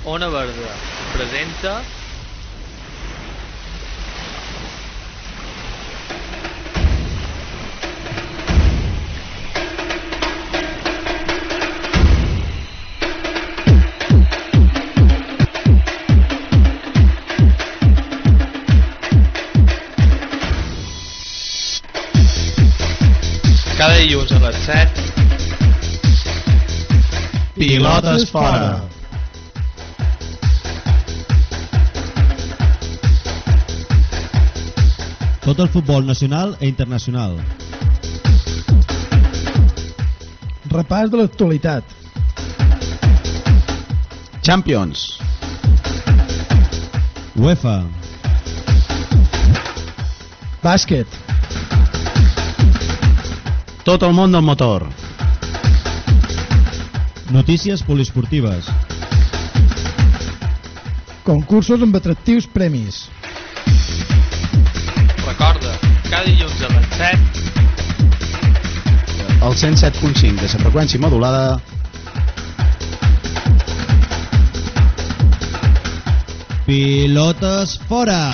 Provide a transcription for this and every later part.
Ona Verda presenta cada dilluns a les 7 Pilotes fora. Tot el futbol nacional e internacional. Repàs de l'actualitat. Champions. UEFA. Bàsquet. Tot el món del motor. Notícies poliesportives. Concursos amb atractius premis. Recorda, cada dilluns a les 7 El 107.5 de la freqüència modulada. Pilotes fora.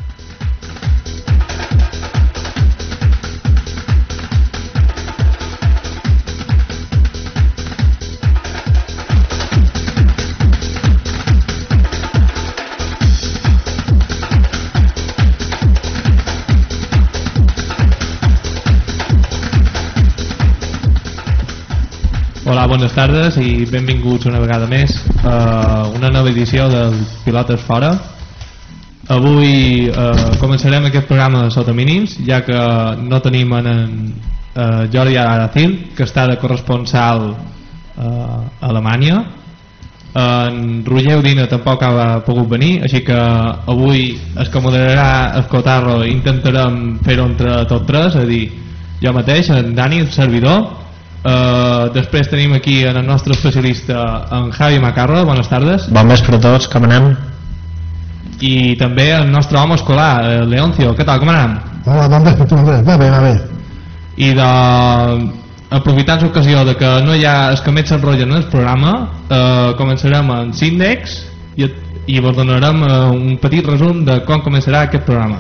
Hola, bones tardes i benvinguts una vegada més a una nova edició del Pilotes Fora. Avui començarem aquest programa sota mínims, ja que no tenim en Jordi Aracil, que està de corresponsal a Alemanya. En Roger Udina tampoc ha pogut venir, així que avui es que moderarà el cotarro, intentarem fer-ho entre tots tres, és a dir, jo mateix, en Dani, el servidor. Després tenim aquí el nostre especialista, en Javi Macarro. Bones tardes. Bon vespre a tots, com anem? I també el nostre home escolar, Leoncio. Què tal, com anem? Hola, bon vespre, Andrés. Va bé. I aprofitant l'ocasió de que no hi ha els que més s'enrotllen en el programa, començarem amb l'índex i vos donarem un petit resum de com començarà aquest programa.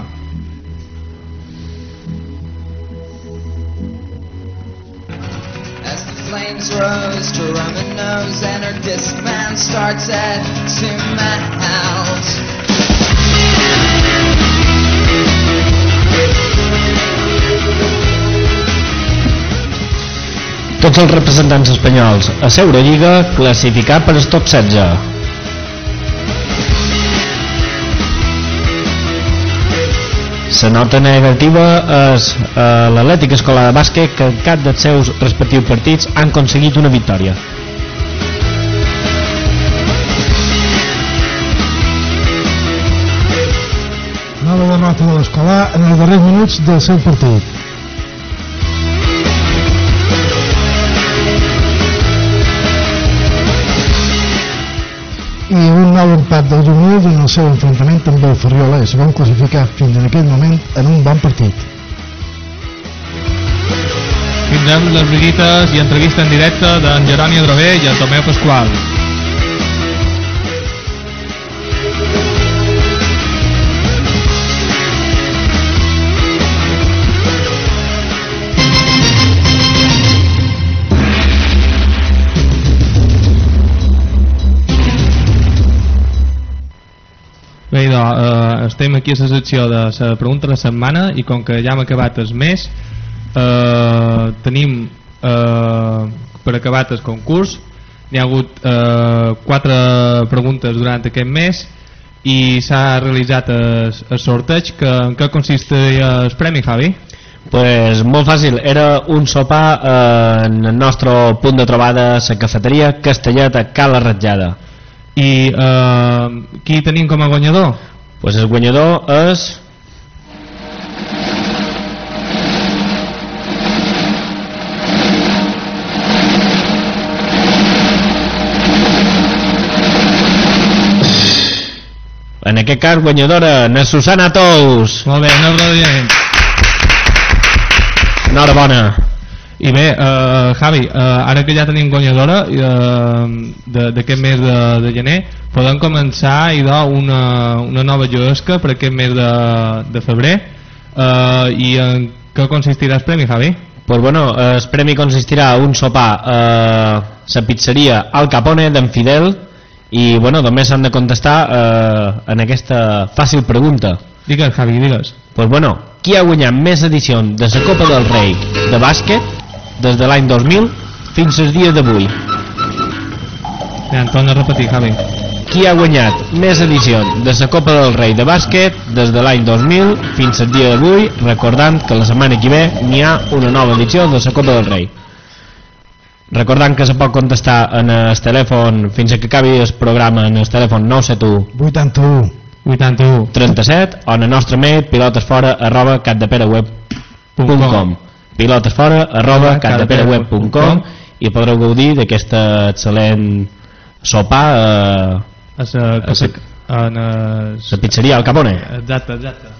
Rose to rum and nose, and her Discman starts at 2 miles. Tots els representants espanyols a l'Eurolliga classificat per al top 16. La nota negativa és l'Atlètic Escolar de Bàsquet, que en cap dels seus respectius partits han aconseguit una victòria. Nova derrota de l'Escolar en els darrers minuts del seu partit. I un nou empat del Juvenil en el seu enfrontament amb el Ferrioler, segon classificat fins en aquell moment en un bon partit. Tindrem les briguites i entrevista en directe d'en Jeroni Adrover i en Tomeu Pasqual. Bé, estem aquí a la secció de la pregunta de la setmana i com que ja hem acabat el mes, tenim per acabat el concurs. N'hi ha hagut 4 preguntes durant aquest mes i s'ha realitzat el sorteig. En què consistia el premi, Javi? Pues molt fàcil, era un sopar en el nostre punt de trobada, la cafeteria Castellet a Cala Ratjada. I qui tenim com a guanyador? Pues el guanyador és... En aquest cas guanyadora, na Susana Tous. Molt bé, un aplaudiment. Enhorabona. I bé, Javi, ara que ja tenim guanyadora d'aquest mes de gener, podem començar una nova juguesca per aquest mes de febrer. I en què consistirà el premi, Javi? Pues bueno, el premi consistirà en un sopar a la pizzeria Al Capone d'en Fidel. I bueno, només s'han de contestar en aquesta fàcil pregunta. Digues, Javi, digues. Pues bueno, qui ha guanyat més edicions de la Copa del Rei de bàsquet des de l'any 2000 fins al dia d'avui? Ja, torna a repetir, Javi. Qui ha guanyat més edicions de la Copa del Rei de bàsquet des de l'any 2000 fins al dia d'avui, recordant que la setmana que ve n'hi ha una nova edició de la Copa del Rei. Recordant que se pot contestar en el telèfon fins que acabi el programa en el telèfon 971 81 37 o en el nostre mail pilotesfora@capdepereweb.com pilotesfora@capdepereweb.com i podreu gaudir d'aquesta excel·lent sopar a la pizzeria Al Capone. Exacte.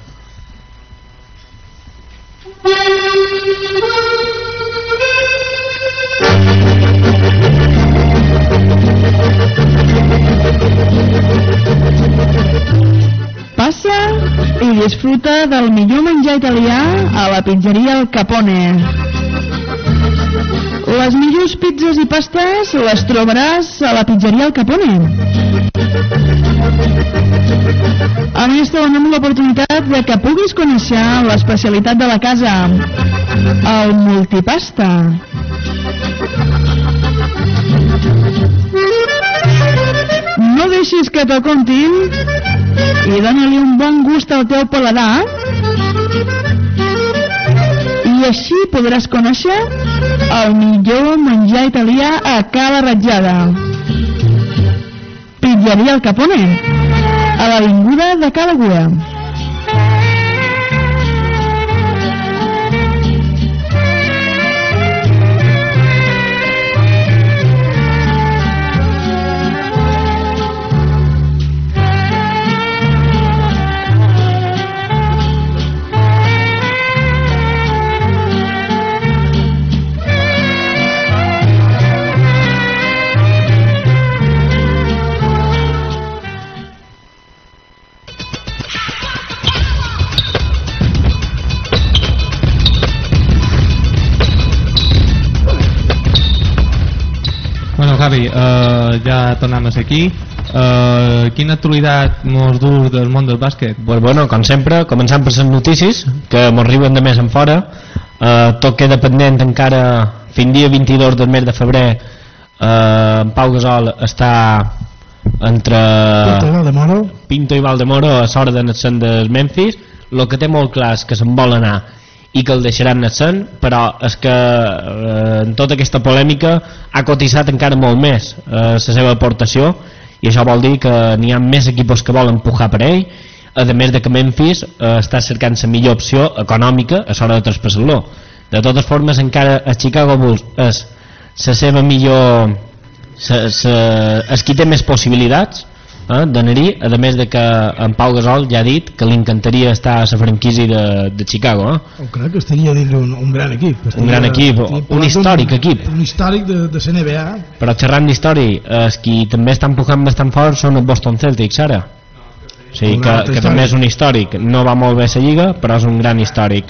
Passa i disfruta del millor menjar italià a la pizzeria Al Capone. Les millors pizzas i pastes les trobaràs a la pizzeria Al Capone. A més, te donem l'oportunitat de que puguis conèixer l'especialitat de la casa, el multipasta. No deixis que t'ho contin i dona-li un bon gust al teu paladar i així podràs conèixer el millor menjar italià a cada ratjada. Pizzeria Al Capone, a l'avinguda de Calagua. Javi, ja tornem a ser aquí. Quina actualitat mos dur del món del bàsquet? Pues bueno, com sempre, començant per les notícies que mos arriben de més en fora. Tot queda pendent encara fins dia 22 del mes de febrer. En Pau Gasol està entre Pinto i Valdemoro a l'hora de naixent del Memphis. El que té molt clar és que se'n vol anar i que el deixaran naixent, però és que en tota aquesta polèmica ha cotitzat encara molt més la seva aportació, i això vol dir que n'hi ha més equips que volen empujar per ell, a més de que Memphis està cercant la millor opció econòmica a l'hora de traspassar-lo. De totes formes, encara a Chicago Bulls és la seva millor, és qui té més possibilitats d'anar-hi, a més de que en Pau Gasol ja ha dit que li encantaria estar a la franquícia de Chicago. Crec que estaria dins un gran equip. Un gran equip, un històric equip. Un històric de la NBA. Però xerrant d'històric, els qui també estan pujant bastant fort són els Boston Celtics ara. O sigui que també és un històric. No va molt bé la lliga, però és un gran històric.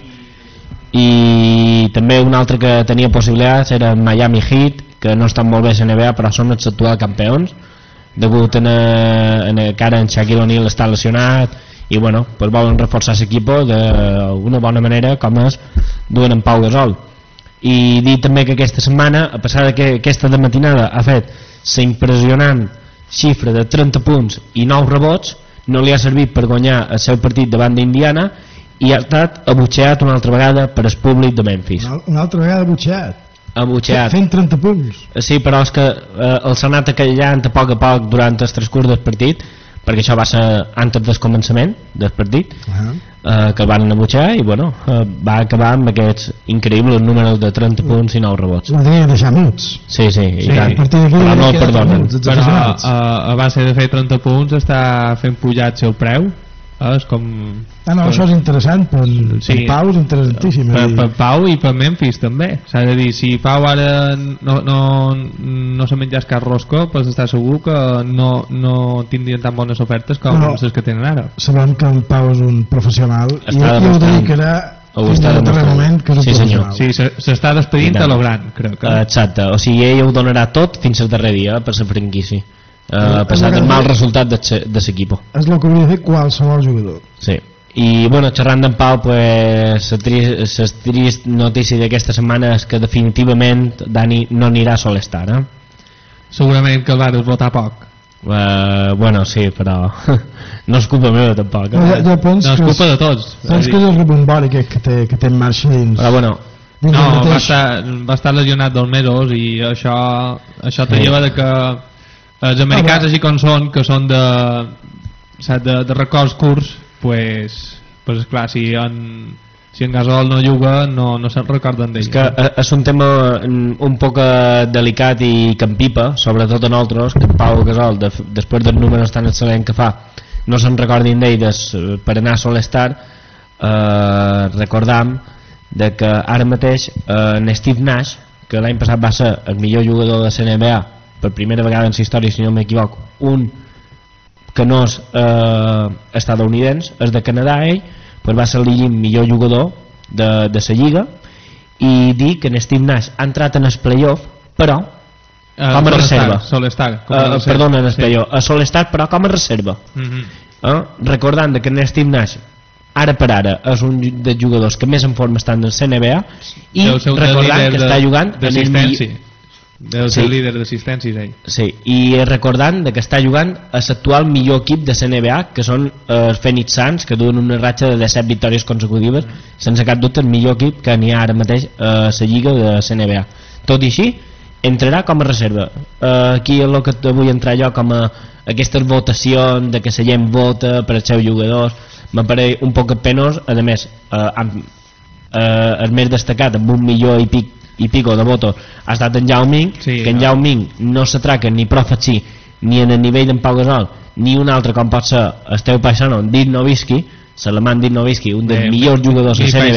I també un altre que tenia possibilitats era Miami Heat, que no estan molt bé a la NBA, però són els actuals campions, degut que ara en Shaquille O'Neal està lesionat i bueno, pues volen reforçar l'equip d'una bona manera, com és duen en Pau Gasol. I dir també que aquesta setmana, a pesar de que aquesta de matinada ha fet la impressionant xifra de 30 punts i 9 rebots, no li ha servit per guanyar el seu partit davant d'Indiana i ha estat abutxeat una altra vegada per el públic de Memphis. Una altra vegada abutxeat. Fent 30 punts. Sí, però és que els ha anat aquellant a poc durant el transcurs del partit, perquè això va ser antes del començament del partit, que el van abutxar i bueno, va acabar amb aquests increïbles números de 30 punts i 9 rebots. Ho deia deixar muts. Sí, i tant. Però no el perdonen. Però a base de fer 30 punts està fent pujar el seu preu És com... No, això és interessant, per Pau és interessantíssim. Per Pau i per Memphis també. S'ha de dir, si Pau ara no se menjàs cap rosco, pues està segur que no tindrien tan bones ofertes com les que tenen ara. Sabem que en Pau és un professional i ho dedicarà fins al darrer moment que és un professional. Sí, s'està despedint a lo gran, crec que. Exacte, o sigui, ell ho donarà tot fins al darrer dia per la franquícia. Passat el mal resultat de l'equip. És el que hauria de fer qualsevol jugador. Sí. I bueno, xerrant d'en Pau, pues, la trist notícia d'aquesta setmana és que definitivament Dani no anirà a Solestar, Segurament que el va desvotar poc. Bueno, sí, però no és culpa meva tampoc. Jo penso no és culpa de tots. Penso que és el rebombori que té en marxa dins. Però bueno, no, va estar lesionat 2 mesos i això te lleva de que els americans així com són, que són de records curts, pues esclar, si en Gasol no juga no se'n recorden d'ell. És que és un tema un poc delicat i que empipa, sobretot a nosaltres, que en Pau Gasol, després dels números tan excel·lents que fa, no se'n recordin d'ell per anar a Solestar. Recordam de que ara mateix en Steve Nash, que l'any passat va ser el millor jugador de la NBA per primera vegada en la història, si no m'equivoco, un que no és estadounidense, és de Canadà, ell pues va ser el millor jugador de la lliga, i dir que en Steve Nash ha entrat en el playoff, però com a reserva. Perdona, en el playoff, a Solestar, però com a reserva. Recordant que en Steve Nash ara per ara és un dels jugadors que més en forma estan en la NBA, i recordant que està jugant en el millor... Deu ser el líder d'assistències, ell. Sí, i recordant que està jugant a l'actual millor equip de la NBA, que són els Phoenix Suns, que duen una ratxa de 17 victòries consecutives, sense cap dubte el millor equip que n'hi ha ara mateix a la lliga de la NBA. Tot i així, entrarà com a reserva. Aquí és el que vull entrar jo, com a aquestes votacions de que la gent vota per als seus jugadors, m'apareix un poc penós. A més, el més destacat amb 1,5 i pico de votos ha estat en Yao Ming, que en Yao Ming no s'atraca ni prou així ni en el nivell d'en Pau Gasol ni un altre com pot ser el teu paisano Dirk Nowitzki, l'alemany Dirk Nowitzki, un dels millors jugadors de la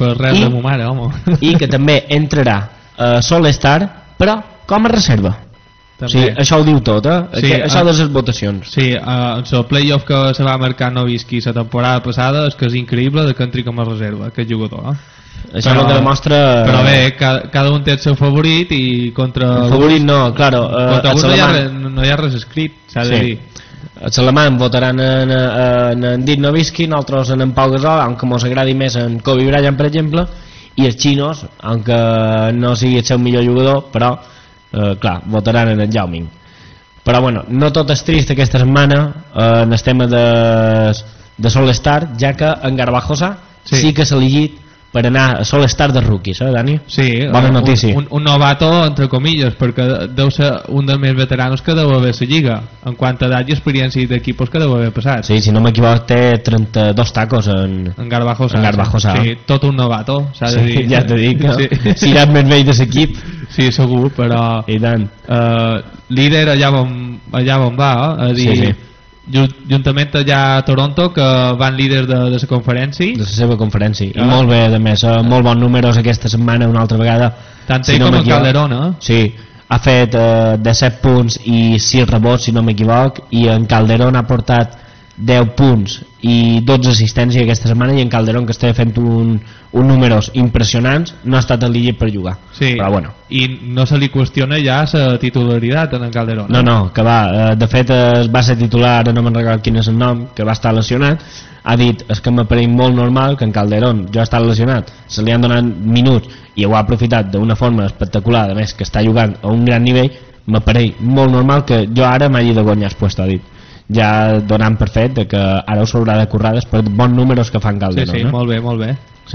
NBA, i que també entrarà a Solestar, però com a reserva. Sí, això ho diu tot, això de les votacions. Sí, el playoff que se va marcar Nowitzki la temporada passada és que és increïble que entri com a reserva aquest jugador. Això és el que demostra... Però bé, cada un té el seu favorit i contra... El favorit no, claro. Contra algun no hi ha res escrit, s'ha de dir. Els alemans votaran en Dirk Nowitzki, nosaltres en Pau Gasol, aunque mos agradi més en Kobe Bryant, per exemple, i els xinos, aunque no sigui el seu millor jugador, però, clar, votaran en Yao Ming. Però bueno, no tot és trist aquesta setmana en el tema de Solestar, ja que en Garbajosa sí que s'ha elegit per anar a Solestar de rookies, Dani? Sí, bona notícia. Un novato, entre comillas, perquè deu ser un dels més veteranos que deu haver la lliga, en quant a edat i experiència d'equipos que deu haver passat. Sí, si no m'equivoco, té 32 tacos en Garbajosa. Sí, tot un novato, s'ha de dir. Ja t'he dit, no? Si iràs més vell de l'equip. Sí, segur, però... I tant. Líder allà on va, a dir... Sí. Juntament allà a Toronto, que van líder de la conferència, de la seva conferència, i molt bé, a més, molt bons números aquesta setmana una altra vegada, tant ell com en Calderón, sí, ha fet 17 punts i 6 rebots, si no m'equivoc, i en Calderón ha portat 10 punts i 12 assistències aquesta setmana, i en Calderón, que està fent un números impressionants, no ha estat elegit per jugar. Sí, però bueno. I no se li qüestiona ja la titularitat en Calderón. No, que va, de fet va ser titular, no me'n recordo quin és el nom, que va estar lesionat, ha dit, és que m'apareix molt normal que en Calderón, jo he estat lesionat, se li han donat minuts i ho ha aprofitat d'una forma espectacular, a més que està jugant a un gran nivell, m'apareix molt normal que jo ara m'hagi de guanyar el puesto, ha dit, ja donant per fet que ara us haurà de currar després de bons números que fan Calderón. Sí, molt bé. Sí.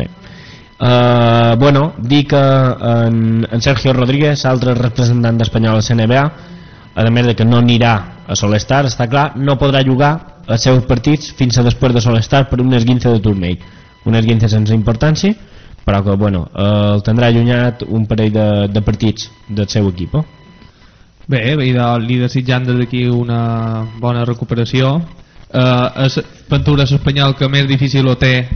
Bueno, dir que en Sergio Rodríguez, altre representant d'Espanyol a la NBA, a més de que no anirà a Solestar, està clar, no podrà jugar els seus partits fins a després de Solestar per un esguince de turmell, un esguince sense importància, però que bueno, el tindrà allunyat un parell de partits del seu equip. Bé, li desitjant des d'aquí una bona recuperació. és Ventura l'espanyol que més difícil ho té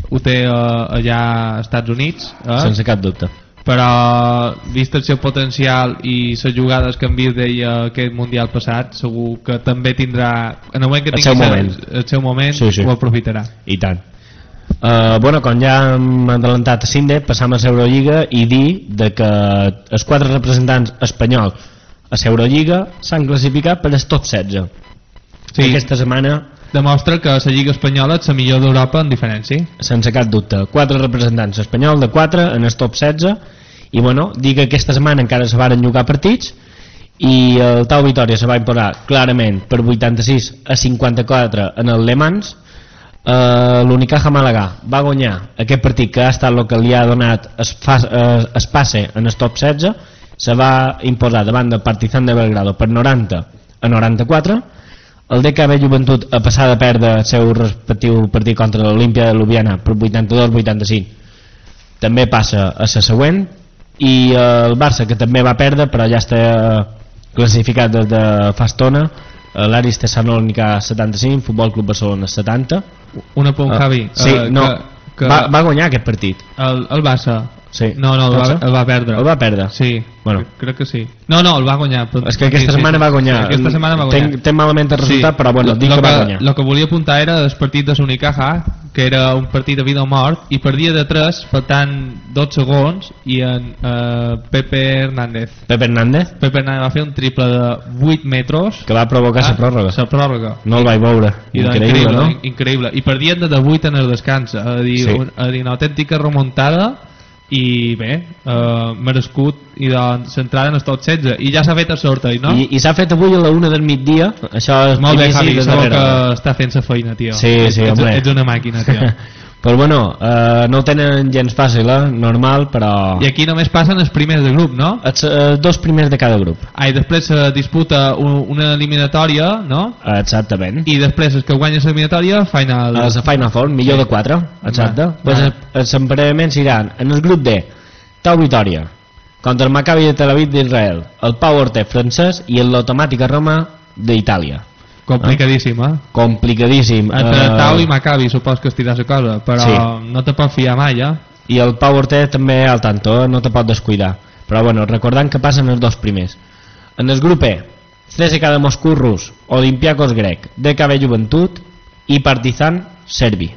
allà als Estats Units, sense cap dubte, però vist el seu potencial i les jugades que han vist d'ell aquest mundial passat, segur que també tindrà, en el moment que tingui el seu moment, sí. Ho aprofitarà i tant. Bueno, com ja hem adelantat a Cinde, passam a l'Eurolliga i dir de que els 4 representants espanyols a l'Eurolliga s'han classificat per el top 16. Sí. Aquesta setmana demostra que la Lliga Espanyola és la millor d'Europa en diferència. Sense cap dubte. 4 representants espanyols de 4 en el top 16 i bueno, dir que aquesta setmana encara se varen jugar partits i el Tau Vitòria se va imposar clarament per 86 a 54 en el Le Mans. L'Unicaja Màlaga va guanyar aquest partit que ha estat el que li ha donat es passe en el top 16, se va imposar davant del Partizan de Belgrado per 90 a 94. El DKB Joventut a passar de perdre el seu respectiu partit contra l'Olimpia de Ljubljana per 82-85 també passa a la següent, i el Barça, que també va perdre però ja està classificat des de fa estona, l'Aris Tessalònica 75, Futbol Club Barcelona 70. Un apunt, Javi. Sí, no, va guanyar aquest partit. El Barça. Sí. No, el va perdre. El va perdre? Sí, bueno. Crec que sí. No, el va guanyar. És que aquesta setmana va guanyar. Aquesta setmana va guanyar. Té malament el resultat, però bueno, dic que va guanyar. El que volia apuntar era el partit de l'Unicaja, que era un partit de vida o mort, i perdia de 3, faltant 2 segons, i en Pepe Hernández va fer un triple de 8 metres que va provocar la pròrroga. La pròrroga. No el vaig veure. Increïble, no? Increïble. I perdien de 8 en el descans. A dir, una autèntica remuntada. I bé, merescut, i doncs s'entrada en el top 16 i ja s'ha fet el sorteig, no? I s'ha fet avui a la 1 del migdia. Això és molt bé, Javi, segur que està fent sa feina, tio. Sí, home. Ets una màquina, tio. Però bueno, no ho tenen gens fàcil, normal, però... I aquí només passen els primers de grup, no? Els 2 primers de cada grup. I després se disputa una eliminatòria, no? Exactament. I després els que guanyen l'eliminatòria, Final... La Final Four, millor de 4, exacte. Pues els emparellaments iran en el grup D, Tau Vitòria, contra el Maccabi de Tel Aviv d'Israel, el Pau Ortec francès i l'Automàtica Roma d'Itàlia. Complicadíssim, Complicadíssim. Entre Tau i Maccabi supos que estirà la cosa, però sí. No te pots fiar mai, I el Pau Ortec també al tanto, no te pot descuidar. Però bueno, recordant que passen els 2 primers. En el grup E, CSKA de Moscou rus, Olympiacos grec, DKB Joventut i Partizan serbi.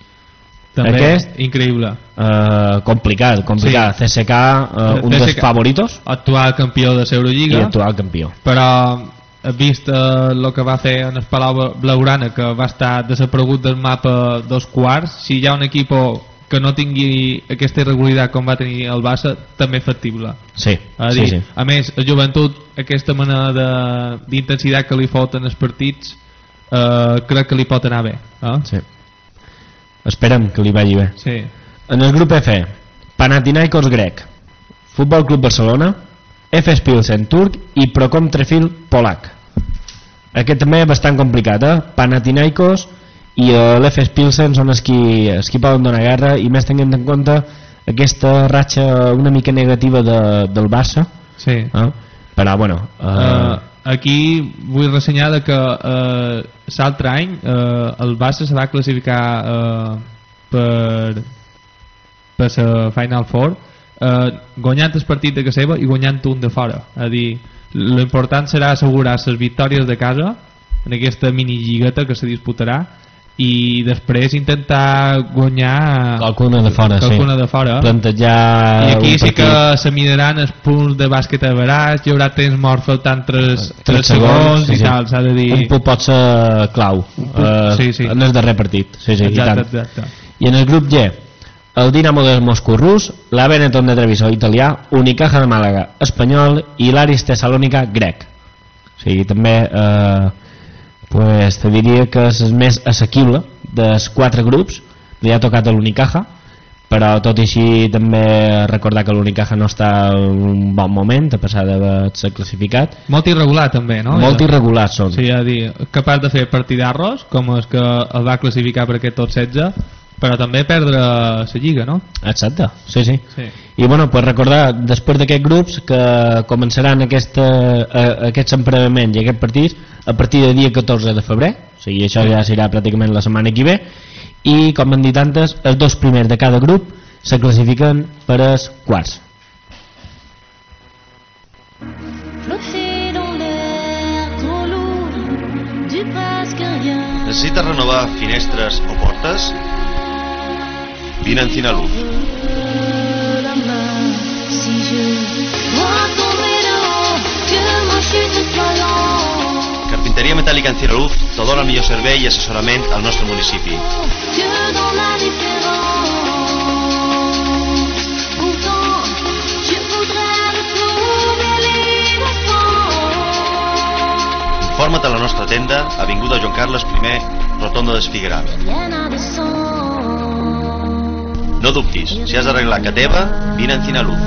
També aquest, increïble. Complicat. Sí. CSKA, un dels favoritos. Actual campió de l'Eurolliga. I actual campió. Però... vist el que va fer en el Palau Blaugrana, que va estar desaparegut del mapa 2 quarts, si hi ha un equip que no tingui aquesta irregularitat com va tenir el Barça, també és factible. Sí. A més, el Joventut, aquesta mena d'intensitat que li fot en els partits, crec que li pot anar bé. Sí. Esperem que li vagi bé. Sí. En el grup F, Panathinaikos grec, Futbol Club Barcelona, FS Pilsen turc i Procom Trefil polac. Aquest també és bastant complicat, Panathinaikos i l'FS Pilsen són els qui poden donar guerra, i més tenint en compte aquesta ratxa una mica negativa del Barça. Sí. Però bueno, aquí vull ressenyar que l'altre any el Barça se va classificar per la Final Four, guanyant el partit de casa seva i guanyant un de fora. A dir, l'important serà assegurar les victòries de casa en aquesta mini-lligueta que se disputarà, i després intentar guanyar qualcuna de fora, plantejar. I aquí sí que se miraran els punts de bàsquet a veràs, hi haurà temps mort faltant 3 segons i tal, s'ha de dir. Un punt pot ser clau en el darrer partit. Exacte. I en el grup G, el Dinamo de Moscou rus, la Benetton de Treviso italià, Unicaja de Màlaga espanyol i l'Aris Tessalònica grec. O sigui, també te diria que és més assequible dels 4 grups. Li ha tocat a l'Unicaja, però tot i així també recordar que l'Unicaja no està en un bon moment a passar d'haver-se classificat. Molt irregular també, no? Molt irregulars són. Sí, a dir, capaç de fer partidarros com és que el va classificar per aquest top 16, però també perdre la Lliga, no? Exacte, sí. Sí. I bueno, pues recordar, després d'aquests grups que començaran aquests emparellaments i aquests partits a partir del dia 14 de febrer, o sigui, això ja serà pràcticament la setmana que ve, i com han dit antes, els 2 primers de cada grup se classifiquen per als quarts. Necessites renovar finestres o portes? Vine a Encina Luz. Carpinteria metàl·lica Encina Luz te dona el millor servei i assessorament al nostre municipi. Informa't a la nostra tenda, avinguda Joan Carles I, rotonda d'Espigueral. No dubtis, si has d'arreglar que teva, vine a Encina Luz.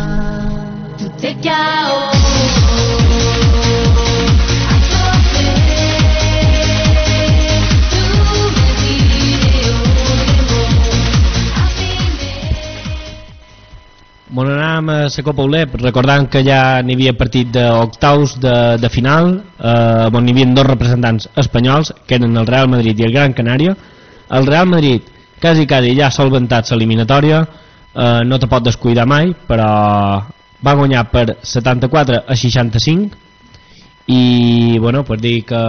Bueno, anàvem a la Copa ULEP recordant que ja n'hi havia partit d'octaus de final, on hi havia 2 representants espanyols, que eren el Real Madrid i el Gran Canària. El Real Madrid quasi ja ha solventat l'eliminatòria, no te pot descuidar mai, però va guanyar per 74 a 65 i bueno, pues dir que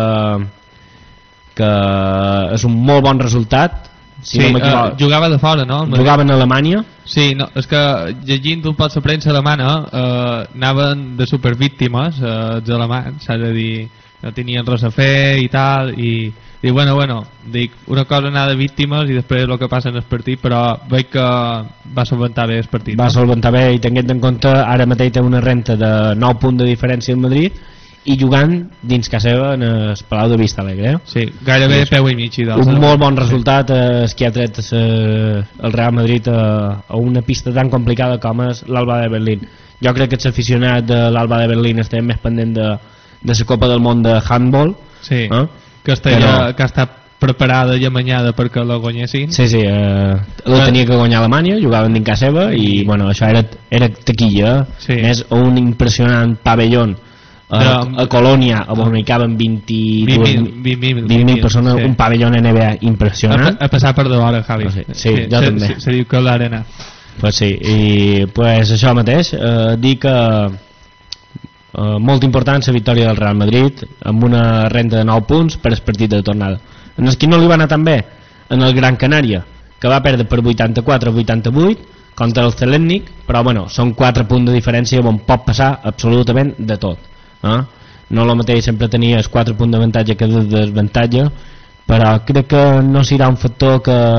és un molt bon resultat. Si sí, no jugava de fora, no? Jugava en Alemanya. Sí, no, és que llegint un poc la premsa alemana anaven de supervíctimes els alemanys, s'ha de dir, no tenien res a fer i tal, i bueno, dic, una cosa anar de víctimes i després el que passa en el partit, però veig que va solventar bé el partit. Va solventar bé i tenint en compte ara mateix té una renta de 9 punts de diferència al Madrid i jugant dins casa seva en el Palau de Vista Alegre. Sí, gairebé peu i mig. Un molt bon resultat que ha tret el Real Madrid a una pista tan complicada com és l'Alba de Berlín. Jo crec que els aficionats de l'Alba de Berlín estem més pendent de la Copa del Món de handball. Sí, que ha estat preparada i amanyada perquè la guanyessin. Sí, la tenia que guanyar Alemanya, jugaven dins casa seva i bueno, això era taquilla, més un impressionant pavellón a Colònia, on hi caben 20.000 persones, un pavelló NBA impressionant. A passar per d'hora, Javi. Sí, jo també. Se diu que l'Arena. Pues sí, i pues això mateix, dir que molt important la victòria del Real Madrid amb una renta de 9 punts per el partit de tornada. En el que no li va anar tan bé, en el Gran Canària, que va perdre per 84-88 contra el Celènnic, però bueno, són 4 punts de diferència on pot passar absolutament de tot. No el mateix sempre tenia els 4 punts d'avantatge que de desavantatge, però crec que no serà un factor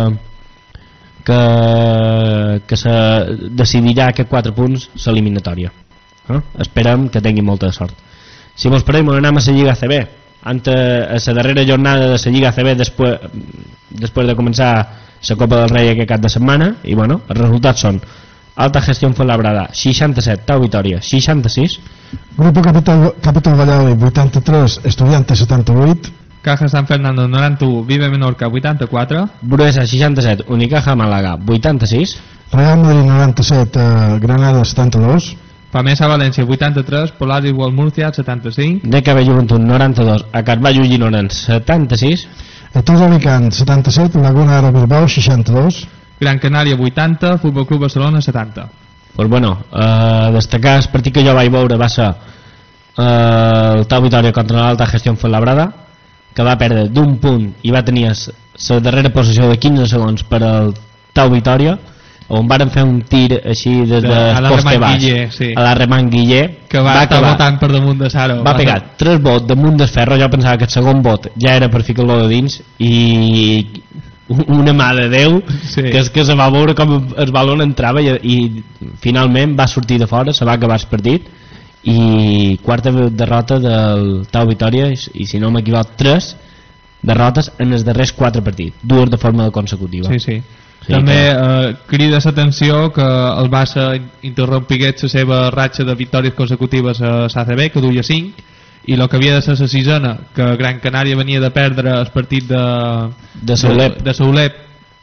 que se decidirà aquests 4 punts l'eliminatòria. Esperem que tingui molta sort. Si mos parem, anem a la Lliga ACB. A la darrera jornada de la Lliga ACB després de començar la Copa del Rei aquest cap de setmana, i bueno, els resultats són Alta Gestión Fuenlabrada 67, Tau Vitoria 66, Grupo Capital Valladolid 83, Estudiantes 78, Caja San Fernando 91, Vive Menorca 84, Bruesa 67, Unicaja Málaga 86, Real Madrid 97, Granada 72, Pamesa València 83, Polar Igual Murcia 75, DKB Joventut 92, a Carballo i Gironens 76, Etos Alicant 77, Laguna Ara Bilbao 62, Gran Canària 80, Futbol Club Barcelona 70. Pues bueno, destacar el partit que jo vaig veure va ser el Tau Vitoria contra l'Alta Gestió Fuenlabrada, que va perdre d'un punt i va tenir la darrera posició de 15 segons per al Tau Vitoria, on varen fer un tir així des de poste baix a la Remant Guiller, que va estar votant per damunt de Saro, va pegar 3 vots damunt del ferro. Jo pensava que el segon vot ja era per ficar-lo de dins i una mà de Déu, que és que se va veure com el balon entrava i finalment va sortir de fora, se va acabar el partit i quarta derrota del Tau Vitoria i si no m'equivoc 3 derrotes en els darrers 4 partits, 2 de forma consecutiva. Sí. També crida l'atenció que el Barça interrompigués la seva ratxa de victòries consecutives a l'ACB, que duia 5, i el que havia de ser la sisena, que Gran Canària venia de perdre el partit de Soulep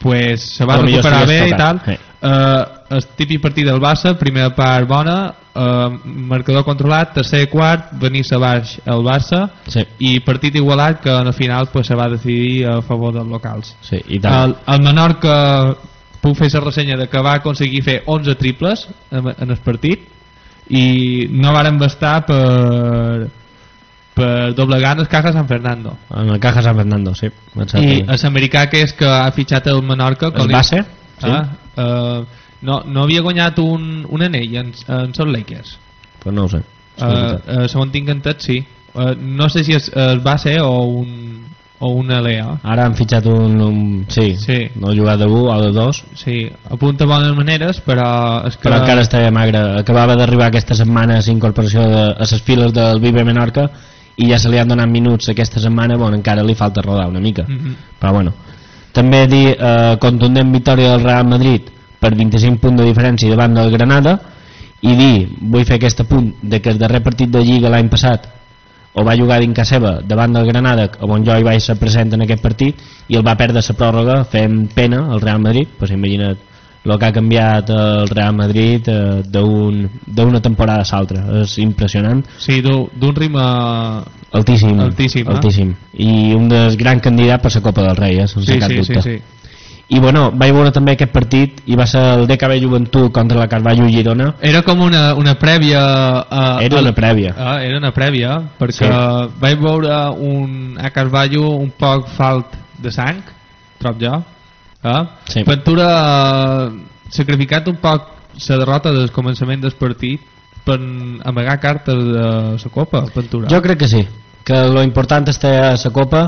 pues se va Però millor recuperar bé estigués i tal. tocat. El típic partit del Barça, primera part bona, marcador controlat, tercer quart, venir-se baix el Barça, Sí. i partit igualat que en el final pues, se va decidir a favor dels locals. Sí, i tant. El Menorca, puc fer la ressenya de que va aconseguir fer 11 triples en el partit i no varen bastar per doblegar el Caja San Fernando. En el Caja San Fernando, sí. I l'americà que és que ha fitxat el Menorca, El base? Sí. no havia guanyat un anell en els Lakers. Pues no ho sé. Segons tinc entenc, sí. No sé si el base o una Lea. Ara han fitxat sí, no ha jugat de 1 o de 2. Sí, apunta bones maneres, però és que... Però encara estava magre. Acabava d'arribar aquesta setmana a incorporació a les files del Vive Menorca i ja se li han donat minuts aquesta setmana. Bueno, encara li falta rodar una mica. Però bueno, també dir contundent victòria del Real Madrid per 25 punts de diferència davant del Granada, i dir, vull fer aquest apunt de que el darrer partit de Lliga l'any passat o va jugar dins casa seva davant del Granada, on jo hi vaig ser present en aquest partit, i el va perdre la pròrroga fent pena al Real Madrid. Pues imagina't el que ha canviat el Real Madrid d'una temporada a l'altra. És impressionant. Sí, d'un ritme altíssim, i un dels grans candidats per la Copa del Rei, sense cap dubte. Sí. I bueno, vaig veure també aquest partit i va ser el DKB Joventut contra la Carballo Girona. Era com una prèvia era una prèvia perquè vaig veure a Carballo un poc falt de sang, trob jo. Sí. Ventura sacrificat un poc la derrota del començament del partit per amagar cartes de la Copa, Ventura. Jo crec que sí, que lo important és la Copa,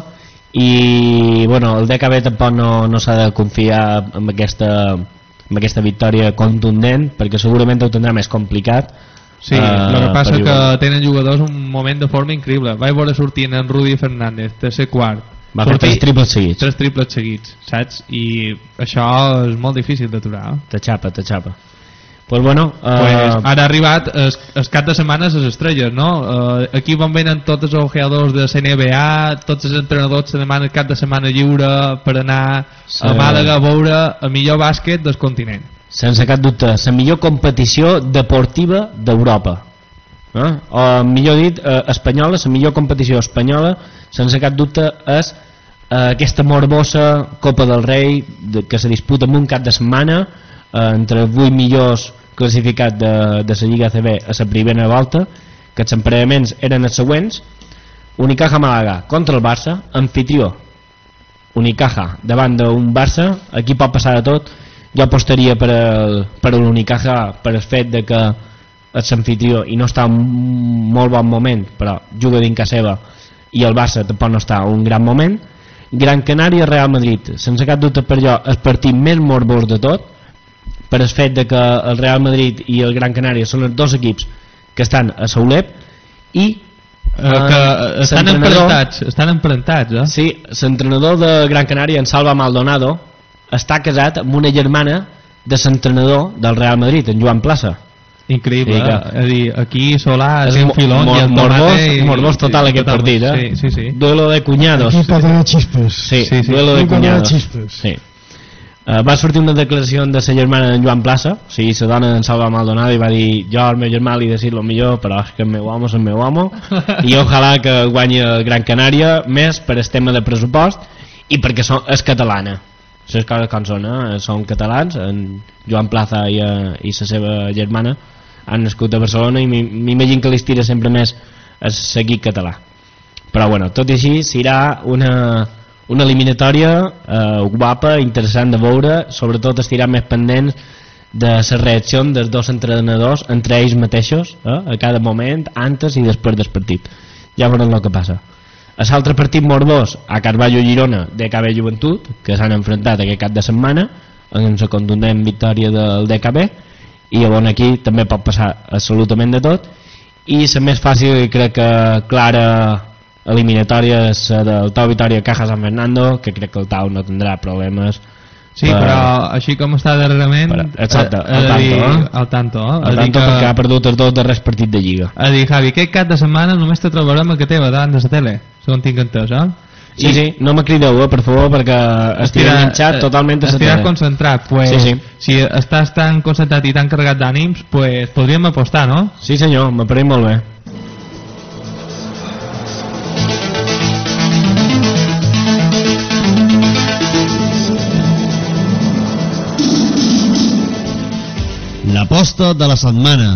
i bueno, el DKB tampoc no s'ha de confiar en aquesta victòria contundent, perquè segurament ho tindrà més complicat. Sí, el que passa que tenen jugadors un moment de forma increïble. Vaig veure sortint en Rudy Fernández, tercer quart, va fer 3 triples seguits, saps? I això és molt difícil d'aturar. Te xapa. Pues bueno, ara ha arribat el cap de setmana les estrelles, no? Aquí on venen tots els ojeadors de la NBA, tots els entrenadors se demanen el cap de setmana lliure per anar a Màlaga a veure el millor bàsquet del continent. Sense cap dubte, la millor competició deportiva d'Europa, o millor dit, espanyola, la millor competició espanyola, sense cap dubte, és aquesta morbosa Copa del Rei que se disputa en un cap de setmana entre 8 millors classificats de la Lliga ACB a la primera volta, que els emparellaments eren els següents: Unicaja Màlaga contra el Barça, anfitrió Unicaja davant d'un Barça. Aquí pot passar de tot. Jo apostaria per l'Unicaja, per el fet de que és anfitrió i no està en un molt bon moment, però juga dins casa seva, i el Barça tampoc no està en un gran moment. Gran Canària Real Madrid, sense cap dubte per jo el partit més morbós de tot, per el fet de que el Real Madrid i el Gran Canària són els dos equips que estan a Soulep i que estan emparentats, Sí, l'entrenador de Gran Canària, en Salva Maldonado, està casat amb una germana de l'entrenador del Real Madrid, en Joan Plaça. Increïble, és a dir, aquí Solà és un filón i el morbós total aquest partit, sí. Duelo de cuñados. Aquí pot haver xispes. Sí, duelo de cuñados. Sí. Va sortir una declaració de la germana d'en Joan Plaça, o sigui, la dona d'en Salva Maldonado, i va dir: jo al meu germà li he de dir el millor, però és que el meu home és el meu home, i ojalà que guanyi el Gran Canària, més per el tema de pressupost i perquè és catalana. Les coses com són catalans. En Joan Plaza i la seva germana han nascut a Barcelona i m'imagino que les tira sempre més a seguir català. Però bueno, tot i així serà una eliminatòria guapa, interessant de veure, sobretot estirar més pendents de la reacció dels dos entrenadors entre ells mateixos, a cada moment, antes i després del partit. Ja veurem el que passa. A l'altre partit morbós, a Carballo Girona DKB Joventut, que s'han enfrontat aquest cap de setmana en la contundent victòria del DKB, i on aquí també pot passar absolutament de tot. I la més fàcil, i crec que clara eliminatòria, és del Tau Vitòria Caja San Fernando, que crec que el Tau no tindrà problemes. Sí, però així com està darrerament, exacte, al tanto, perquè ha perdut els dos darrers partits de Lliga. A dir, Javi, aquest cap de setmana només te trobarem a que teva davant de la tele, segons tinc entès, Sí, no me crideu, per favor, perquè estic enganxat totalment a la tele. Estic concentrat, pues, si estàs tan concentrat i tan carregat d'ànims, pues podríem apostar, no? Sí senyor, me pareix molt bé. L'aposta de la setmana.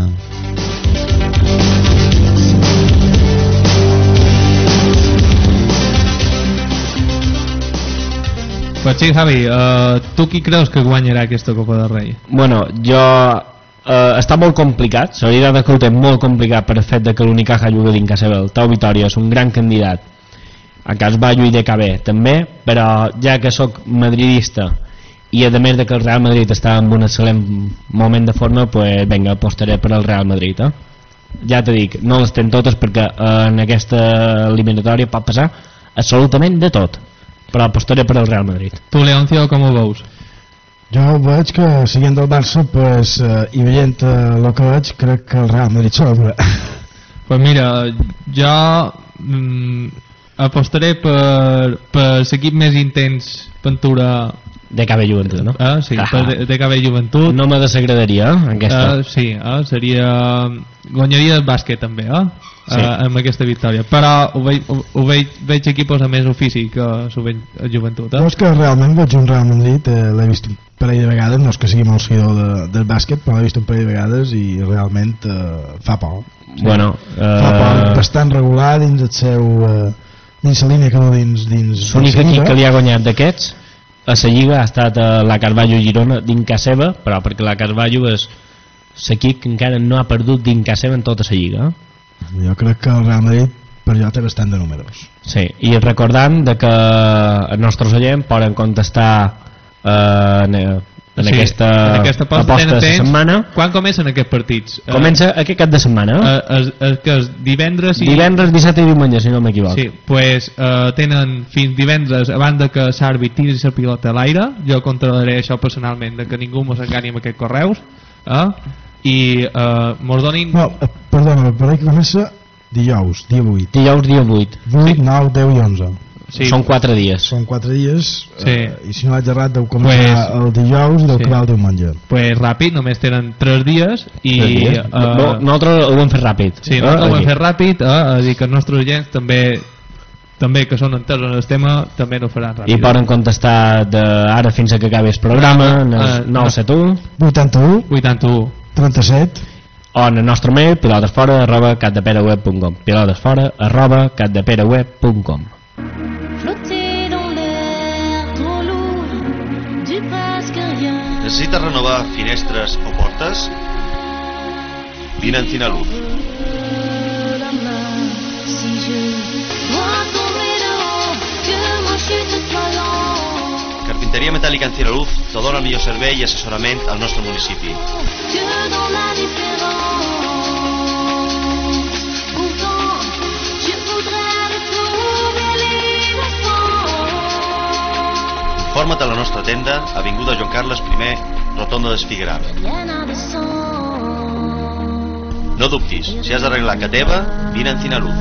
Pues sí, Javi, tu qui creus que guanyarà aquesta Copa del Rei? Bueno, jo... està molt complicat, la veritat és que ho té molt complicat per el fet de que l'Unicaja juga dins casa seva. El Tau Vitòria és un gran candidat, a cas Bayo i DKB també, però ja que sóc madridista i a més de que el Real Madrid està en un excel·lent moment de forma, pues venga, apostaré per al Real Madrid. Ja te dic, no les tenc totes perquè en aquesta eliminatòria pot passar absolutament de tot, però apostaré per al Real Madrid. Tu, Leoncio, com ho veus? Jo veig que, siguent del Barça, pues, i veient el que veig, crec que el Real Madrid s'obre. Pues mira, jo apostaré per l'equip més intens Ventura... DKB Joventut, no? Sí, per DKB Joventut. No me desagradaria, aquesta. Sí, seria... guanyaria el bàsquet també, sí. Amb aquesta victòria, però ho veig equipos a més ofici que s'ho veig a Joventut. No és que realment veig un Real Madrid, l'he vist un parell de vegades, no és que sigui molt seguidor del bàsquet, però l'he vist un parell de vegades i realment fa por. Sí. Bueno, fa por, bastant regular dins el seu... dins la línia que no dins l'únic equip que li ha guanyat d'aquests a la Lliga ha estat la Carvalho Girona dins casa seva, però perquè la Carvalho és l'equip que encara no ha perdut dins casa seva en tota la Lliga. Jo crec que el Real Madrid per allò té bastant de números. Sí, i recordant de que els nostres oients poden contestar en aquesta aposta de setmana. Quan comencen aquests partits? Comença aquest cap de setmana. Que és divendres i... Divendres, dissabte i diumenge, si no m'equivoco. Sí, pues tenen fins divendres abans de que l'àrbit tiri la pilota a l'aire. Jo controlaré això personalment, de que ningú mos engani amb aquests correus. I mos donin... No, perdona, per ahí que comença dijous, dia 8. Dijous, dia 8. 8, 9, 10 i 11. Sí. Són 4 dies. Són 4 dies, sí. I si no vaig errat deu començar el dijous i deu acabar el diumenge. Pues ràpid, només tenen 3 dies i... nosaltres ho hem fet ràpid. Sí, nosaltres ho hem fet ràpid, a dir que els nostres agents també que són entesos en el tema, també no faran ràpid. I poden contestar d'ara fins a que acabi el programa, 971 81 81 37 o en el nostre mail pilotesfora@catdeperaweb.com pilotesfora@catdeperaweb.com. Necessites renovar finestres o portes? Vine a Encinaluz. Carpinteria Metàl·lica Encinaluz te dona el millor servei i assessorament al nostre municipi. Informa't a la nostra tenda, avinguda Joan Carles I, rotonda d'Esfigueram. No dubtis, si has d'arreglar casa teva, vine a Encinaluz.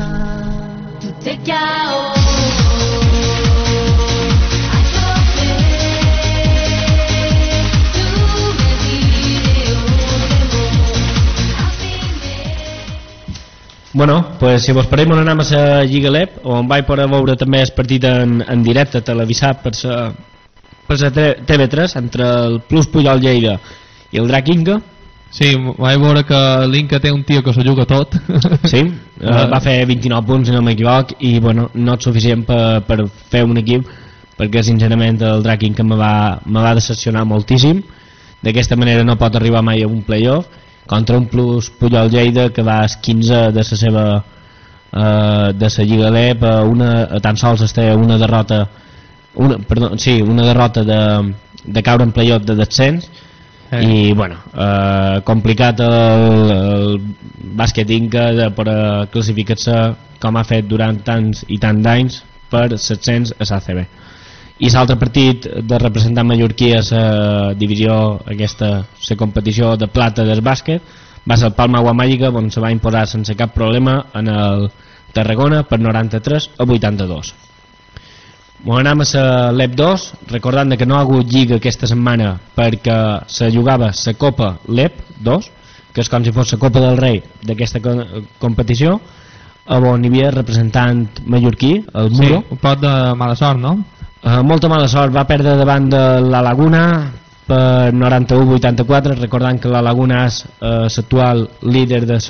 Bueno, pues si vos parem on anem a la Lliga LEP, on vaig poder veure també el partit en directe televisat per la TV3 entre el Plus Pujol Lleida i el Drac Inca. Sí, vaig veure que l'Inca té un tio que s'ho juga tot. Sí, va fer 29 punts si no m'equivoc i bueno, no és suficient per fer un equip, perquè sincerament el Drac Inca me va decepcionar moltíssim. D'aquesta manera no pot arribar mai a un playoff contra un Plus Pujol Lleida que va als 15 de la seva de la Lliga LEP, tan sols es té una derrota de caure en playoff de descens. I bueno, complicat el bàsquet Inca per classificar-se com ha fet durant tants i tants d'anys per l'ascens a l'ACB. I l'altre partit de representant mallorquí a la divisió aquesta, la competició de plata del bàsquet, va ser el Palma Agua Màgica, on se va imposar sense cap problema en el Tarragona per 93 a 82. Anem a la LEP 2, recordant que no ha hagut lliga aquesta setmana perquè se jugava la Copa LEP 2, que és com si fos la Copa del Rei d'aquesta competició, on hi havia representant mallorquí, el Muro. Sí, un pot de mala sort, no? Molta mala sort, va perdre davant de la Laguna per 91-84, recordant que la Laguna és l'actual líder de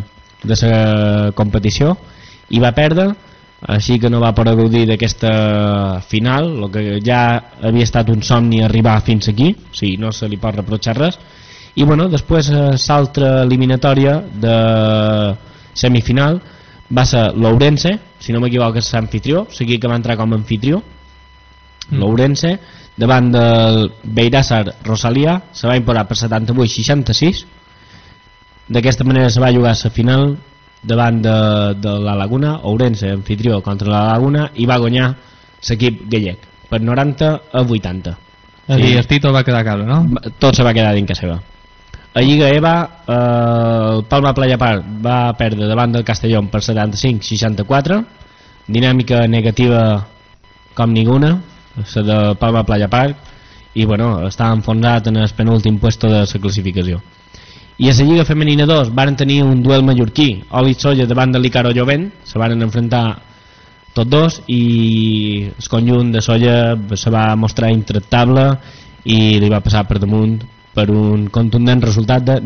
la competició, i va perdre, així que no va poder gaudir d'aquesta final, el que ja havia estat un somni arribar fins aquí, o sigui, no se li pot reprotxar res. I bueno, després l'altra eliminatòria de semifinal va ser l'Ourense, si no m'equivoco és l'anfitrió, o sigui que va entrar com a anfitrió, l'Ourense, davant del Beiràsar Rosalia, se va imposar per 78-66. D'aquesta manera se va jugar la final davant de la Laguna, Ourense anfitrió contra la Laguna, i va guanyar l'equip gallec per 90-80. És a dir, el títol va quedar a casa, no? Tot se va quedar dins casa seva. A Lliga EVA, el Palma Playa Park va perdre davant del Castellón per 75-64, dinàmica negativa com ninguna, la de Palma Playa Park, i bueno, estava enfonsat en el penúltim puesto de la classificació. I a la Lliga Femenina 2 van tenir un duel mallorquí, Oli Solla davant de l'Icaro Jovent, se van enfrontar tots dos i el conjunt de Solla se va mostrar intractable i li va passar per damunt per un contundent resultat de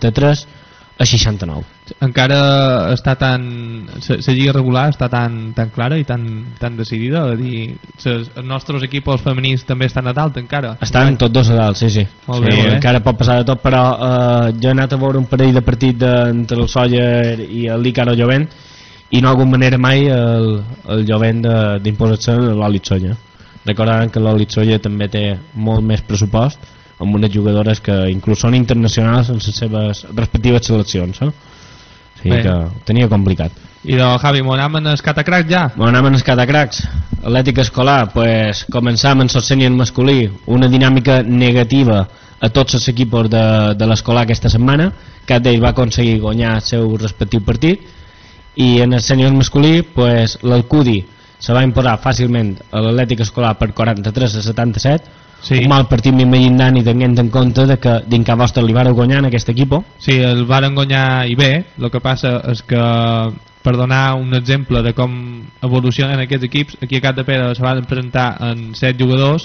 93-69. Encara està tan... la lliga regular està tan clara i tan decidida, a dir, els nostres equips femenins també estan a dalt encara. Estan tots dos a dalt, sí. Molt bé, molt bé. Encara pot passar de tot, però jo he anat a veure un parell de partit entre el Sóller i l'Icaro Jovent i no ha hagut manera mai el Jovent d'imposar-se l'Oli Solla. Recordant que l'Oli Solla també té molt més pressupost, amb unes jugadores que inclús són internacionals en les seves respectives seleccions, o sigui que ho tenia complicat. I de Javi, m'ho anem en el Catacracs ja? M'ho anem en el Catacracs. Atlètic Escolar, pues, començam en el sènior masculí, una dinàmica negativa a tots els equips de l'escolar aquesta setmana. Cap d'ells va aconseguir guanyar el seu respectiu partit, i en el sènior masculí, pues, l'Alcudi se va imposar fàcilment a l'Atlètic Escolar per 43-77. Sí. Un mal partit m'imaginant i tenint en compte de que dins que vostre li varen guanyar en aquest equip. Sí, el varen guanyar i bé. El que passa és que, per donar un exemple de com evolucionen aquests equips, aquí a Capdepera se van presentar en 7 jugadors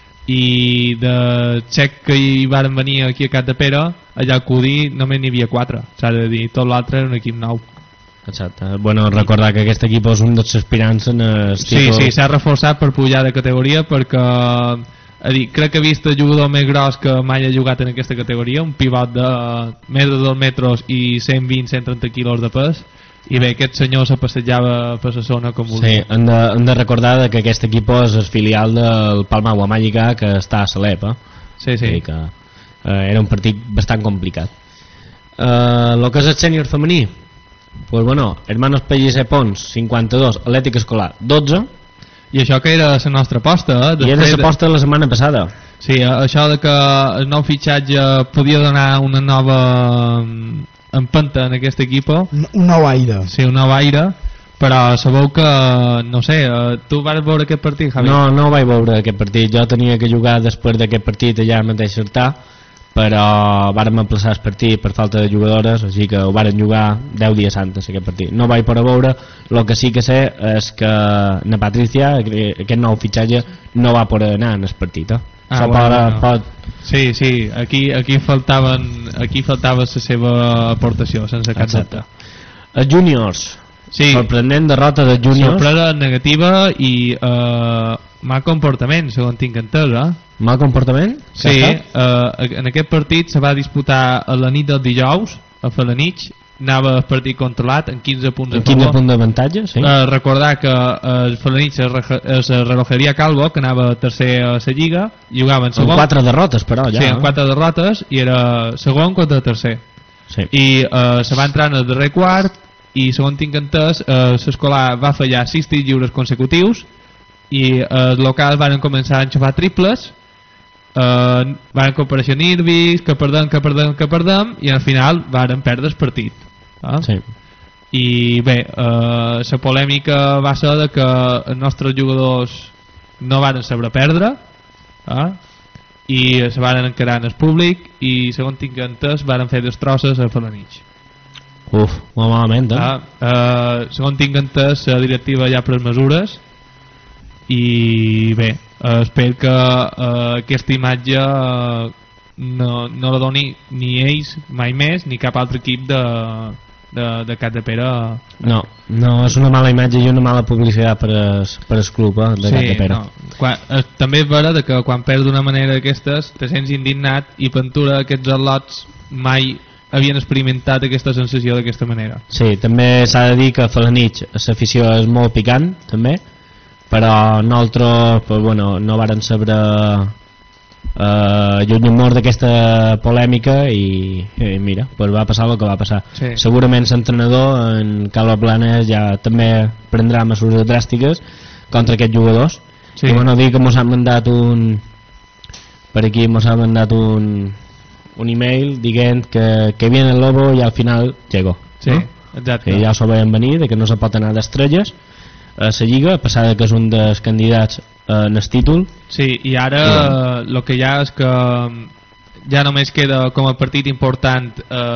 i de 7 que hi varen venir aquí a Capdepera, allà al Cudí només n'hi havia 4, s'ha de dir, tot l'altre era un equip nou. Exacte. Bueno, recordar que aquest equip és un dels aspirants en el títol. Sí, s'ha reforçat per pujar de categoria perquè crec que he vist el jugador més gros que mai ha jugat en aquesta categoria, un pivot de més de 2 metres i 120-130 quilos de pes, i bé, aquest senyor se passejava per la zona com volia. Sí, hem de recordar que aquest equip és el filial del Palma Agua Mágica, que està a Salep, Sí. Que era un partit bastant complicat. El que és el sènior femení, pues bueno, Hermanos Pellicer Pons 52, Atlètic Escolar 12. I això que era la nostra aposta, I era l'aposta de la setmana passada. Sí, això de que el nou fitxatge podia donar una nova empenta en aquest equip. Un nou aire. Sí, un nou aire, però sabeu que, no sé, tu vas veure aquest partit, Javi? No vaig veure aquest partit, jo tenia que jugar després d'aquest partit allà mateix Certà, però vàrem emplaçar el partit per falta de jugadores, així que ho varen jugar 10 dies antes aquest partit. No vaig poder veure, el que sí que sé és que na Patricia, aquest nou fitxatge, no va poder anar en el partit. Bueno. Sí, aquí faltava la seva aportació, sense cap dubte. Els júniors, sí. Sorprenent derrota de júniors. Sorpresa negativa i mal comportament, segons tinc entès, Mal comportament? Sí, en aquest partit se va disputar a la nit del dijous, a Felanitx, anava el partit controlat en 15 punts a favor. 15 punts d'avantatge, sí. Recordar que el Felanitx és la Relojeria Calvo, que anava tercer a la Lliga, jugaven segon. Amb 4 derrotes, però, ja. Sí, amb 4 derrotes, i era segon contra tercer. Sí. I se va entrar en el darrer quart, i segons tinc entès, l'escolar va fallar 6 tirs lliures consecutius, i els locals van començar a enxufar triples, van comparació nervis, que perdem, i al final van perdre el partit. Sí. I bé, la polèmica va ser de que els nostres jugadors no varen saber perdre, i se varen encarar en el públic i segons tinc entès varen fer destrosses a Felanitx. Uf, molt malament, segons tinc entès la directiva ja ha pres mesures i bé, espero que aquesta imatge no la doni ni ells mai més ni cap altre equip de Capdepera. No, és una mala imatge i una mala publicitat per el club de Capdepera. També és vera que quan perds d'una manera d'aquestes te sents indignat i pentura aquests al·lots mai havien experimentat aquesta sensació d'aquesta manera. Sí, també s'ha de dir que a Felanitx l'afició és molt picant també, però nosaltres pues, bueno, no varen saber lluny humor d'aquesta polèmica i mira, pues va passar el que va passar. Sí. Segurament l'entrenador en Carlos Blanes ja també prendrà mesures dràstiques contra aquests jugadors. Sí. I bueno, dir que mos han mandat per aquí mos han mandat un email dient que viene el lobo i al final llegó. Sí, ¿no? exacte. Que ja s'ho veien venir, de que no se pot anar d'estrelles a la Lliga, a pesar que és un dels candidats en el títol. Sí, i ara el que hi ha és que ja només queda com a partit important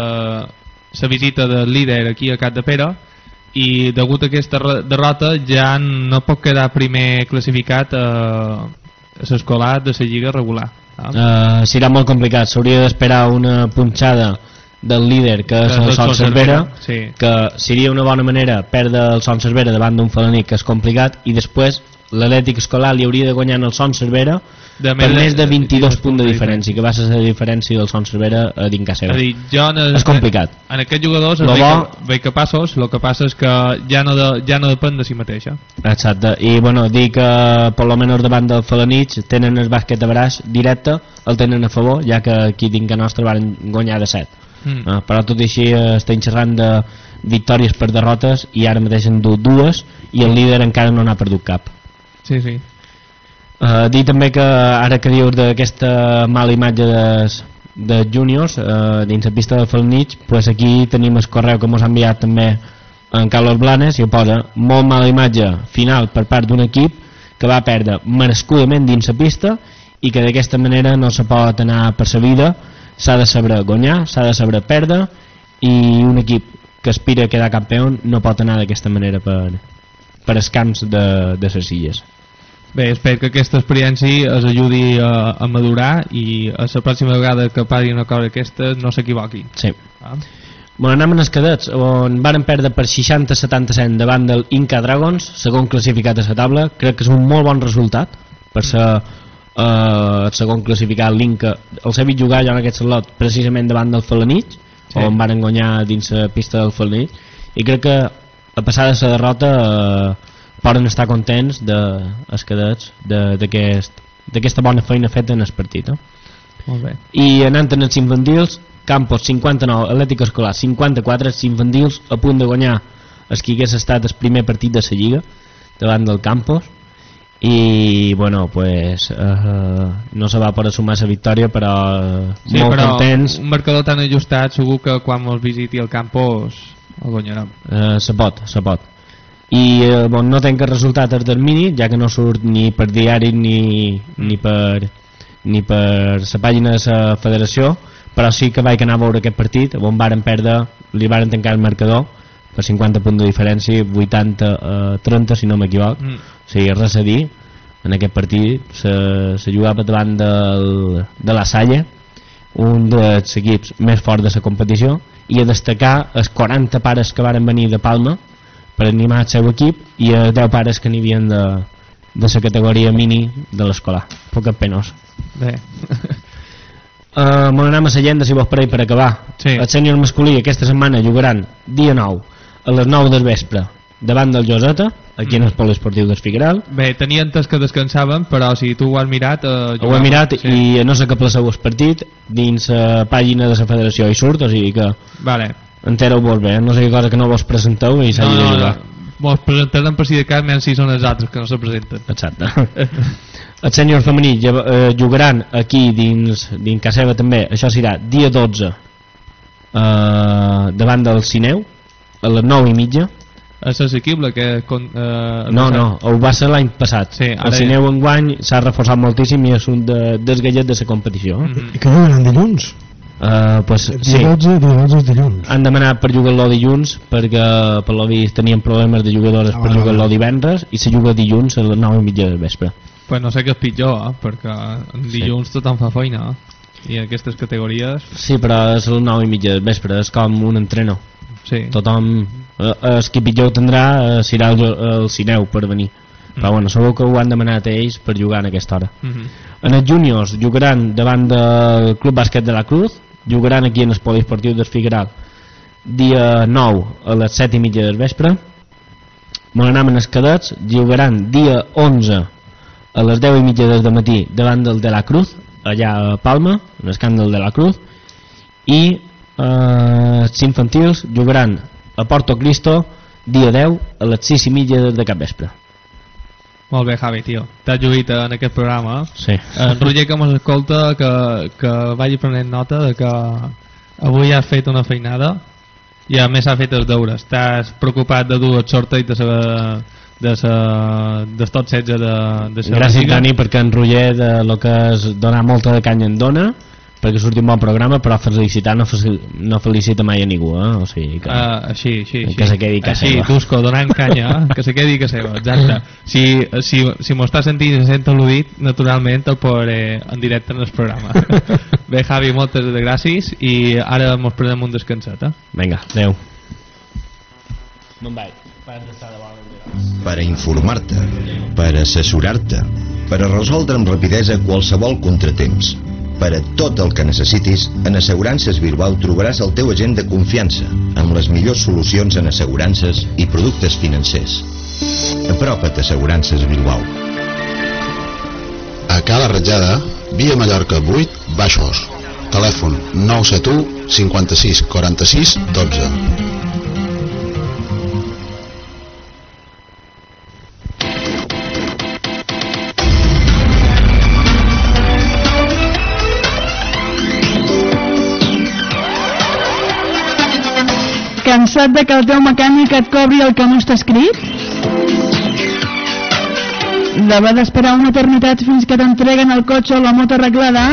la visita del líder aquí a Capdepera i degut a aquesta derrota ja no pot quedar primer classificat a l'escolar de la Lliga regular. Serà molt complicat, s'hauria d'esperar una punxada del líder que és el Son Cervera, sí. Que seria una bona manera perdre el Son Cervera davant d'un Felanitx que és complicat i després l'Atlètic Escolar li hauria de guanyar el Son Cervera per més de 22 punts de diferència, que va ser la diferència del Son Cervera a Dincasera. És complicat. En aquests jugadors veig capaços, el que passa és que ja no depèn de si mateixa. Exacte, i bueno, dir que per lo menys davant del Felanitx tenen el bàsquet a braç directe, el tenen a favor, ja que aquí dins que nostre van guanyar de 7. Però tot i així estem xerrant de victòries per derrotes i ara mateix en du 2 i el líder encara no n'ha perdut cap. Sí, sí. Dir també que ara que dius d'aquesta mala imatge de júniors dins la pista de Felanitx, pues aquí tenim el correu que ens ha enviat també en Carlos Blanes i ho posa: molt mala imatge final per part d'un equip que va perdre merescudament dins la pista i que d'aquesta manera no se pot anar per la vida. S'ha de saber guanyar, s'ha de saber perdre i un equip que aspira a quedar campió no pot anar d'aquesta manera per els camps de les Illes. Bé, espero que aquesta experiència es ajudi a madurar i a la pròxima vegada que pari una cosa d'aquestes no s'equivoqui. Sí. Bueno, anem als cadets, on varen perdre per 60-77 davant del Inca Dragons, segon classificat a la taula. Crec que és un molt bon resultat per ser el segon classificat. L'Inca els he vist jugar ja en aquest slot precisament davant del Felanitx, sí. On varen guanyar dins la pista del Felanitx, i crec que a passar de la derrota poden estar contents els cadets d'aquesta bona feina feta en el partit. Molt bé. I anant en els infantils, Campos 59, Atlètic Escolar 54, els infantils a punt de guanyar el que hagués estat el primer partit de la Lliga davant del Campos i bueno, pues no se va poder sumar la victòria, però sí, molt però contents. Un marcador tan ajustat segur que quan ens visiti el Campos el guanyarem. Se pot. I bon, no tenc el resultat al termini, ja que no surt ni per diari ni per la pàgina de la federació, però sí que vaig anar a veure aquest partit on varen perdre, li varen tancar el marcador per 50 punts de diferència, 80-30 si no m'equivoc. O sigui, res a dir, en aquest partit se jugava davant de la Salle, un dels equips més forts de la competició, i a destacar els 40 pares que varen venir de Palma per animar el seu equip i els 10 pares que n'hi havien de la categoria mini de l'escolar. Poc penós. Bé. Bueno, anem a l'agenda, si vols, per acabar. Sí. El sènior masculí aquesta setmana jugaran dia 9 a les 9 del vespre davant del Joseta, aquí en el poliesportiu del Figueral. Bé, tenia entès que descansaven, però si tu ho has mirat... Ho he mirat, sí. I no sé què placeu el partit dins la pàgina de la federació i surt, o sigui que... Vale. Entereu-vos bé, no sé què cosa que no vos presenteu i s'hagi de jugar. Mos presentarem per si de cas, menys si són els altres que no se presenten. Exacte. El sènior femení jugaran aquí dins casa seva també, això serà dia 12 davant del Cineu a les 9:30. és assequible no, ho va ser l'any passat. Sí, el Cineu enguany s'ha reforçat moltíssim i és un dels gallets de la competició. I que juguen en dilluns? Pues, sí. Dia 12 és dilluns. Han demanat per jugar-lo dilluns perquè per lo vist tenien problemes de jugadores per jugar-lo divendres i se juga dilluns a les 9:30 del vespre. Pues no sé què és pitjor, perquè dilluns tothom fa feina i aquestes categories... Sí, però és a les 9:30 del vespre, és com un entreno. Sí. Tothom, el que pitjor ho tindrà serà el Cineu per venir. Però bueno, segur que ho han demanat a ells per jugar en aquesta hora. En els júniors jugaran davant del Club Bàsquet de la Cruz, jugaran aquí en el Poliesportiu del Figueral dia 9 a les 7:30 del vespre. M'anam en els cadets, jugaran dia 11 a les 10:30 del matí davant del de la Cruz, allà a Palma, en el camp del de la Cruz, i els infantils jugaran a Porto Cristo dia 10 a les 6:30 de cap vespre. Molt bé, Javi, tio, t'has lluit en aquest programa. Sí. En Roger, que mos escolta, que vagi prenent nota de que avui has fet una feinada i a més has fet els deures. T'has preocupat de dur el sorteig de tot 16 de la Gràcies, Lliga. Dani, perquè en Roger de lo que és donar molta de canya en dona perquè surti un bon programa, però felicitar no felicita mai a ningú, o sigui que, així, que se quedi que així, seva. Tusco, donant canya, que se quedi que seva, exacte. Si m'ho estàs sentint i se sent al·ludit, naturalment el podré en directe en el programa. Bé, Javi, moltes gràcies i ara mos prenem un descanset. Vinga, adeu. Per a informar-te, per assessorar-te, per a resoldre amb rapidesa qualsevol contratemps. Per a tot el que necessitis, en Assegurances Bilbao trobaràs el teu agent de confiança, amb les millors solucions en assegurances i productes financers. Apropa't a Assegurances Bilbao. A Cala Ratjada, via Mallorca 8, Baixos. Telèfon 971 56 46 12. Cansat de que el teu mecànic et cobri el que no està escrit? D'haver d'esperar una eternitat fins que t'entreguen el cotxe o la moto arreglada?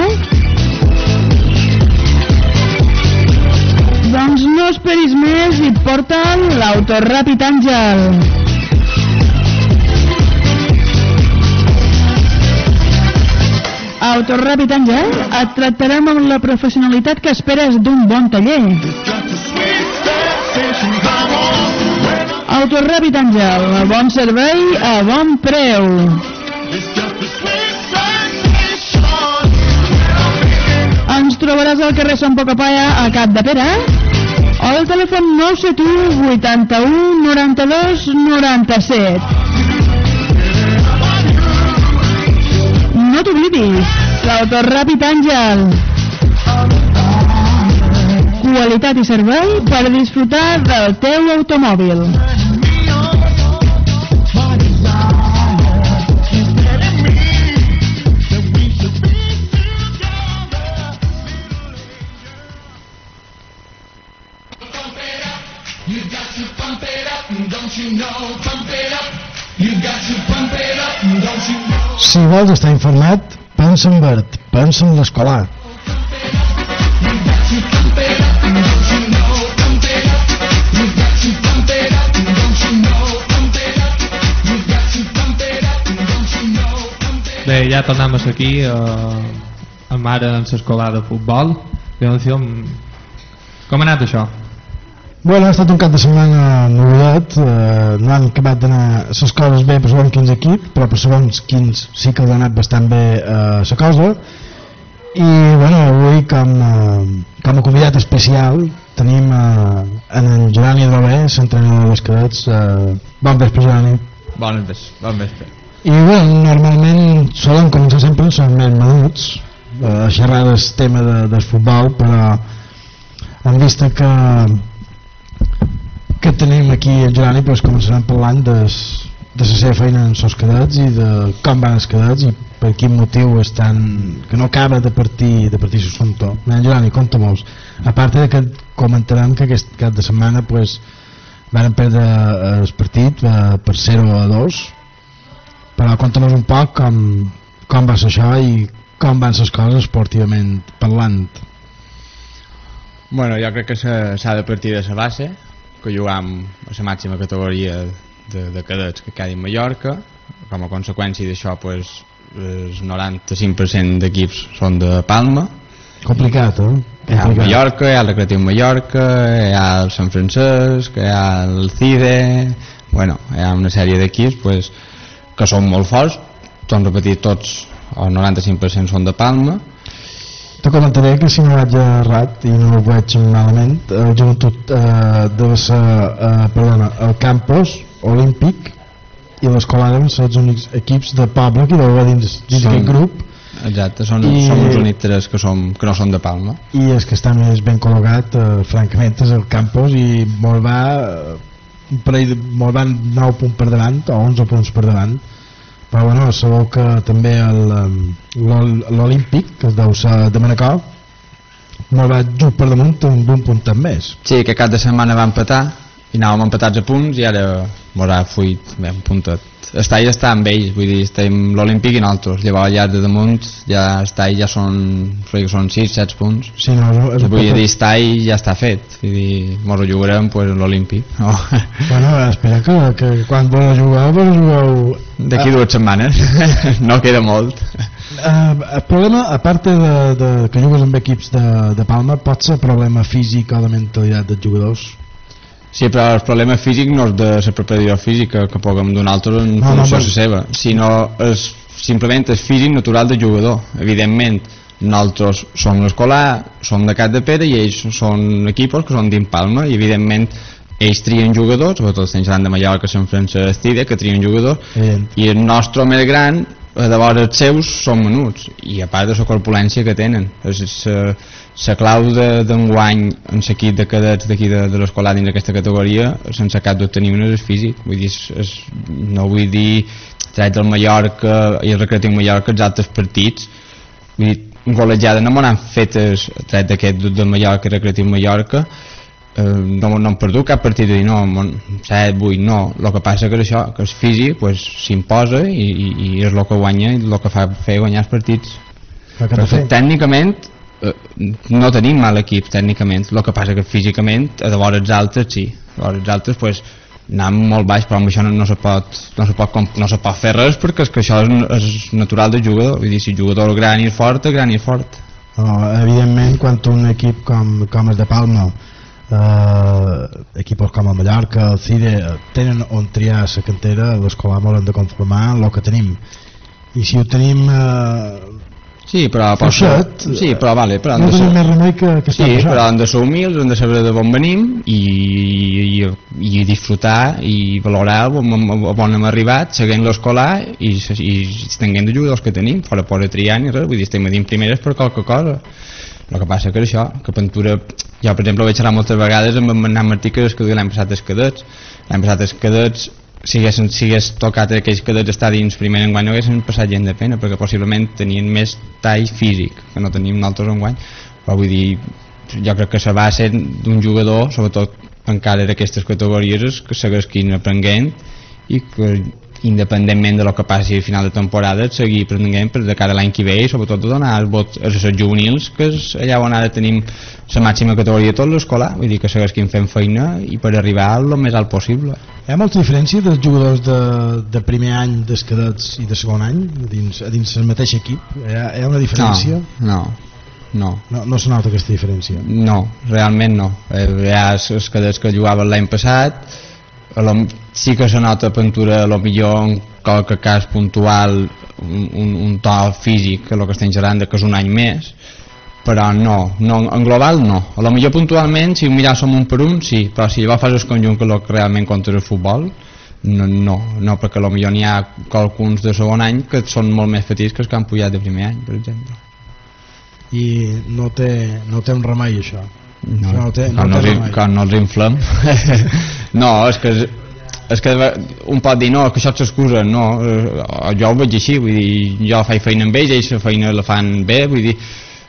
Doncs no esperis més i porta'l l'Autoràpid Àngel. Autoràpid Àngel et tractarem amb la professionalitat que esperes d'un bon taller. Autoràpid Àngel, bon servei a bon preu. Ens trobaràs al carrer Sant Pocapaya a Capdepera o al telèfon 971 81 92 97. No t'oblidis, l'Autoràpid Àngel. Qualitat i servei per disfrutar del teu automòbil. Si vols estar informat, pensa en verd, pensa en l'escolar. Bé, ja tornem aquí amb ara en l'escolar de futbol. Com ha anat això? Bueno, ha estat un cap de setmana nuvolat, no han acabat d'anar les coses bé per segons quins equips, però per segons quins sí que els ha anat bastant bé la cosa. I bueno, avui com a convidat especial tenim en el Gerani Drové, l'entrenador dels cadets. Bon vespre, Gerani. Bon vespre. I bueno, normalment solen començar sempre en els més menuts a xerrar del tema del futbol, però en vista que tenim aquí el Gerani, doncs començarem parlant de la seva feina en els cadets i de com van els cadets i per quin motiu estan, que no acaba de partir l'assumpte. Gerani, conta-mos, a part de que comentarem que aquest cap de setmana pues, van perdre el partit per 0-2, però conta'm un poc com va ser això i com van les coses esportivament parlant. Bueno, jo crec que s'ha de partir de la base, que jugam a la màxima categoria de cadets que quedi en Mallorca. Com a conseqüència d'això, pues, el 95% d'equips són de Palma. Complicat, eh? Hi ha el Mallorca, hi ha el Recreatiu Mallorca, hi ha el Sant Francesc, hi ha el CIDE. Bueno, hi ha una sèrie d'equips pues, que són molt forts. Torno a repetir, tots, el 95% són de Palma. Te comentaré que si no vaig errat i no ho veig malament, el joventut deu ser el campus olímpic i l'escola són els únics equips de poble que hi deu haver dins aquest grup. Exacte, som els únics tres que no són de Palma. I el que està més ben col·locat, francament, és el campus i molt va 9 punts per davant o 11 punts per davant. Però bueno, sabeu que també l'Olímpic, que es deu ser de Manacor, molt va just per damunt d'un punt més. Sí, que cap de setmana va empatar i anàvem empatats a punts i ara mos ha fuit bé, un puntet. Està amb ells, vull dir, estem l'Olímpic i nosaltres, llavors ja de damunt ja està ja són 6-7 punts. Sí, no, vull dir, està i ja està fet, vull dir, mos ho jugarem pues, l'Olímpic. No? Bueno, espera que quan vol jugueu d'aquí 2 setmanes, no queda molt. El problema, a part de que jugues amb equips de Palma, pot ser problema físic o de mentalitat dels jugadors? Sí, però el problema físic no és de la preparació física que puguem donar altres en funció de la seva, sinó és simplement el físic natural del jugador. Evidentment, nosaltres som l'escolar, som de Capdepera i ells són equips que són dins Palma i evidentment ells trien jugadors, sobretot estem parlant de Mallorca, Sant Francesc, CIDE, que trien jugadors, i el nostre més gran, llavors els seus són menuts, i a part de la corpulència que tenen. La clau d'enguany en l'equip de cadets d'aquí de l'escolar dins d'aquesta categoria, sense cap d'obtenir és el físic. Vull dir, no vull dir tret del Mallorca i el Recreatiu Mallorca els altres partits, vull dir, golejades no m'han fet tret d'aquest del Mallorca i Recreatiu Mallorca, no hem perdut cap partit de dir no, 7-8 no, el que passa que és això, que el físic s'imposa i és el que guanya i el que fa fer guanyar els partits. Però tècnicament no tenim mal equip tècnicament, el que passa que físicament a llavors els altres sí, els altres anem molt baix, però amb això no se pot fer res perquè és que això és natural del jugador. Vull dir, si el jugador gran i fort, gran i fort. Evidentment, quan un equip com el de Palma, equips com el Mallorca, el CIDE, tenen on triar la cantera, l'escolar molt hem de conformar el que tenim. I si ho tenim sí, però vale, però no tenim més remei que sí, però hem de ser humils, hem de saber d'on venim i disfrutar i valorar on hem arribat seguint l'escolar i tenint de jugadors que tenim, fora poder triar ni res, vull dir, estem a dins primeres per qualque cosa. El que passa que és això, que Pintura, jo per exemple vaig xerrar moltes vegades amb en Bernat Martí que l'any passat els cadets si hagués tocat aquells cadets estar dins primer enguany no haguessin passat gent de pena perquè possiblement tenien més tall físic que no tenim nosaltres enguany, però vull dir, jo crec que la base d'un jugador, sobretot encara d'aquestes categories, és que segueixin aprenent i que independentment de lo que passi al final de temporada seguir aprenent per de cara a l'any que ve i sobretot donar el vot a les juvenils que és allà on ara tenim la màxima categoria de tot l'escolar, vull dir que segueixin fent feina i per arribar al més alt possible. Hi ha molta diferència dels jugadors de primer any dels cadets i de segon any dins el mateix equip? Hi ha una diferència? No se nota aquesta diferència? No, realment no. Hi ha els cadets que jugaven l'any passat, sí que se nota Pintura a lo millor en qualque cas puntual un to físic que el que estem xerrant que és un any més, però no, en global no. A lo millor puntualment si ho mirar som un per un sí, però si llavors fas el conjunt que el que realment compta el futbol no, perquè a lo millor n'hi ha qualcuns de segon any que són molt més petits que els que han pujat de primer any, per exemple. I no té un remei això? Quan no els inflem no, és que un pot dir no, que això és excusa, no, jo ho veig així, vull dir, jo faig feina amb ells la feina la fan bé, vull dir,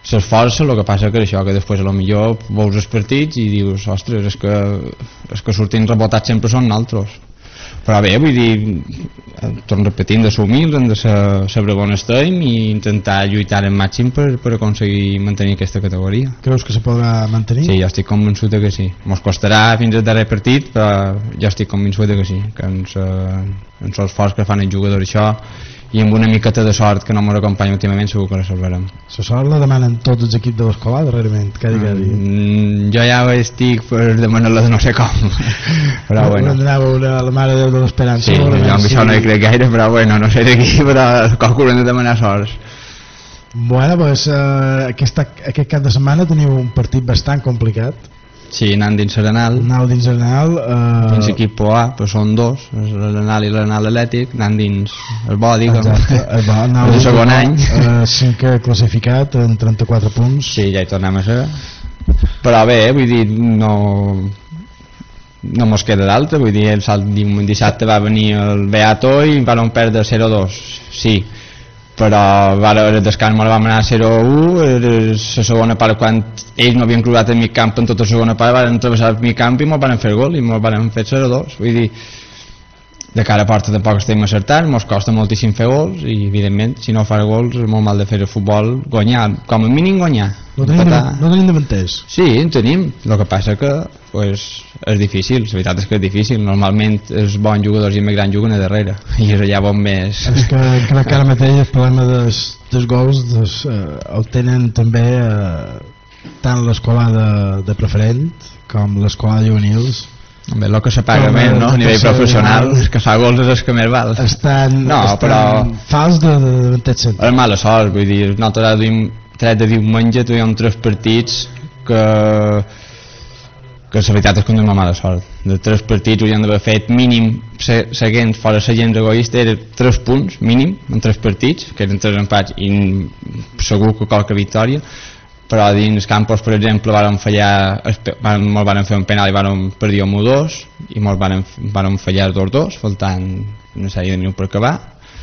s'esforça, el que passa que això, que després a lo millor veus els partits i dius, ostres, és que sortim rebotats sempre són nosaltres. Però bé, vull dir, torno repetint, de ser humils, hem de saber on estem i intentar lluitar al màxim per aconseguir mantenir aquesta categoria. Creus que se podrà mantenir? Sí, jo estic convençut que sí. Mos costarà fins al darrer partit, però jo estic convençut que sí, que ens l'esforç que fan els jugadors això, i amb una miqueta de sort que no mos acompanya últimament segur que la salvarem. La sort la demanen tots els equips de l'escola darrerament, cada dia. Jo ja estic per demanar-la de no sé com, però bueno. Anava la Mare de Déu de l'Esperança. Sí, jo amb això no hi crec gaire, però bueno, no sé d'aquí, però qualcú hem de demanar sorts. Bueno, doncs aquest cap de setmana teniu un partit bastant complicat. Sí, anant dins l'Arenal. Anau dins l'Arenal. Dins l'equip A, però són dos, l'Arenal i l'Arenal Atlètic, anant dins el bo, digue'm. Exacte, el bo, el segon any. Cinquè classificat en 34 punts. Sí, ja hi tornem a ser. Però bé, vull dir, no mos queda d'altre, vull dir, el dissabte va venir el Beato i van perdre 0-2, sí. Però el descans me la vam anar 0-1, la segona part quan ells no havien creuat el mig camp en tota la segona part van travessar el mig camp i me'l van fer gol i me'l van fer 0-2, vull dir, de cara a porta tampoc estem acertant, mos costa moltíssim fer gols i evidentment si no fas gols és molt mal de fer el futbol, guanyar, com a mínim guanyar. No tenim davanters. Sí, en tenim, el que passa que pues, és difícil, la veritat és que és difícil, normalment els bons jugadors i més grans juguen a darrere i és allà on més... És que crec que ara mateix el problema dels gols el tenen també tant l'escola de preferent com l'escola de juvenils. Bé, el que se paga més, no? A nivell professional, és que fa gols és el que més val. Estan fals de davanters centres. És mala sort, vull dir, nosaltres duim 3 de diumenge, teníem 3 partits que la veritat és que no és una mala sort. De 3 partits hauríem d'haver fet mínim, seguint fora la gent egoista, eren 3 punts mínim en 3 partits, que eren 3 empats i segur que qualque victòria, però dins Campos, per exemple, varen fallar, molt varen fer un penal i varen perdir 1-2 i molt varen fallar 2-2, faltant una sèrie de minuts per acabar.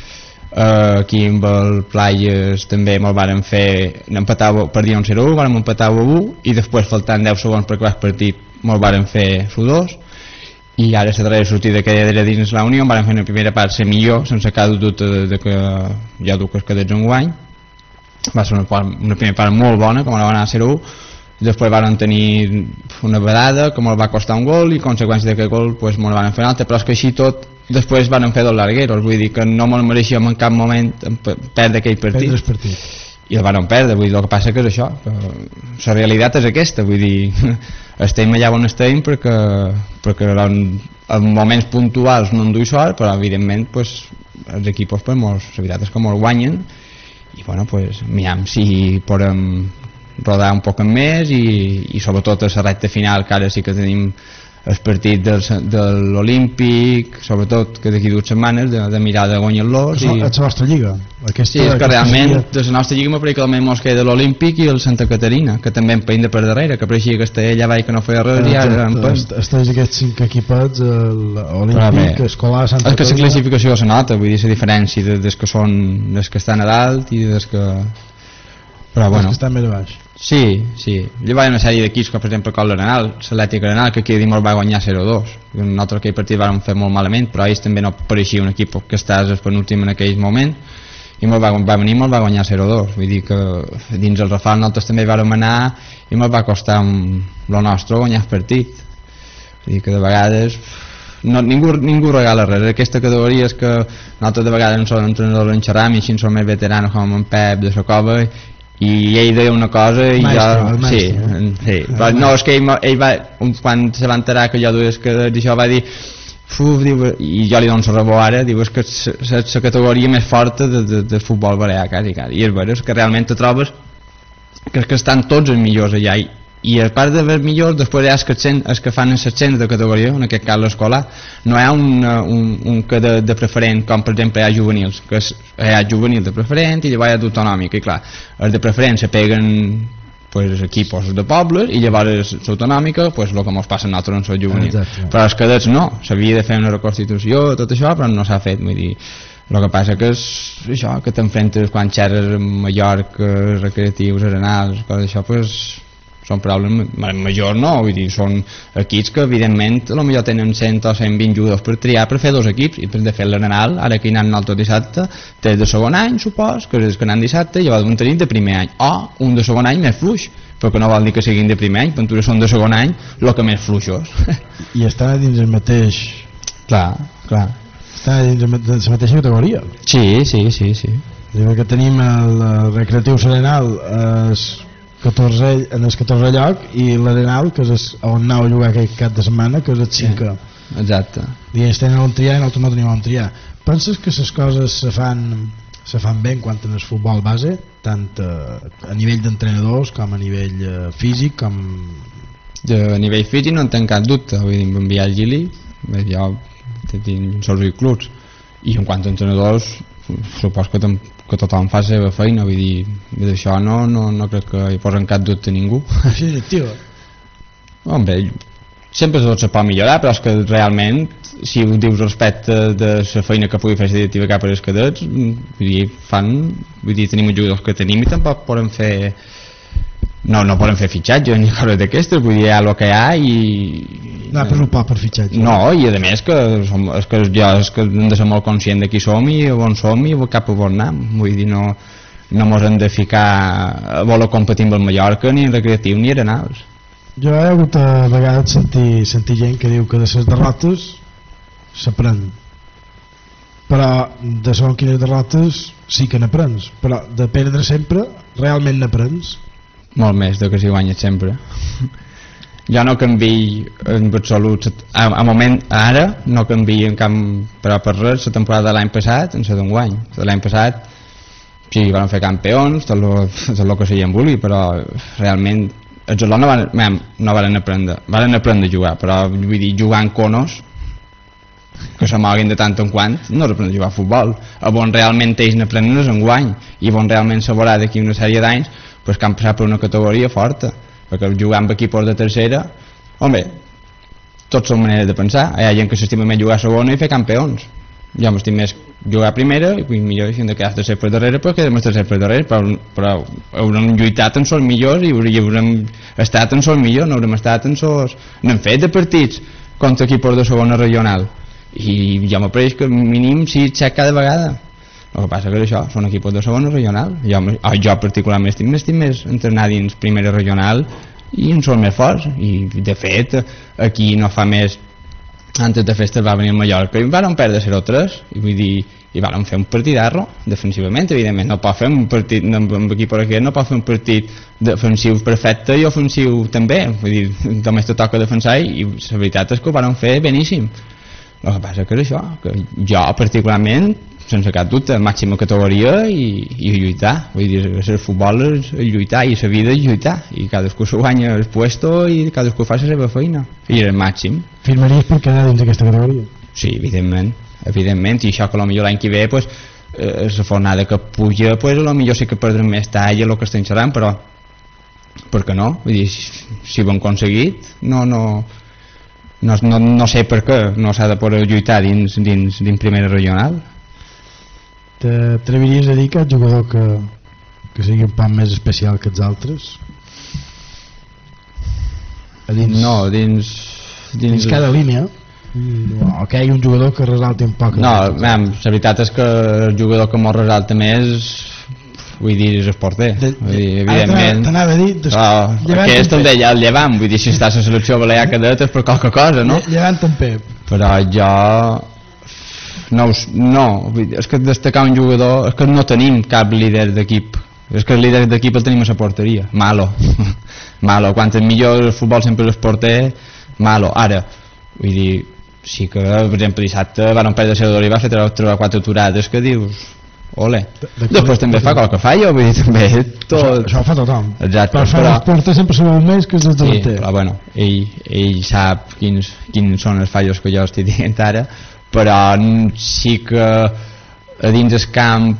Aquí amb el Playas també molt varen fer, perdien 0-1, varen empatar 1-1 i després faltant 10 segons per acabar el partit molt varen fer 1-2 i ara la darrera sortida que era dins la Unió varen fer una primera part ser millor sense cap dubte de que hi ha dues cadets enguany. Va ser una primera part molt bona, com la van anar a 0-1, després van tenir una vedada que molt va costar un gol i conseqüència d'aquest gol pues, molt van fer un altre, però és que així tot després van fer 2 largueros, vull dir que no me'l mereixíem en cap moment perdre aquell partit i el van perdre, vull dir, el que passa que és això, que la realitat és aquesta, vull dir estem allà on estem perquè en moments puntuals no en duim sort, però evidentment pues, els equips pues, la veritat és que molt guanyen i bueno, pues, mirem si podem rodar un poc més i sobretot a la recta final que ara sí que tenim el partit de l'Olímpic, sobretot que d'aquí 2 setmanes de mirar de guanyar-los és la vostra lliga sí, és que realment de la nostra lliga m'apareix que només mos queda l'Olímpic i el Santa Caterina que també em peïn de per darrere que apareixia que estava allà baix que no feia res i ara em peïn estàs aquests 5 equipets l'Olímpic, Escolar, Santa Caterina és que la classificació se nota, vull dir la diferència des que estan a dalt i des que però bueno que estan més a baix sí, hi va una sèrie d'equips com per exemple com l'Arenal, l'Atlètic Arenal que aquí dimos va guanyar 0-2 un altre aquell partit van fer molt malament però ells també no pareixia un equip que estàs el penúltim en aquell moment i va venir i va guanyar 0-2 vull dir que dins el Rafal nosaltres també vam anar i ens va costar el nostre guanyar el partit vull dir que de vegades ningú regala res, aquesta categoria és que nosaltres de vegades no som entrenadors en xerram i així som més veteranos com en Pep de Socova i ell deia una cosa i maestro, sí, però no, és que ell va, quan se va enterar que jo dues que d'això va dir diu, i jo li dono la raó ara diu, és que és la categoria més forta de futbol balear quasi, i és vera, és que realment te trobes que estan tots els millors allà i a part de ver millors després hi ha els que fan els ascens de categoria en aquest cas l'escolar no hi ha un que de preferent com per exemple hi ha juvenils que hi ha juvenil de preferent i llavors hi ha d'autonòmic i clar, els de preferent se peguen pues, equipos de pobles i llavors l'autonòmica pues, el que ens passa a nosaltres en el juvenil però els cadets no, s'havia de fer una reconstitució tot això però no s'ha fet vull dir El que passa que és això, que t'enfrentes quan xerres amb Mallorca, Recreatius, Arenals, coses d'això, pues, són paraules majors, no? Vull dir, són equips que evidentment potser tenen 100 o 120 jugadors per triar per fer 2 equips, i de fet l'Arenal, ara que hi anem l'altre dissabte, té de segon any, supos, que és que anem dissabte, i llavors un tenim de primer any, o un de segon any més fluix, però que no vol dir que siguin de primer any, Ventura són de segon any, el que més fluixos. I estan dins el mateix... Clar. Estan dins la mateixa categoria. Sí. Que tenim el Recreatiu Arenal en el 14è lloc i l'Arenal, que és on anau a jugar aquest cap de setmana, que és el 5è. Exacte. I ells tenen on triar i nosaltres no tenim on triar. Penses que les coses se fan bé en quant al futbol base, tant a nivell d'entrenadors com a nivell físic, com... A nivell físic no en tenc cap dubte, vull dir, enviar el Gili, jo tinc sols clubs, i en quant a entrenadors supos que tothom fa la seva feina, vull dir, d'això no crec que hi posen cap dubte a ningú. Sí, tio. Home, sempre tot se pot millorar, però és que realment, si ho dius respecte de la feina que pugui fer la directiva cap a els cadets, vull dir, tenim els jugadors que tenim i tampoc poden fer... No poden fer fitxatge ni coses d'aquestes, vull dir, hi ha el que hi ha i... No, però no pot per fitxatge. No, i a més que hem de ser molt conscient de qui som i on som i cap a on anem, vull dir, no mos hem de ficar a voler competir amb el Mallorca ni en Recreatiu ni Arenals. Jo he hagut a vegades sentir gent que diu que de les derrotes s'aprèn, però de segons quines derrotes sí que n'aprens, però de perdre sempre realment n'aprens. Molt més del que s'hi guanya sempre. Jo no canvio en absolut a moment, ara no canvio en cap, però per res la temporada de l'any passat en la d'enguany. L'any passat sí, van fer campions, tot el que seien vulgui, però realment els alumnes no van aprendre a jugar, però vull dir, jugar en conos que se moguin de tant en quant no és aprendre a jugar a futbol. A on realment ells n'aprenen és enguany, i on realment se veurà d'aquí una sèrie d'anys pues que han passat per una categoria forta, perquè jugar amb equips de tercera, home, tots són maneres de pensar. Hi ha gent que s'estima més jugar a segona i fer campions. Jo m'estim més jugar a primera i millor si hem de quedar tercer per darrere, però quedem tercer per darrere, però haurem lluitat en els millors i haurem estat en els millors, no haurem estat en els... N'hem fet de partits contra equips de segona regional i jo m'apareix que mínim 6-7 cada vegada. El que passa que això són equips de segona regional. Jo particularment estic més entrenat dins primera regional i en són més forts, i de fet aquí no fa més, antes de festes va venir a Mallorca i van perdre 0-3 i vull dir, i van fer un partidarro defensivament. Evidentment no pot fer un partit amb equip aquí, no pot fer un partit defensiu perfecte i ofensiu també, vull dir, només te toca defensar i la veritat és que ho van fer beníssim. El que passa que és això, que jo particularment sense cap dubte, màxima categoria i lluitar, vull dir, el futbol és lluitar i la vida és lluitar i cadascú s'ho guanya el puesto i cadascú fa la seva feina i el màxim. Firmaries per quedar dins d'aquesta categoria? Sí, evidentment, i això que potser l'any que ve pues, la fornada que puja pues, potser sí que perdrem més tall el que estem xerrant, però per què no? Vull dir, si ho hem aconseguit no sé per què no s'ha de poder lluitar dins primera regional. T'atreviries a dir que el jugador que sigui un poc més especial que els altres? No, dins cada línia o que hi ha un jugador que resalti un poc? No, la veritat és que el jugador que molt resalta més vull dir, és el porter, evidentment. T'anava a dir aquest el deia el Llevant, vull dir, si està a la selecció balear cadet és per qualque cosa, no? Llevant en Pep. Però jo no, és que destacar un jugador és que no tenim cap líder d'equip, és que el líder d'equip el tenim a la porteria, malo, quan el millor futbol sempre és porter, malo. Ara, vull dir, sí que per exemple dissabte van perdre 0-2 i va fer 3-4 aturades que dius ole, després també fa qualque fallo, vull dir, també tot... Això ho fa tothom. Exacte, però el porter sempre sabeu més que els delanter. Sí, però bueno, ell sap quins són els fallos que jo estic dient ara, però sí que a dins el camp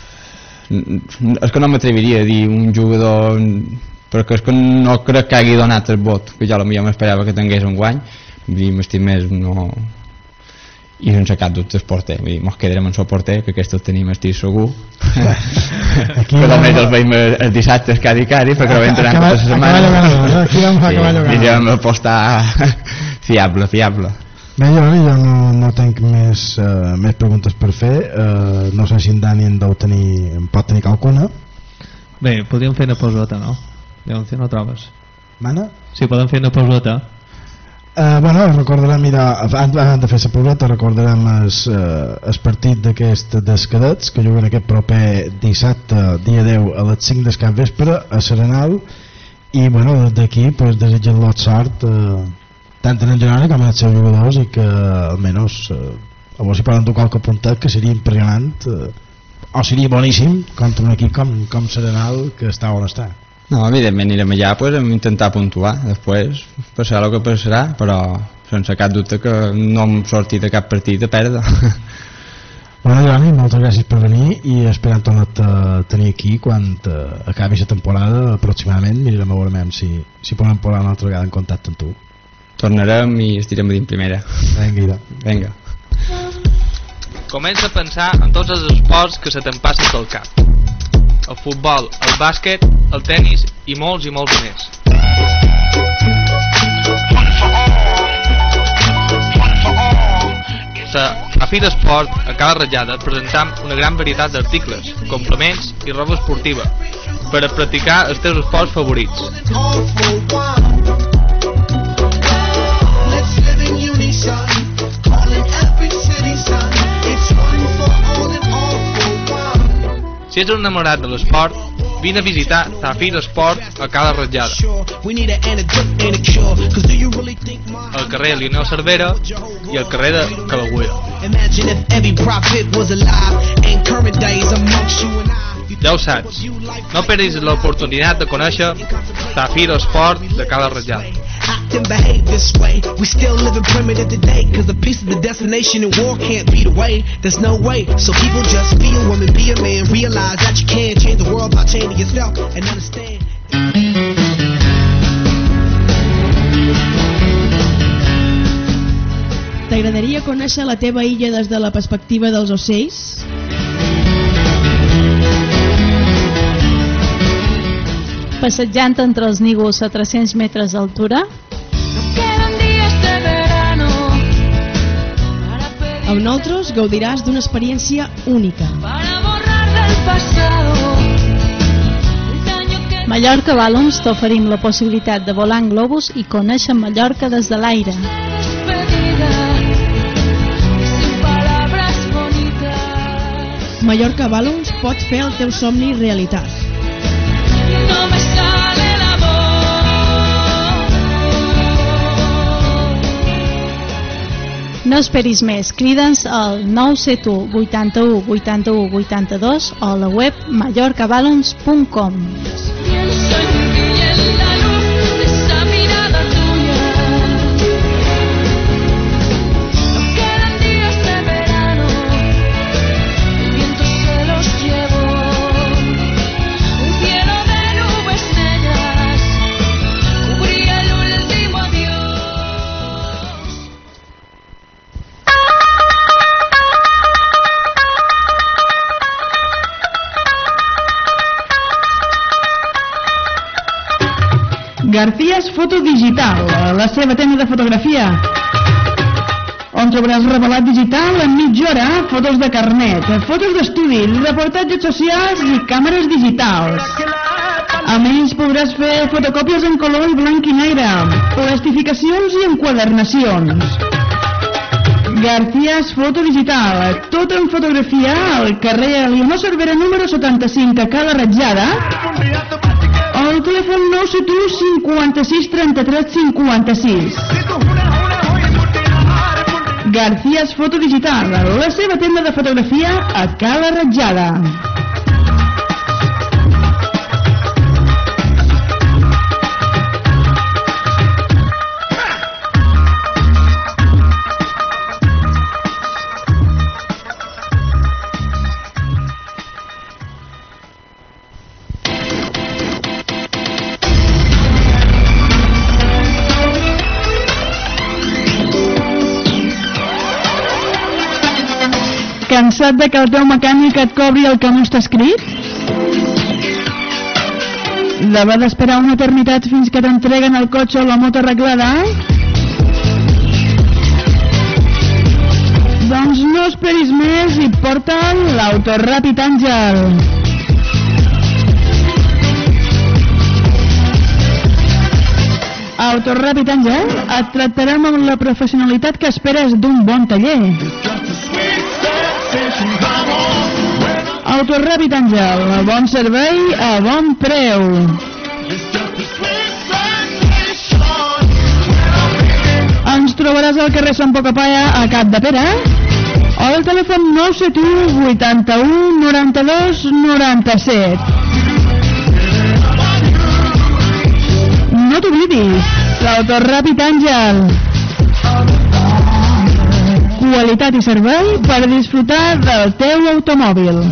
és que no m'atreviria a dir un jugador, perquè és que no crec que hagi donat el vot que jo potser m'esperava que tingués un guany, vull dir, m'estic més no... i sense cap dubte el porter, vull dir, mos quedarem en el porter, que aquest el tenim, estic segur. Que només el veiem els dissabtes cada cari, perquè no entrarem tota la setmana. Aquí vam fer cavall I ja vam apostar fiable. Bé, jo no tinc més preguntes per fer. No sé si en Dani en pot tenir qualcuna. Bé, podríem fer una pausota, no? Llavors, no trobes? Mana? Sí, podem fer una pausota. Bueno, recordarem, abans de fer la pausota, recordarem el partit d'aquest dels cadets, que juguen aquest proper dissabte, dia 10, a les 5 del capvespre, a Serenal, i bueno, des d'aquí pues, desitgen-los sort, tant en general com en els seus jugadors, i que almenys a veure si poden dur qualque puntet, que seria impressionant, o seria boníssim contra un equip com Serenal, que està on està. No, evidentment anirem allà, pues, hem intentar puntuar, després passarà el que passarà, però sense cap dubte que no hem sortit de cap partit a perdre. Bueno, Joani, moltes gràcies per venir i esperem tornar-te a tenir aquí quan acabi la temporada aproximadament. Mirarem a veure si podem posar una altra vegada en contacte amb tu. Tornarem i estirem a dir en primera. Vinga. Comença a pensar en tots els esports que se te'n passen pel cap. El futbol, el bàsquet, el tennis i molts més. A Fira Esport, a Cala Ratjada, presentam una gran varietat d'articles, complements i roba esportiva per a practicar els teus esports favorits. Si ets un enamorat de l'esport, vine a visitar Zafir Esport a Cala Ratjada. Al carrer Lionel Cervera i al carrer de Calagüera. Ja ho saps, no perdis l'oportunitat de conèixer Zafir Esport de Cala Ratjada. Act and behave this way. We still living primitive today, cause the peace of the destination and war can't be the way. There's no way, so people just be a woman, be a man. Realize that you can change the world by changing yourself and understand. T'agradaria conèixer la teva illa des de la perspectiva dels ocells? Passejant entre els nígols a 300 metres d'altura? Amb nosaltres gaudiràs d'una experiència única. Mallorca Balloons t'oferim la possibilitat de volar en globus i conèixer Mallorca des de l'aire. Mallorca Balloons pot fer el teu somni realitat. No esperis més, crida'ns al 971 81 81 82 o a la web mallorcaballoons.com. Garcías Foto Digital, la seva tenda de fotografia, on trobaràs revelat digital en mitja hora, fotos de carnet, fotos d'estudi, reportatges socials i càmeres digitals. A més, podràs fer fotocòpies en color i blanc i negre, plastificacions i enquadernacions. Garcías Foto Digital, tot en fotografia al carrer Lionel Cervera número 75 a Cala Ratjada, al telèfon 971 56 33 56. Garcías Foto Digital, la seva tenda de fotografia a Cala Ratjada. Cansat de que el teu mecànic et cobri el que no està escrit? D'haver d'esperar una eternitat fins que t'entreguen el cotxe o la moto arreglada? Doncs no esperis més i porta'l l'Autoràpid Àngel. Autoràpid Àngel et tractarem amb la professionalitat que esperes d'un bon taller. Autoràpid Àngel, bon servei a bon preu. Ens trobaràs al carrer Sant Pocapaya a Capdepera o al telèfon 971 81 92 97. No t'oblidis, l'Autoràpid Àngel. Qualitat i servei per disfrutar del teu automòbil.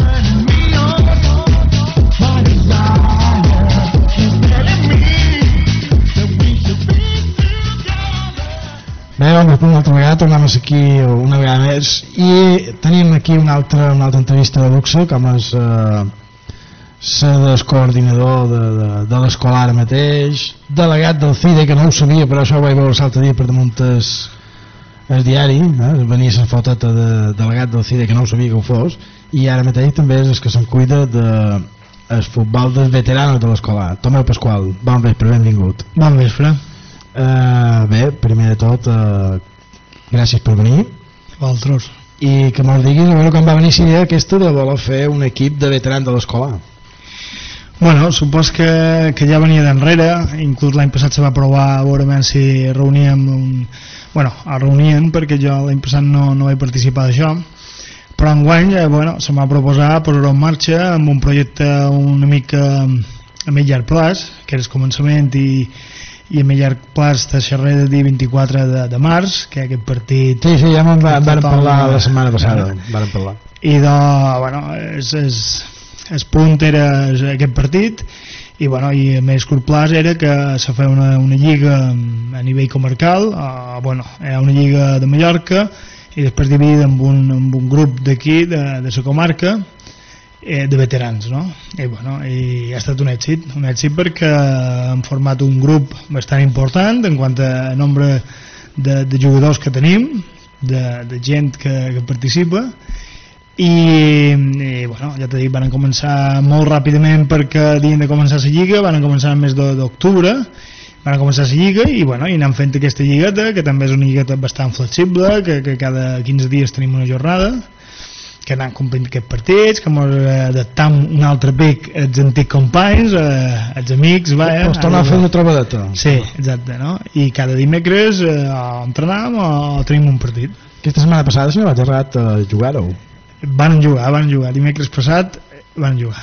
Bé, doncs, una altra vegada tornem aquí una vegada més i tenim aquí una altra entrevista de luxe, com és ser descoordinador de l'escola ara mateix, delegat del CIDE, que no ho sabia, però això ho vaig veure l'altre dia per damunt el diari, venia la foteta de delegat del CIDE, que no ho sabia que ho fos, i ara mateix també és el que se'n cuida del futbol dels veteranos de l'escola. Tomeu Pasqual, bon vespre, benvingut. Bon vespre. Bé, primer de tot, gràcies per venir. Vosaltres. I que mos diguis a veure com va venir la idea aquesta de voler fer un equip de veterans de l'escola. Bueno, supos que ja venia d'enrere, inclús l'any passat se va provar a veure si reuníem es reunien perquè jo l'any passat no vaig participar d'això, però enguany se m'ha proposat posar-ho en marxa amb un projecte una mica a mig llarg plaç, que era el començament i a mig llarg plaç de xerrer del dia 24 de març, que aquest partit... Sí, ja vam parlar la setmana passada, vam parlar. I el punt era aquest partit, i a més curt plaç era que se feia una lliga a nivell comarcal, hi ha una lliga de Mallorca, i després dividida amb un grup d'aquí, de la comarca, de veterans, no? I ha estat un èxit perquè hem format un grup bastant important en quant a nombre de jugadors que tenim, de gent que participa, i ja t'he dit, van començar molt ràpidament perquè havien de començar la lliga, van començar el mes d'octubre, van començar la lliga i anem fent aquesta lligueta, que també és una lligueta bastant flexible, que cada 15 dies tenim una jornada, que anem complint aquests partits, que ens adaptam un altre pic als antics companys, als amics, Pues tornar a fer una trobadeta. Sí, exacte, no? I cada dimecres entrenam o tenim un partit. Aquesta setmana passada si no vaig errat a jugar-ho. Van jugar, dimecres passat van jugar.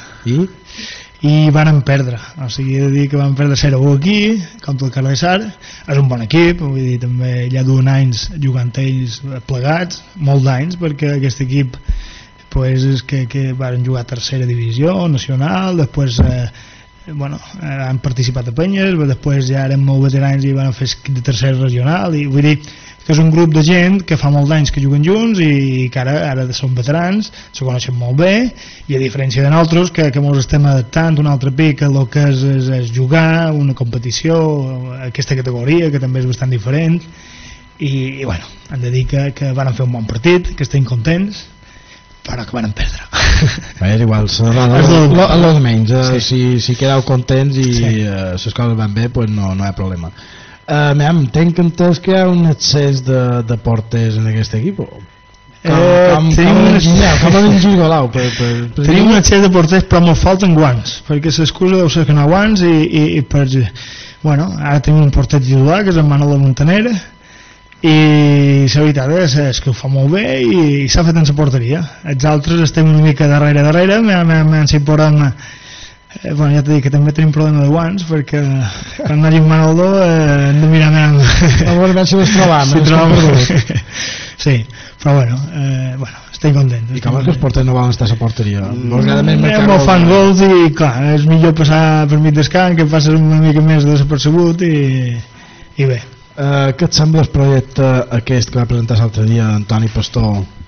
I van perdre, o sigui, he de dir que van perdre 0-1 aquí, contra el Carlessar. És un bon equip, vull dir, també ja duen anys jugant ells plegats, molts d'anys, perquè aquest equip és que van jugar a tercera divisió nacional, després han participat a penyes, després ja eren molt veterans i van fer de tercera regional, i vull dir que és un grup de gent que fa molts anys que juguen junts i que ara són veterans, se coneixen molt bé, i a diferència de nosaltres que ens estem adaptant un altre pic a el que és jugar una competició, aquesta categoria que també és bastant diferent, i hem de dir que van fer un bon partit, que estem contents, però que van perdre. És igual, el de menys, si quedeu contents i les coses van bé, doncs no hi ha problema. Entenc que hi ha un excés de porters en aquest equip. Com han engigolau? Tenim un excés de porters, però ens falten guants, perquè l'excusa deu ser que no hi ha guants, i ara tenim un porter titular, que és el Manolo Montaner, i la veritat és que ho fa molt bé i s'ha fet en la porteria. Els altres estem una mica darrere, si podem... ja t'he dit que també tenim problema de guants, perquè quan hi hagi un Manoldo hem de mirar més... A veure si les trobam. Sí, però estem contents. I com és que els porters no volen estar a la porteria? No fan gols i clar, és millor passar per mig d'escant, que passes una mica més desapercebut i bé. Què et sembla el projecte aquest que va presentar l'altre dia Antoni Pastor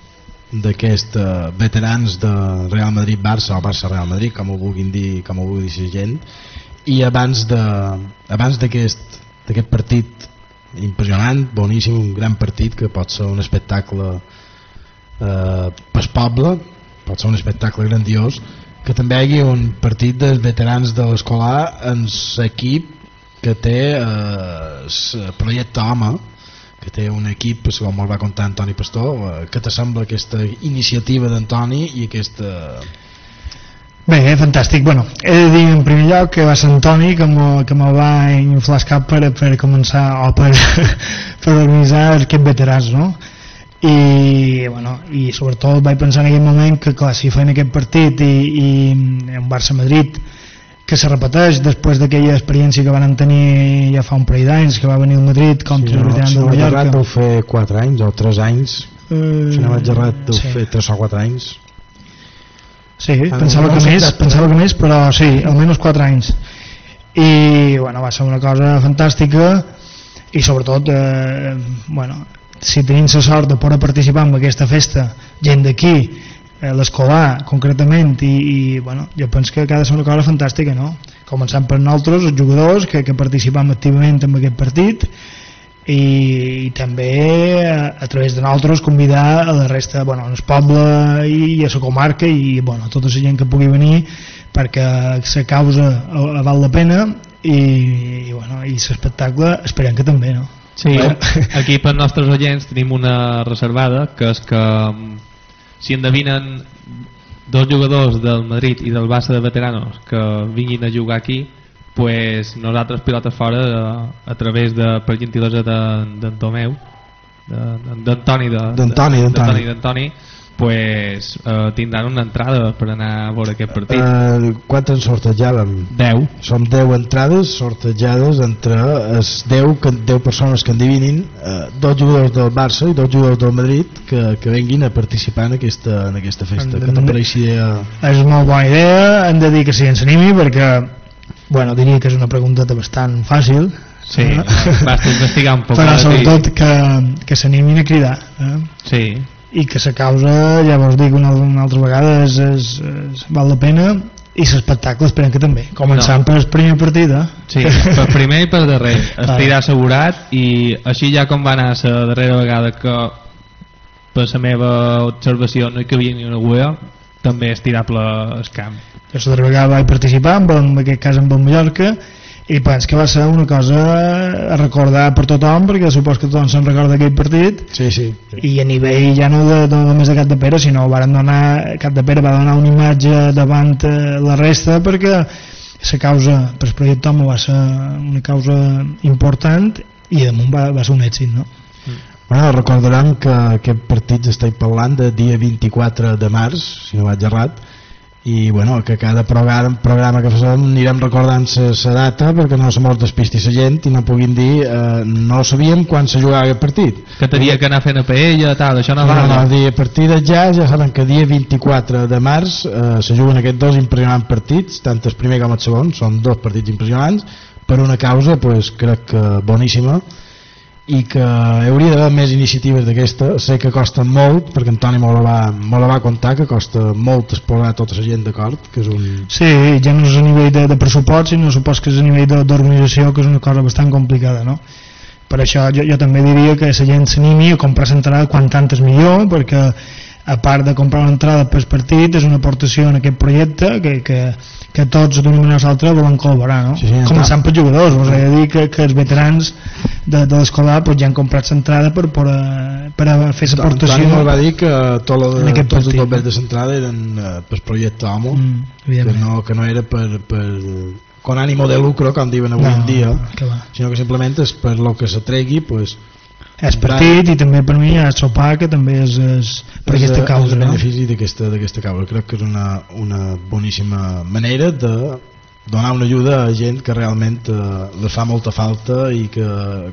d'aquests veterans de Real Madrid-Barça o Barça-Real Madrid, com ho vulgui dir la gent. I abans d'aquest partit impressionant, boníssim, un gran partit que pot ser un espectacle pel poble, pot ser un espectacle grandiós, que també hi hagi un partit dels veterans de l'Escolar en l'equip que té el projecte Home, que té un equip, segons me'l va contar Antoni Pastor. Què t'assembla aquesta iniciativa d'Antoni i aquesta... Bé, fantàstic. Bueno, he de dir en primer lloc que va ser Antoni que me va inflar el cap per començar o per organitzar aquests veterans, no? I sobretot vaig pensar en aquell moment que clar, si feien aquest partit i un Barça-Madrid que se repeteix després d'aquella experiència que van tenir ja fa un parell d'anys, que va venir el Madrid contra el veteran de Mallorca. Deu fer 4 anys o 3 anys, si no vaig errat deu fer 3 o 4 anys. Sí, pensava que més, però sí, almenys 4 anys. I bueno, va ser una cosa fantàstica i sobretot si tenim la sort de poder participar en aquesta festa gent d'aquí, l'Escolar concretament, i bueno, jo penso que ha de ser una cosa fantàstica, no? Començant per nosaltres, els jugadors que participam activament en aquest partit, i també a través de nosaltres convidar a la resta, al poble i a la comarca i tota la gent que pugui venir, perquè la causa val la pena i l'espectacle esperem que també, no? Sí, aquí per nostres oients tenim una reservada, que és que si endevinen 2 jugadors del Madrid i del Barça de veteranos que vinguin a jugar aquí, pues nosaltres Pilotes Fora a través de, per gentilesa d'en Tomeu, d'Antoni, pues tindran una entrada per anar a veure aquest partit. Quantes en sortejàvem? 10. Som 10 entrades sortejades entre les 10 persones que endevinin, 2 jugadors del Barça i 2 jugadors del Madrid que venguin a participar en aquesta festa. Què t'apareix idea? És molt bona idea, hem de dir que sí, ens animi, perquè diria que és una pregunteta bastant fàcil. Sí, basta investigar un poc. Però sobretot que s'animin a cridar. Sí. I que la causa, ja vos dic una altra vegada, val la pena, i l'espectacle esperem que també, començant per el primer partit. Sí, per primer i per darrer estirà assegurat, i així ja com va anar la darrera vegada que per la meva observació no hi cabia ni una agüera, també estirable el camp. Jo la darrera vegada vaig participar, en aquest cas amb el Mallorca, i penso que va ser una cosa a recordar per tothom, perquè supos que tothom se'n recorda d'aquell partit. Sí. I a nivell ja no només de Capdepera, sinó Capdepera va donar una imatge davant la resta, perquè la causa per el projecte Home va ser una causa important i damunt va ser un èxit, no? Recordaran que aquest partit estem parlant de dia 24 de març, si no vaig errat, i que cada programa que fem anirem recordant la data perquè no se mos despisti la gent i no puguin dir no sabíem quan se jugava aquest partit, que tenia que anar fent a paella tal, això no va. A partir de ja saben que dia 24 de març se juguen aquests 2 impressionants partits, tant el primer com el segon, són 2 partits impressionants per una causa crec que boníssima, i que hauria d'haver més iniciatives d'aquesta. Sé que costa molt, perquè Antoni me la va contar, que costa molt posar tota la gent d'acord, que és un... Sí, ja no és a nivell de pressupost, sinó supos que és a nivell d'organització, que és una cosa bastant complicada, no? Per això jo també diria que la gent s'animi a comprar l'entrada quan tant és millor, perquè a part de comprar l'entrada per partit és una aportació en aquest projecte que tots d'una manera o l'altra volen col·laborar, no? Sí, començant per jugadors, us he de dir que els veterans de l'Escolar ja han comprat l'entrada per fer l'aportació. Antoni va dir que tots els dobles de l'entrada eren per projecte Home, que no era con ánimo de lucro, com diuen avui en dia, sinó que simplement és per lo que se tregui, és partit, i també per mi és sopar, que també és per aquesta causa, el benefici d'aquesta causa. Crec que és una boníssima manera de donar una ajuda a gent que realment les fa molta falta, i que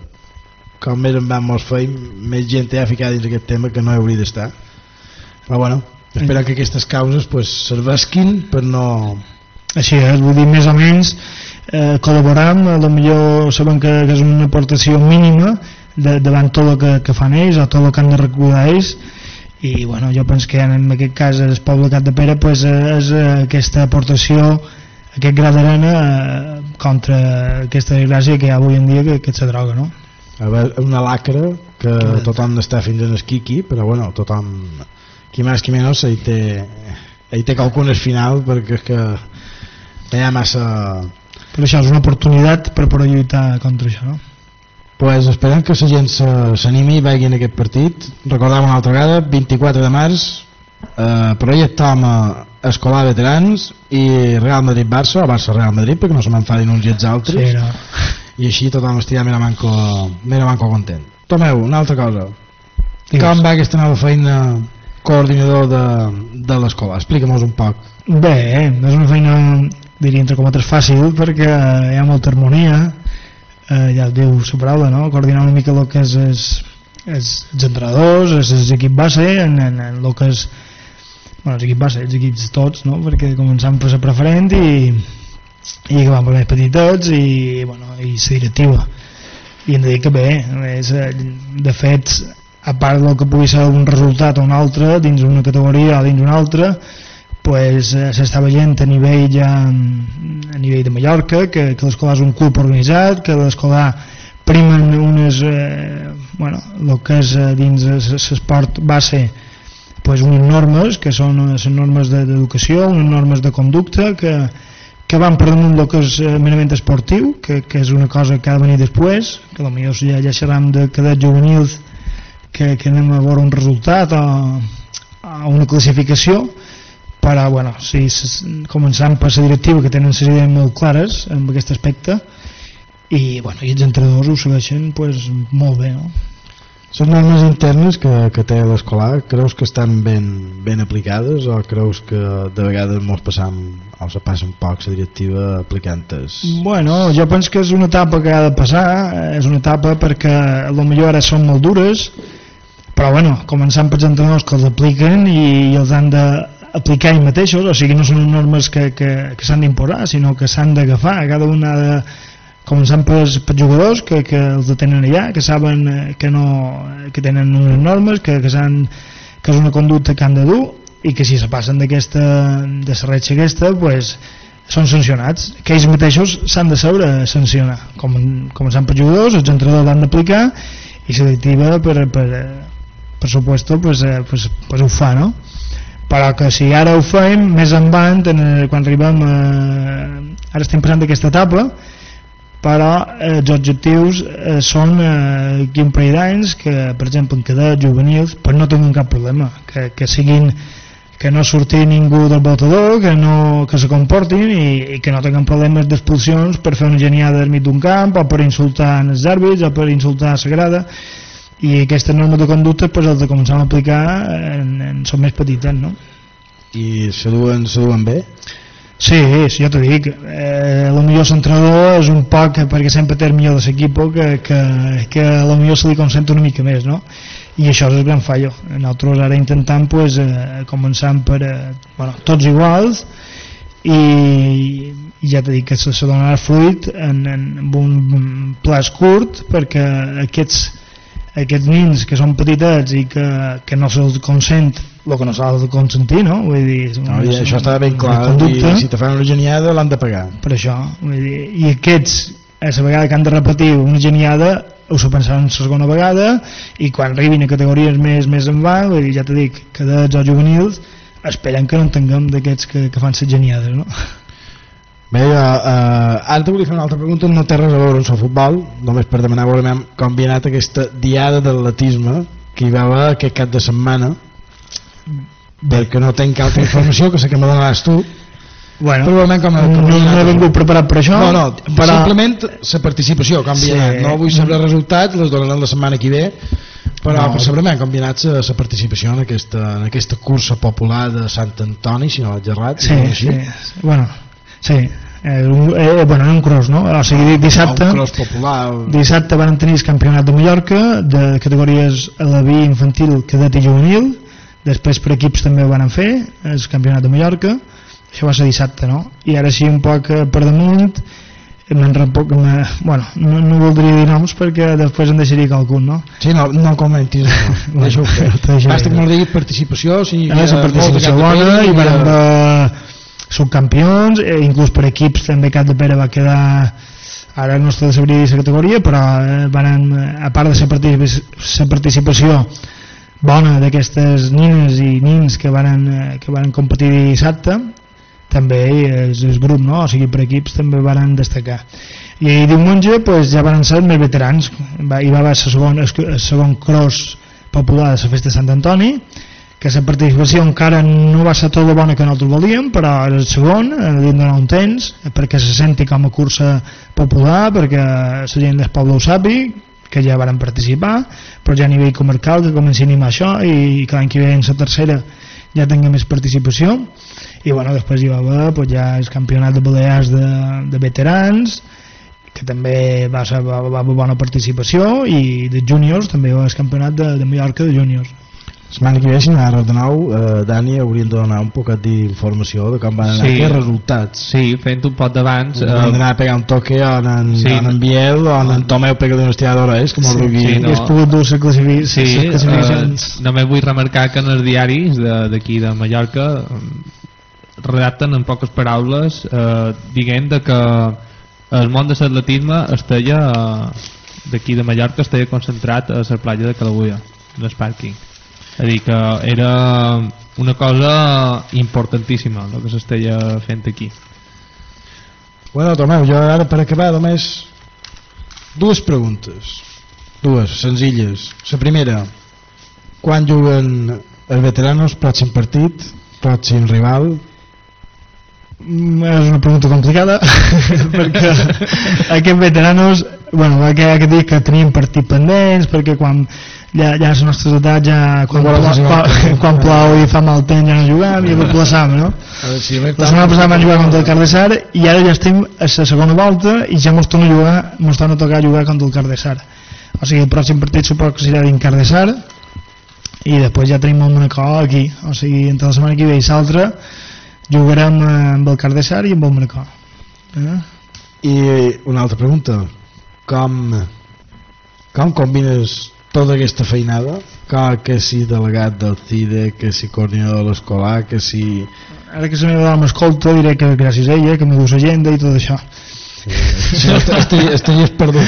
com més en vam mos feim, més gent ha ficat dins aquest tema que no hauria d'estar. Però espero que aquestes causes serveixin per no... Així és, vull dir, més o menys col·laboram, potser sabem que és una aportació mínima davant tot el que fan ells o tot el que han de recordar ells, i bueno, jo penso que en aquest cas el poble de Capdepera pues, és aquesta aportació, aquest gra d'arena contra aquesta desgràcia que hi ha avui en dia que és la droga, no? A veure, una lacra que tothom està fins en esquiqui, però bueno, tothom, qui més qui menys, ell té qualcunes final, perquè és que hi ha massa... Però això és una oportunitat per poder lluitar contra això, no? Pues esperem que la gent s'animi i vegi en aquest partit. Recordem una altra vegada, 24 de març, Projecte Home Escolar Veterans i Real Madrid-Barça, o Barça-Real Madrid, perquè no se m'enfadin uns i els altres. Sí, no. I així tothom estirà mera manco content. Tomeu, una altra cosa. Com va aquesta nova feina coordinador de l'escola? Explica-mos un poc. Bé, és una feina, diria entre cometes, fàcil, perquè hi ha molta harmonia, ja diu la paraula, no? Coordinar una mica el que és els entrenadors, l'equip base, en el que és, bueno, l'equip base, els equips tots, no? Perquè començam per la preferent i que van per més petitets i la directiva, i hem de dir que bé, de fet, a part del que pugui ser un resultat o un altre dins una categoria o dins una altra, pues s'està veient a nivell de Mallorca que l'escolar és un club organitzat, que l'escolar primen unes el que és dins l'esport base, pues unes normes que són les normes d'educació, unes normes de conducta que van per damunt del que és merament esportiu, que és una cosa que ha de venir després, que potser ja xerram de cadets juvenils que anem a veure un resultat o una classificació, però sí, començant per la directiva, que tenen les idees molt clares en aquest aspecte, i els entrenadors ho segueixen molt bé, no? Les normes internes que té l'escolar, creus que estan ben aplicades o creus que de vegades mos passam o se passa un poc la directiva aplicant-les? Bueno, jo penso que és una etapa que ha de passar, és una etapa perquè potser ara són molt dures, però començant pels entrenadors que els apliquen i els han d'aplicar ells mateixos, o sigui, no són normes que s'han d'imposar, sinó que s'han d'agafar, cada una ha de, començant pels jugadors que els tenen allà, que saben que tenen unes normes, que és una conducta que han de dur, i que si se passen de la ratxa aquesta, són sancionats, que ells mateixos s'han de saber sancionar, començant pels jugadors, els entrenadors l'han d'aplicar, i la directiva per supuesto ho fa, no? Però que si ara ho fem més endavant, quan arribem ara estem passant d'aquesta etapa, però els objectius són aquí un parell d'anys que, per exemple, en cadets juvenils no tinguin cap problema, que no surti ningú del voltador, que se comportin i que no tinguin problemes d'expulsions per fer una geniada al mig d'un camp o per insultar els àrbits o per insultar la grada, i aquestes normes de conducta els de començar a aplicar són més petites, no? I se duen bé? Sí, jo t'ho dic, el millor l'entrenador és un poc perquè sempre té el millor de l'equip que el millor se li concentra una mica més, no? I això és el gran fallo. Nosaltres ara intentant començant per tots iguals, i ja t'he dit que se donarà fruit en un plaç curt, perquè aquests nins que són petitets i que no se'ls consent el que no s'ha de consentir, no? Vull dir, això està ben clar, i si te fan una geniada l'han de pagar. Per això, vull dir, i aquests a la vegada que han de repetir una geniada ho se pensaran la segona vegada, i quan arribin a categories més en va, vull dir, ja t'he dit, cadets o juvenils, esperen que no en tinguem d'aquests que fan les geniades, no? Bé, ara te volia fer una altra pregunta, no té res a veure amb el futbol, només per demanar com havia anat aquesta diada d'atletisme que hi va haver aquest cap de setmana, perquè no tenc altra informació que sé que me donaràs tu. Bueno, no he vingut preparat per això. No, simplement la participació, com havia anat. No vull saber els resultats, les donaran la setmana que ve, però per saber com havia anat la participació en aquesta cursa popular de Sant Antoni, si no vaig errat. Sí, en un cross, no? O sigui, dissabte van tenir el campionat de Mallorca de categories alaví, infantil, cadet i juvenil, després per equips també ho van fer el campionat de Mallorca, això va ser dissabte, no? I ara sí, un poc per damunt bueno, no voldria dir noms perquè després em deixaria qualcun, no? Sí, no comentis, no. Deixa-ho fer. Basta que no diguis participació, si la participació bona i van subcampions, inclús per equips també Capdepera va quedar, ara no està de saber la categoria, però a part de la participació bona d'aquestes nines i nins que van competir dissabte, també el grup, no? O sigui, per equips també van destacar. I diumenge pues, ja van ser més veterans, hi va haver el segon cross popular de la festa de Sant Antoni, que la participació encara no va ser tot bona que nosaltres volíem, però el segon hem de donar un temps perquè se senti com a cursa popular, perquè la gent del poble ho sàpiga, que ja van participar, però ja a nivell comarcal que comenci a animar això i que l'any que ve en la tercera ja tingui més participació. I bueno, després hi va haver pues, ja el campionat de Balears de veterans, que també va haver bona participació, i de júniors també va haver el campionat de Mallorca de júniors. La setmana que ve, si no de nou, Dani, hauríem de donar un poquet d'informació de com van anar aquests resultats. Sí, fent un pot d'abans. Vam anar a pegar un toque on en Biel, on en Tomeu pega d'una estiradora, és com el rugby. No. És pogut dur la classificacions. Només vull remarcar que en els diaris d'aquí de Mallorca redacten en poques paraules dient que el món de l'atletisme estaria d'aquí de Mallorca estaria concentrat a la platja de Calabulla, en el pàrquing. És a dir, que era una cosa importantíssima el que s'estaria fent aquí. Bueno, Tomeu, jo ara per acabar només dues preguntes, dues senzilles. La primera, quan juguen els veteranos, pròxim partit, pròxim rival? És una pregunta complicada perquè aquests veteranos, bueno, aquest dia que teníem partit pendents, perquè quan ja a les nostres edats quan plou i fa mal temps ja no juguem i replaçam, no? La setmana passada vam jugar contra el Cardessar i ara ja estem a la segona volta i ja mos torna a tocar jugar contra el Cardessar. O sigui, el pròxim partit suposo que serà dins Cardessar i després ja tenim el Manacor aquí, o sigui, entre la setmana que ve i l'altra jugarem amb el Cardessar i amb el Manacor. I una altra pregunta, com combines tota aquesta feinada, que si delegat del CIDE, que si coordinador de l'escolar, que si... Ara que se meva dona m'escolta diré que gràcies a ella, que m'hi du l'agenda i tot això. Estaries perdut.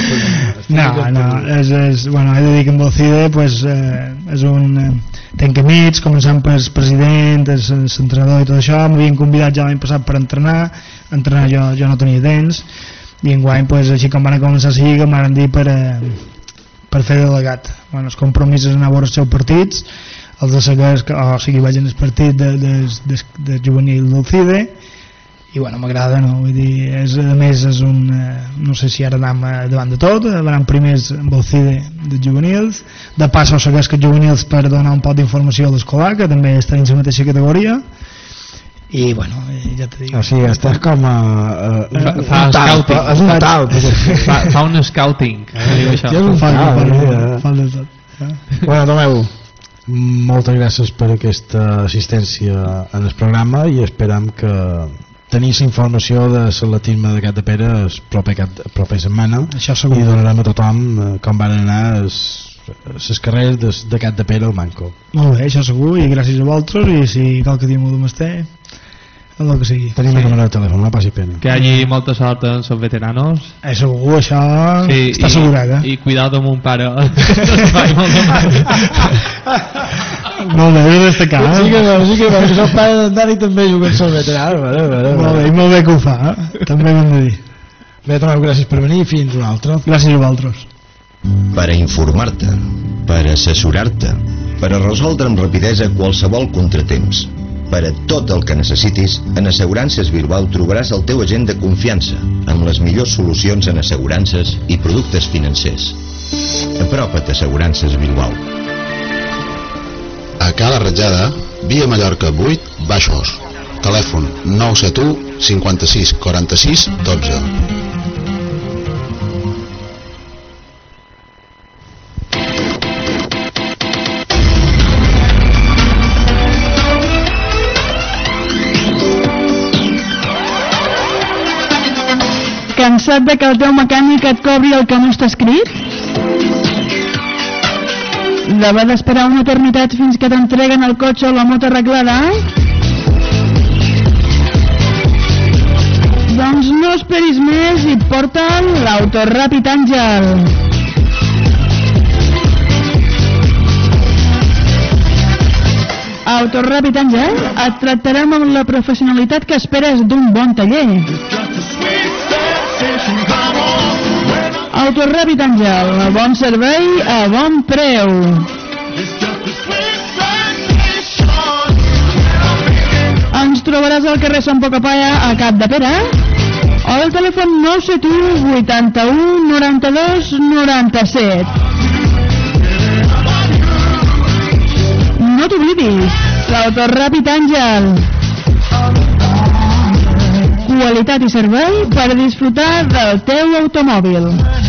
Bueno, he de dir que amb el CIDE pues, és un... Tenc amics, començant per el president, l'entrenador i tot això, m'havien convidat ja l'any passat per entrenar jo no tenia temps, i enguany pues, així com van començar la lliga m'han dit per fer delegat. Bueno, els compromisos anar a veure els seus partits, els de seguir, o sigui, vaig en el partit de juvenil del CIDE, i bueno, m'agrada, no? Vull dir, a més és un, no sé si ara anem davant de tot, anem primers amb el CIDE de juvenils, de pas o segueix que juvenils per donar un poc d'informació a l'escolar, que també està en la mateixa categoria, i bueno, ja t'he dit. O sigui, estàs com fa un scouting. Bueno, Tomeu, moltes gràcies per aquesta assistència en el programa i esperam que tenir la informació de l'atletisme de Capdepera el proper setmana i donarem a tothom com van anar les carreres de Capdepera al Manco. Molt bé, això segur, i gràcies a vosaltres, i si cal que diguem el Masté, el que sigui. Tenim el número de telèfon, no passi pena. Que hi hagi molta sort en els veteranos. Segur, això està assegurat, I cuidado amb un pare. Molt bé, he destacat. Sí que el pare d'en Dani també juga amb els veteranos. Molt bé que ho fa, també ho hem de dir. Bé, Tomeu, gràcies per venir i fins una altra. Gràcies a vosaltres. Per a informar-te, per a assessorar-te, per a resoldre amb rapidesa qualsevol contratemps. Per a tot el que necessitis, en Assegurances Bilbao trobaràs el teu agent de confiança, amb les millors solucions en assegurances i productes financers. Apropa't a Assegurances Bilbao. A Cala Ratjada, via Mallorca 8, Baixos. Telèfon 971 56 46 12. Cansat de que el teu mecànic et cobri el que no està escrit? D'haver d'esperar una eternitat fins que t'entreguen el cotxe o la moto arreglada? Doncs no esperis més i porta'l l'Autoràpid Àngel. Autoràpid Àngel et tractarem amb la professionalitat que esperes d'un bon taller. Autoràpid Àngel, bon servei a bon preu. Ens trobaràs al carrer Sant Pocapaya a Capdepera o al telèfon 971 81 92 97. No t'oblidis, l'Autoràpid Àngel. Qualitat i servei per disfrutar del teu automòbil.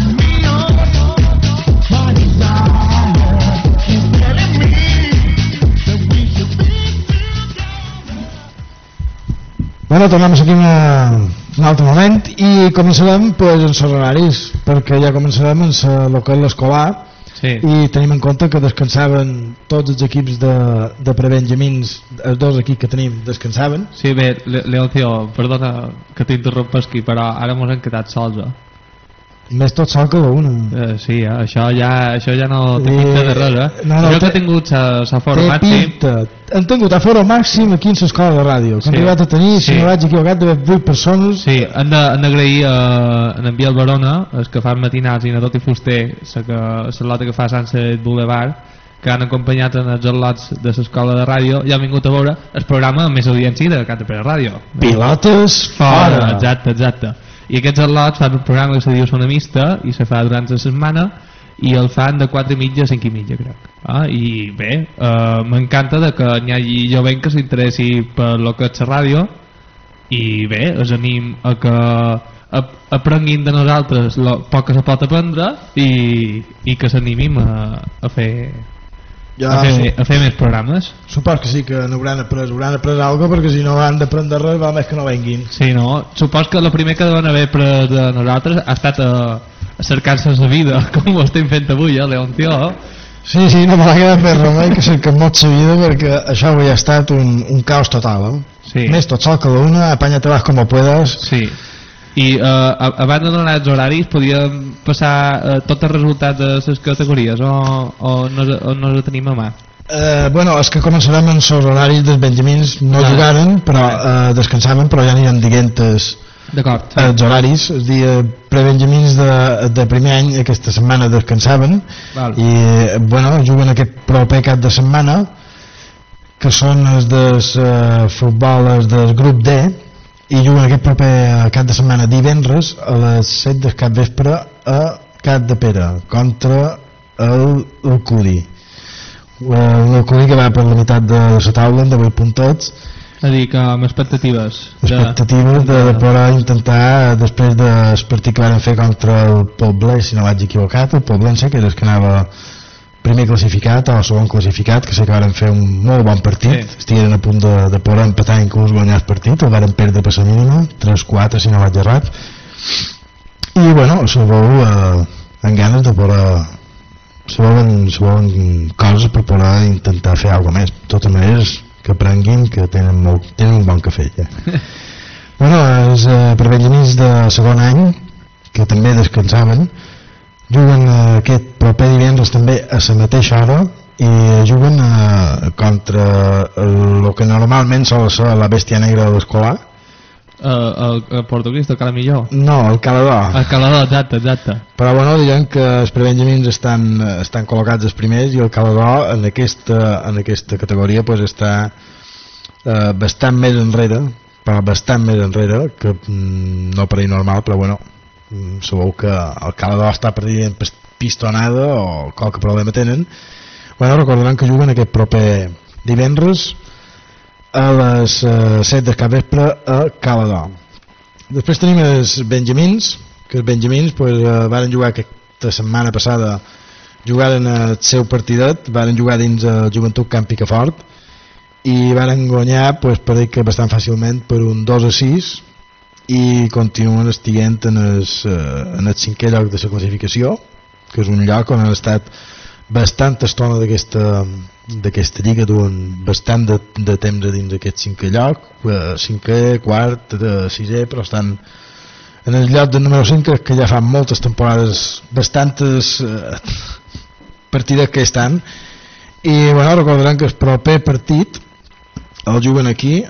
Bueno, tornem aquí un altre moment i començarem pues, en els horaris, perquè ja començarem en el que és l'escolar. Sí. I tenim en compte que descansaven tots els equips de prebenjamins, els dos equips que tenim descansaven. Sí, bé, Leoncio, perdona que t'interrompesqui, però ara mos hem quedat sols. Més tot sol que una. Sí, això ja no té pinta de res, no, jo que he tingut l'aforo màxim. Hem tingut aforo màxim aquí en l'escola de ràdio, que hem arribat a tenir, si no vaig equivocat, d'haver 8 persones. Sí, hem d'agrair a en Biel Barona, els que fan matinals i a Tot i Fuster, la lota que fa Sunset Boulevard, que han acompanyat en els al·lots de l'escola de ràdio i han vingut a veure el programa amb més audiència de Capdepera Ràdio. Pilotes fora! Exacte. I aquests al·lots fan un programa que se diu Sonomista i se fa durant la setmana i el fan de 4:30 a 5:30, crec. I bé, m'encanta que n'hi hagi jovent que s'interessi per lo que és la ràdio i bé, els anim a que aprenguin de nosaltres el poc que se pot aprendre i que s'animin a fer més programes. Supos que sí que n'hauran après alguna cosa, perquè si no han d'aprendre res va més que no venguin. Sí, no? Supos que el primer que deuen haver après de nosaltres ha estat a cercar-se la vida, com ho estem fent avui, Leoncio. Sí, no me l'ha quedat més remei que cercar molt la vida, perquè això avui ha estat un caos total. Sí. Més tot sol cada una, apanya-te-vas com puedes. Sí. I abans de donar els horaris podíem passar tots els resultats de les categories o no els tenim a mà? Bueno, els que començarem en els horaris dels benjamins no jugaren, però descansaven, però ja aniran dient els horaris. Els dies prebenjamins de primer any aquesta setmana descansaven. I bueno, juguen aquest proper cap de setmana, que són els dels futbols del grup D, i juguen aquest proper cap de setmana divendres a les 7 del capvespre a Capdepera contra l'Alcudi. L'Alcudi que va per la meitat de la taula de 8 puntets. És a dir, que amb expectatives de poder intentar, després del partit que van fer contra el Poblet, si no vaig equivocat, el Poblense, que era el que anava primer classificat o segon classificat, que sé que van fer un molt bon partit, estigueren a punt de poder empatar, inclús guanyar el partit, el van perdre per la mínima 3-4 si no vaig errat, i bueno, se veu amb ganes de poder se veuen coses per poder intentar fer alguna més. De totes maneres, que aprenguin que tenen un bon cafè ja. Bueno, els prebenjamins de segon any, que també descansaven, juguen aquest proper divendres també a la mateixa hora i juguen contra el que normalment sol ser la bèstia negra de l'escolar. El portuguès, el Calamilló? No, el Calador. El Calador, exacte. Però bueno, diguem que els prebenjamins estan col·locats els primers i el Calador en aquesta categoria pues, està bastant més enrere, que no per ahir normal, però bueno, sabeu que el Calador està perdent pistonada o qualque problema tenen. Bueno, recordaran que juguen aquest proper divendres a les 7 del capvespre a Calador. Després tenim els benjamins, que els benjamins pues, varen jugar aquesta setmana passada, jugaren el seu partidet, varen jugar dins el Joventut Camp Picafort i varen guanyar pues, per dir que bastant fàcilment per un 2-6 i continuen estiguent en el 5è lloc de la classificació, que és un lloc on han estat bastanta estona d'aquesta lliga, duen bastant de temps a dins d'aquest 5è lloc, 5è, quart, 6è, però estan en el lloc del número 5, que ja fa moltes temporades, bastantes partides que estan, i bueno, recordaran que el proper partit el juguen aquí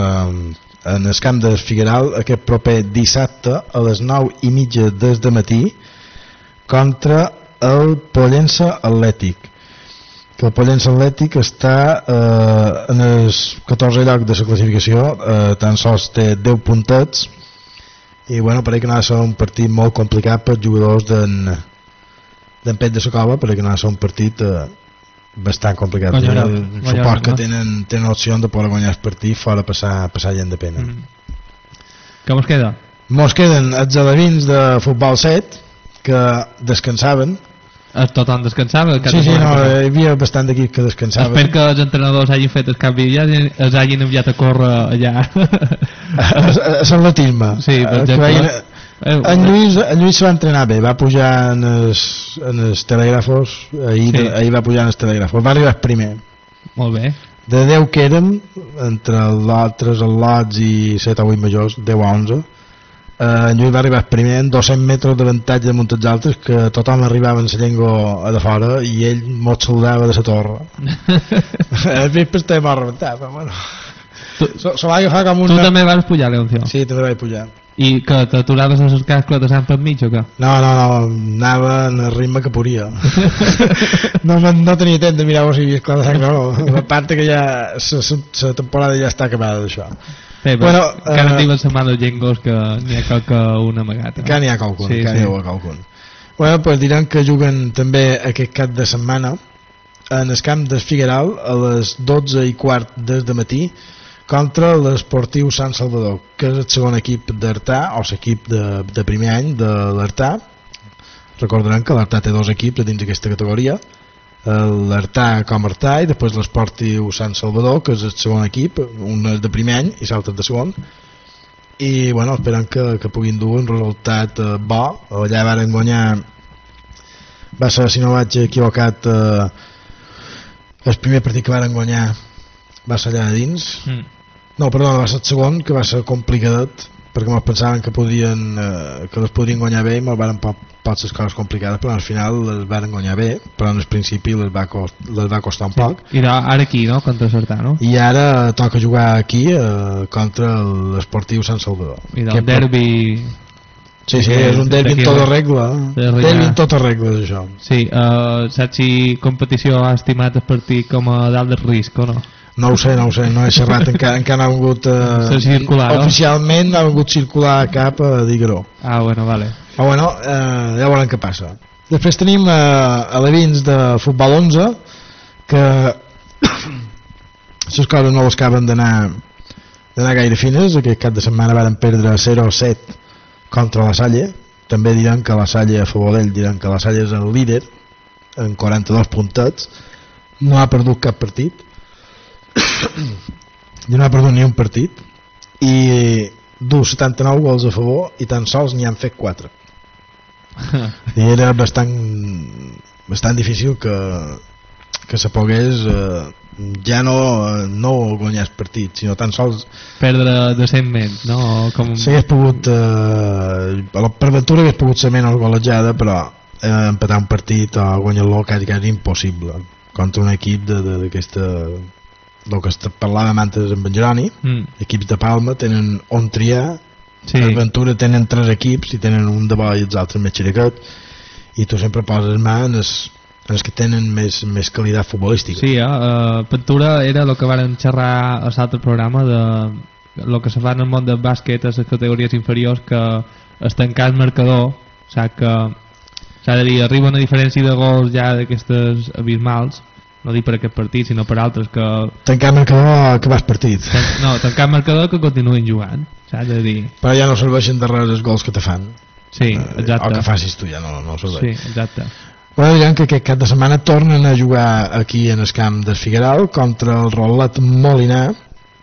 en el camp de Figueral aquest proper dissabte a les 9:30 del matí contra el Pollença Atlètic, que el Pollença Atlètic està en el 14è lloc de la classificació, tan sols té 10 puntets, i bueno, pareix que no ha de ser un partit molt complicat per jugadors d'en Pet de Socova, perquè no ha de ser un partit bastant complicat. Supos que tenen opció de poder guanyar el partit fora passar gent de pena. Què mos queda? Mos queden els alevins de futbol 7 que descansaven. Tothom descansava? Sí, no, hi havia bastant d'equip que descansaven. Espero que els entrenadors hagin fet el canvi i els hagin enviat a córrer allà a l'atletisme. Sí, per exemple. En Lluís se va entrenar bé, va pujar en els telègrafos, ahir va pujar en els telègrafos, va arribar primer. Molt bé. De 10 que érem, entre altres al·lots i 7 o 8 majors, 10 a 11, en Lluís va arribar primer en 200 metres d'avantatge damunt els altres, que tothom arribava en la llengua a de fora i ell mos saludava de la torre. El vespre estem a rebentar, però bueno. Se va agafar com una... Tu també vas pujar, Leoncio? Sí, també vaig pujar. I que t'aturaves a les cascles de Sant per mig o què? No, anava en el ritme que podia. no tenia temps de mirar si hi havia esclat de sang, no. A part que ja la temporada ja està acabada d'això. Sí, però encara et diuen setmana de llengos que n'hi ha qualque una amagata. Que n'hi ha qualcun. Bueno, pues diran que juguen també aquest cap de setmana en el camp del Figueral a les 12:15 del matí contra l'Esportiu Sant Salvador, que és el segon equip d'Artà, o l'equip de primer any de l'Artà. Recordaran que l'Artà té dos equips dins d'aquesta categoria, l'Artà com Artà i després l'Esportiu Sant Salvador, que és el segon equip, un és de primer any i l'altre de segon, i bueno, esperem que puguin dur un resultat bo. Allà varen guanyar, va ser, si no vaig equivocat, el primer partit que varen guanyar va ser allà dins. No, perdó, va ser el segon, que va ser complicadet, perquè ens pensaven que les podrien guanyar bé i ens van pot ser coses complicades, però al final les van guanyar bé, però en el principi les va costar un poc. I ara aquí, no?, contra Sartà, no? I ara toca jugar aquí contra l'Esportiu Sant Salvador. I del derbi... Sí, és un derbi en tota regla. Derbi en tota regla, això. Sí, saps si competició ha estimat el partit com a dalt del risc o no? No ho sé, no he xerrat, encara ha vingut oficialment, ha vingut circular cap a Digaró. Ah, bueno, vale. Però bueno, ja veurem què passa. Després tenim alevins de futbol 11, que les coses no les acaben d'anar gaire fines. Aquest cap de setmana van perdre 0-7 contra la Salle. També diran que la Salle, a favor d'ell, diran que la Salle és el líder en 42 puntets, no ha perdut cap partit, no ha perdut ni un partit, i du 79 gols a favor i tan sols n'hi han fet 4. I era bastant difícil que se pogués ja no guanyar el partit, sinó tan sols perdre decentment, no? S'hagués pogut per ventura hagués pogut ser menys golejada, però empatar un partit o guanyar-lo quasi impossible contra un equip d'aquesta, el que parlàvem antes amb en Jeroni, equips de Palma tenen on triar. A Ventura tenen 3 equips i tenen un de bo i els altres més xiriquet, i tu sempre poses mà en els que tenen més qualitat futbolística. Sí, Ventura era el que varen xerrar a l'altre programa de el que se fa en el món del bàsquet a les categories inferiors, que es tancar el marcador, o sigui que s'ha de dir, arriba una diferència de gols ja d'aquestes abismals, no dic per aquest partit sinó per altres, que tancar el marcador que vas partit, tancar el marcador que continuïn jugant, s'ha de dir, però ja no serveixen de res els gols que te fan, sí, exacte, o que facis tu ja no serveix. Sí, exacte. Bueno, diran que aquest cap de setmana tornen a jugar aquí en el camp del Figueral contra el Rolet Molinar,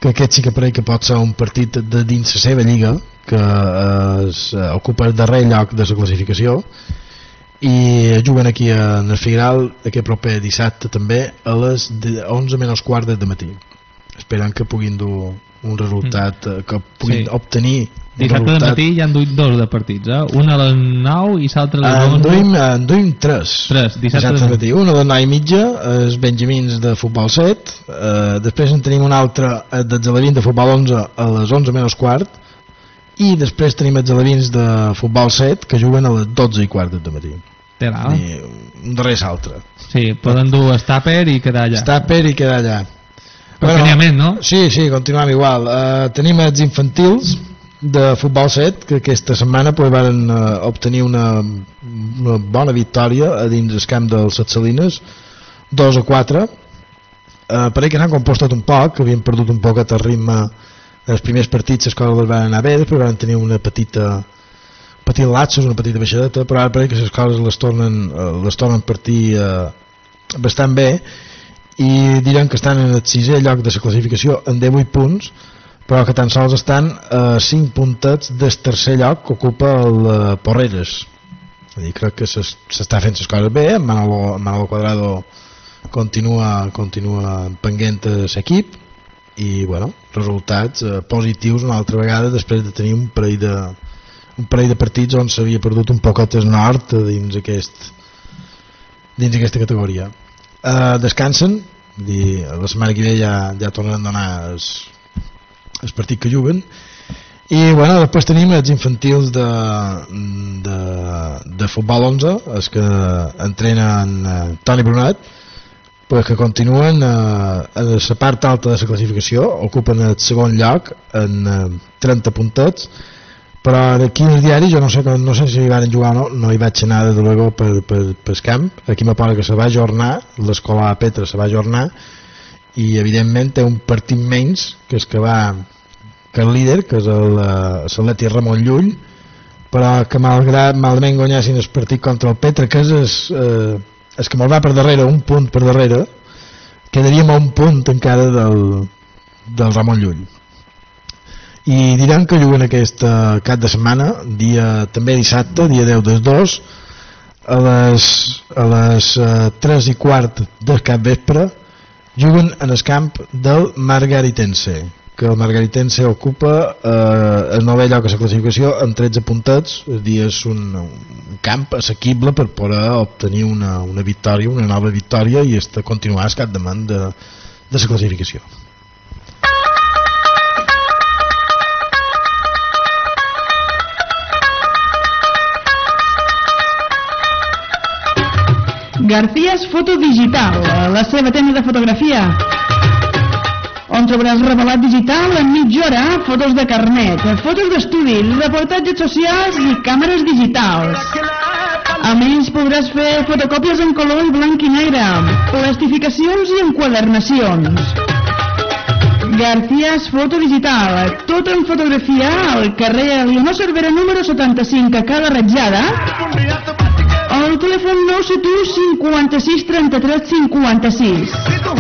que aquest sí que pareix que pot ser un partit de dins la seva lliga, que ocupa el darrer lloc de la classificació, i juguen aquí en el Figueral aquest proper dissabte també a les 11 menys quart del matí. Esperen que puguin dur un resultat, que puguin obtenir dissabte de matí hi ha dos de partits, un a les 9 i l'altre a les 11. Enduim 3 dissabte de matí, un a les 9 i mitja els benjamins de futbol 7, després en tenim un altre dels alevins de futbol 11 a les 11 menys quart, i després tenim els alevins de futbol 7 que juguen a les 12 i quart del matí. Un darrer l'altre. Sí, poden dur estàper i quedar allà. Bueno, no? Sí, continuem igual. Tenim els infantils de futbol 7 que aquesta setmana van obtenir una bona victòria a dins el camp dels Set Salines, 2-4. Pareix que s'han compostat un poc, que havien perdut un poc el ritme dels primers partits, les coses les van anar bé, després van tenir una petita lapsus, una petita baixadeta, però ara pareix que les coses les tornen a partir bastant bé, i direm que estan en el 6è lloc de la classificació en 18 punts, però que tan sols estan a 5 puntets del tercer lloc que ocupa el Porreres. Crec que s'està fent les coses bé. Manolo Cuadrado continua penguent a l'equip, i bueno, resultats positius una altra vegada després de tenir un parell de partits on s'havia perdut un poquet el nord dins aquesta categoria. Descansen, la setmana que ve ja tornen a donar el partit que juguen, i bueno, després tenim els infantils de futbol 11, els que entrenen Toni Brunet, que continuen a la part alta de la classificació, ocupen el segon lloc en 30 puntets, però aquí en el diari jo no sé si hi van jugar o no hi vaig anar de luego per camp. Aquí me posa que se va ajornar, l'escola a Petra se va ajornar, i evidentment té un partit menys que el líder, que és l'Atleti Ramon Llull, però que malament guanyessin el partit contra el Petra, que és el que me'l va per darrere, un punt per darrere, quedaríem a un punt encara del Ramon Llull. I direm que juguen aquest cap de setmana, també dissabte, dia 10 del 2, a les 3 i quart del cap vespre, juguen en el camp del Margaritense, que el Margaritense ocupa el 9è lloc a la classificació amb 13 puntets. És un camp assequible per poder obtenir una victòria, una nova victòria, i continuar el capdavant de la classificació. García's Foto Digital, la seva tenda de fotografia, on trobaràs revelat digital en mitja hora, fotos de carnet, fotos d'estudi, reportatges socials i càmeres digitals. A més, podràs fer fotocòpies en color i blanc i negre, plastificacions i enquadernacions. García's Foto Digital, tot en fotografia, al carrer Leonor Cervera número 75 a Cala Ratjada, al telèfon 971 56 33 56.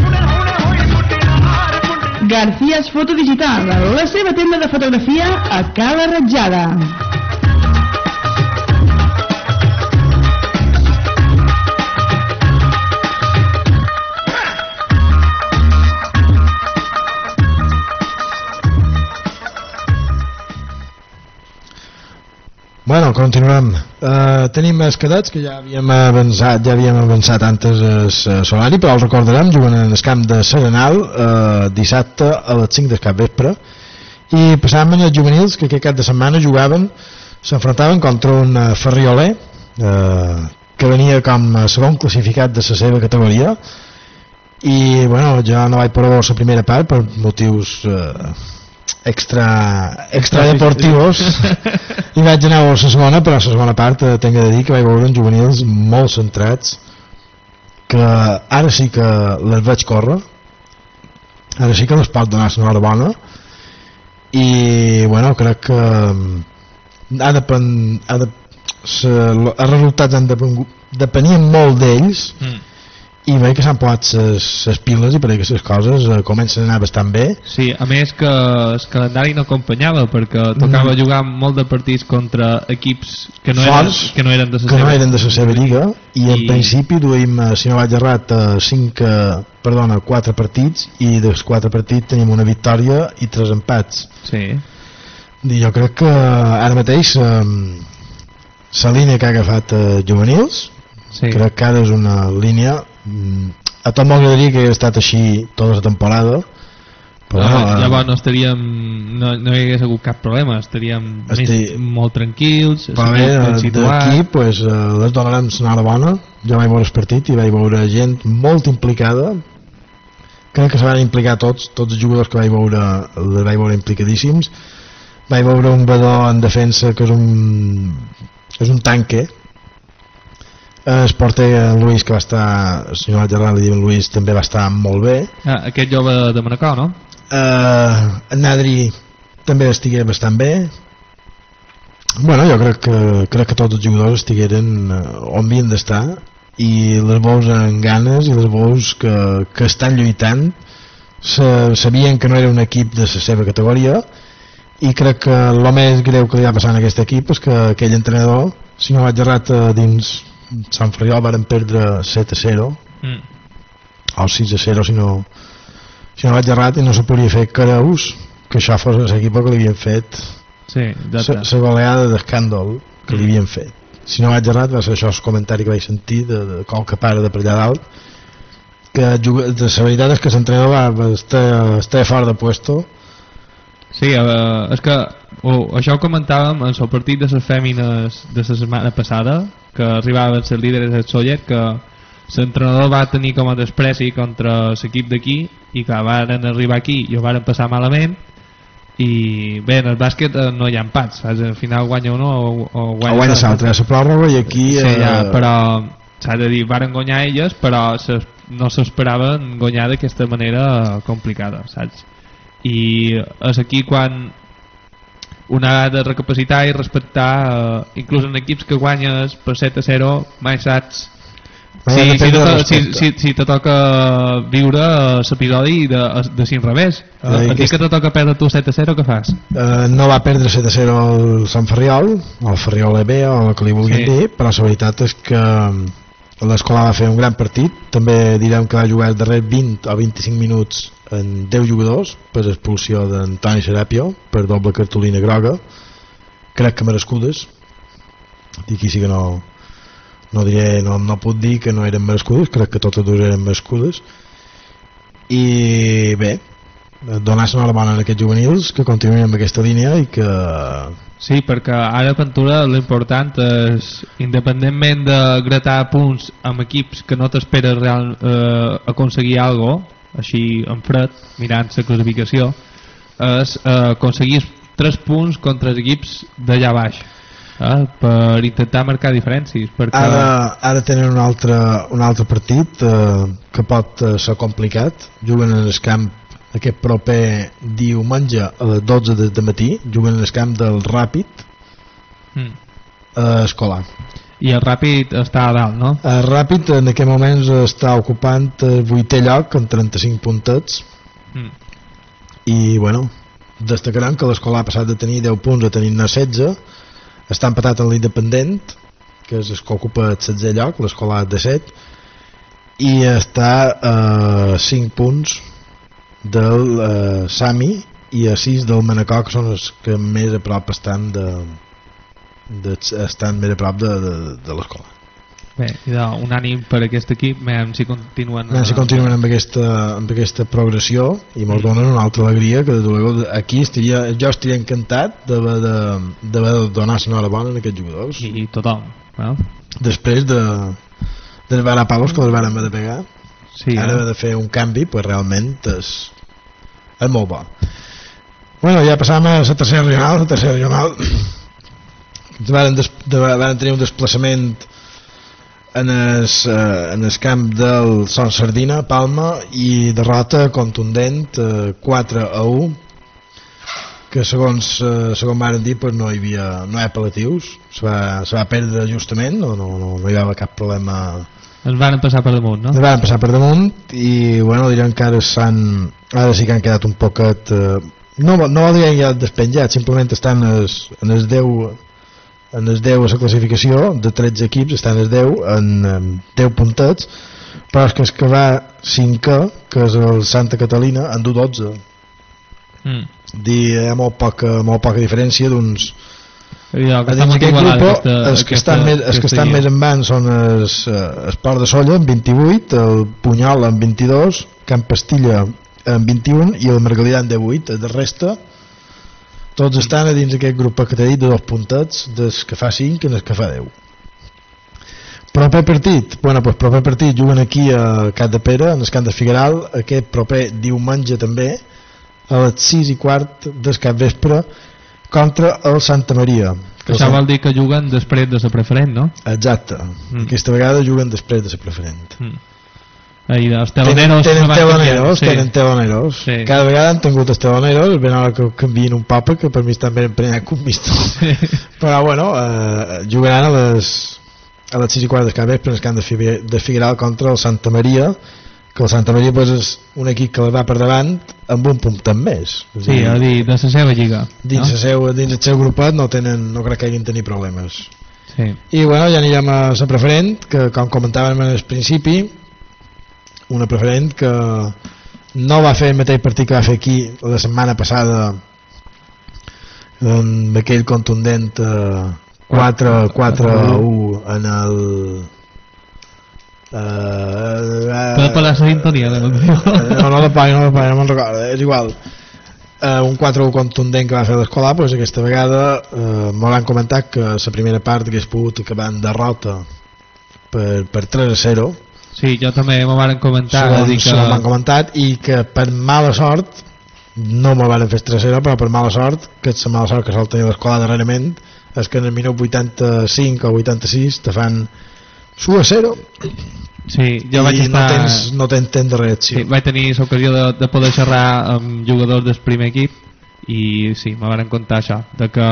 García's Foto Digital, la seva tenda de fotografia a Cala Ratjada. Bueno, continuem. Tenim els cadets, que ja havíem avançat antes l'horari, però els recordarem, juguen en el camp de Serenal dissabte a les 5 del capvespre, i passàvem els juvenils, que aquest cap de setmana s'enfrontaven contra un Ferrioler que venia com a segon classificat de la seva categoria, i bueno, jo no vaig poder veure la primera part per motius extradeportivos i vaig anar a la segona, però a la segona part tinc de dir que vaig veure uns juvenils molt centrats, que ara sí que les veig córrer, ara sí que les pot donar l'enhorabona, i bueno, crec que els resultats depenien molt d'ells, i veig que s'han posat les piles i per que les coses comencen a anar bastant bé. Sí, a més que el calendari no acompanyava, perquè tocava jugar molt de partits contra equips que no eren de la seva lliga, i en principi duim, si no vaig errat, 4 partits, i dels 4 partits tenim una victòria i 3 empats. Sí. I jo crec que ara mateix la línia que ha agafat juvenils, crec que ara és una línia, a tot m'agradaria que hagués estat així tota la temporada, però llavors no hi hagués hagut cap problema, estaríem molt tranquils, però bé, d'aquí pues, les donarem l'enhorabona. Jo vaig veure el partit i vaig veure gent molt implicada, crec que se van implicar tots els jugadors que vaig veure implicadíssims. Vaig veure un badó en defensa que és un tanque. El porter Luis, que va estar, el senyor Algerran li diuen Luis, també va estar molt bé. Aquest jove de Manacor, no? En Nadri també estigué bastant bé. Bueno, jo crec que tots els jugadors estigueren on havien d'estar, i les veus amb ganes i les veus que estan lluitant, sabien que no era un equip de la seva categoria, i crec que el més greu que li va passar a aquest equip és que aquell entrenador, si no vaig errat, dins Sant Ferriol varen perdre 7-0 o 6-0 si no vaig errat, i no se podia fer creus que això fos l'equip que li havien fet la goleada d'escàndol que li havien fet. Si no vaig errat, va ser això el comentari que vaig sentir de qualque pare de per allà dalt, que la veritat és que l'entrenador va estar fora de puesto. Sí, és que això ho comentàvem en el partit de les fèmines de la setmana passada, que arribaven les líderes del Sollet, que l'entrenador va tenir com a despreci contra l'equip d'aquí, i que van arribar aquí i ho van passar malament, i bé, en el bàsquet no hi ha empats, al final guanya uno o guanya l'altre, la pròrroga, i aquí però s'ha de dir, van guanyar elles, però no s'esperaven guanyar d'aquesta manera complicada, saps? I és aquí quan una ha de recapacitar i respectar, inclús en equips que guanyes per 7-0, mai saps si te toca viure l'episodi de l'inrevés. El dia que te toca perdre tu 7-0, què fas? No va perdre 7-0 el Sant Ferriol, el Ferriol B o el que li vulguin dir, però la veritat és que l'Escola va fer un gran partit. També direm que va jugar els darrers 20 o 25 minuts en 10 jugadors per expulsió d'Antoni Serapio per doble cartolina groga, crec que merescudes, i aquí sí que no puc dir que no eren merescudes, crec que totes dues eren merescudes. I bé, donar-se enhorabona a aquests juvenils que continuïn amb aquesta línia i que... Sí, perquè ara Ventura l'important és, independentment de gratar punts amb equips que no t'esperes aconseguir alguna cosa, així en fred, mirant la classificació, és aconseguir 3 punts contra els equips d'allà baix, per intentar marcar diferències, perquè... Ara tenen un altre partit que pot ser complicat. Juguen en el camp aquest proper diumenge a les 12 de matí, juguen en el camp del Ràpid escolar. I el Ràpid està a dalt, no? El Ràpid en aquest moment està ocupant el 8è lloc amb 35 puntets. I bueno, destacaran que l'Escolar ha passat de tenir 10 punts a tenir-ne 16, està empatat amb l'Independent, que és el que ocupa el 16è lloc, l'Escolar de 7, i està a 5 punts del Sami i a 6 del Manacor, que són els que més a prop estan estan més a prop de l'escola. Bé, un ànim per aquest equip, si continuen amb aquesta progressió, i mos donen una altra alegria que aquí jo estaria encantat d'haver de donar l'enhorabona a aquests jugadors i tothom, no? Després de veure palos que els vàrem haver de pegar, ara haver de fer un canvi, pues realment és molt bo. Bueno, ja passàvem a la tercera regional van tenir un desplaçament en el camp del Son Sardina, Palma, i derrota contundent 4-1, que segons varen dir no hi ha apel·latius, se va perdre justament, no hi va haver cap problema ens van passar per damunt, no? Ens van passar per damunt i bueno, diran que ara sí que han quedat un poquet no diran ja despenjats, simplement estan en els 10 a la classificació de 13 equips, estan els 10 en 10 puntets, però és que es que va 5è, que és el Santa Catalina, en du 12. Hi ha molt poca diferència d'uns a dins aquest grup els que estan més en van són el Port de Solla amb 28, el Punyol amb 22, Can Pastilla amb 21 i el Margalida amb 18. De resta tots estan a dins aquest grup que t'he dit de 2 puntets, des que fa 5 i des que fa 10. Proper partit, proper partit juguen aquí a Capdepera, en el camp de Figueral, aquest proper diumenge també a les 6:15 del capvespre contra el Santa Maria. Que això vol dir que juguen després de la preferent, no? Exacte. Aquesta vegada juguen després de la preferent. Els teloneros tenen teloneros. Sí. Cada vegada han tingut els teloneros, ben hora que canvien un papa, que per mi estan ben emprenyat com visto. Sí. Però bueno, jugaran a les 6:15 del capvespre en el camp de Figueral contra el Santa Maria, que el Santa Maria pues, és un equip que va per davant amb un puntet més. Sí, a dir, de la seva lliga. Dins el seu grupet no crec que hagin tenir problemes. Sí. I bueno, ja anirem a la preferent, que com comentàvem al principi, una preferent que no va fer el mateix partit que va fer aquí la setmana passada amb aquell contundent 4-1 en el puedo poner la sintonia no la pago, no me'n recordo, és igual, un 4-1 contundent que va fer l'Escolar, doncs aquesta vegada m'ho van comentar que la primera part hagués pogut acabar en derrota per 3-0. Sí, jo també m'ho van comentar, m'han comentat, i que per mala sort no me'l van fer 3-0, però per mala sort, que és la mala sort que sol tenir l'Escolar darrerament, és que en el minut 85 o 86 te fan 1-0. Sí, jo vaig estar... no tens temps de reacció. Sí, vaig tenir l'ocasió de poder xerrar amb jugadors del primer equip i sí, me van contar això, de que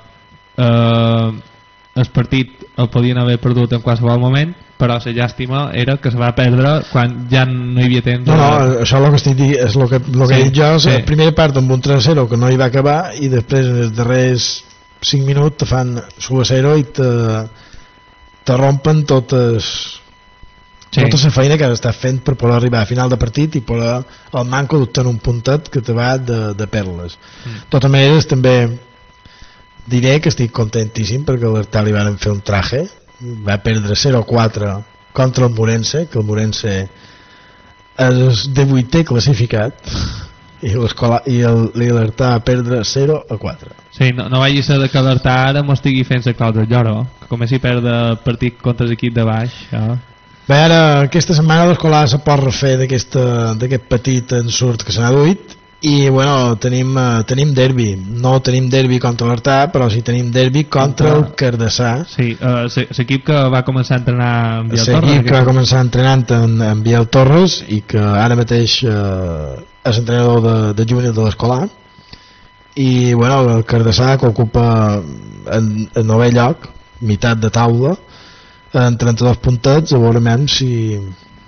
el partit el podien haver perdut en qualsevol moment, però la llàstima era que se va perdre quan ja no hi havia temps. No, això és el que estic dient, és el que he dit jo, la primera part amb un 3-0 que no hi va acabar i després en els darrers 5 minuts te fan 1-0 i te rompen tota la feina que has estat fent per poder arribar a final de partit i poder el manco d'obtenir un puntet que te va de perles. De totes maneres també diré que estic contentíssim perquè l'Artà li van fer un traje, va perdre 0-4 contra el Morense, que el Morense és 18è classificat i l'Artà va perdre 0-4. Sí, no vagi a ser que l'Artà ara m'estigui fent la cosa del lloro, que comenci a perdre partit contra l'equip de baix. Bé, ara aquesta setmana l'Escolar se pot refer d'aquest petit ensurt que se n'ha duit i bueno, tenim derbi, no tenim derbi contra l'Artà, però sí tenim derbi contra el Cardassà. Sí, l'equip que va començar a entrenar en Biel Torres. L'equip que va començar entrenant en Biel Torres i que ara mateix és entrenador de júnior de l'Escolar, i bueno, el Cardassà que ocupa el 9è lloc, meitat de taula, en 32 puntets, a veurem si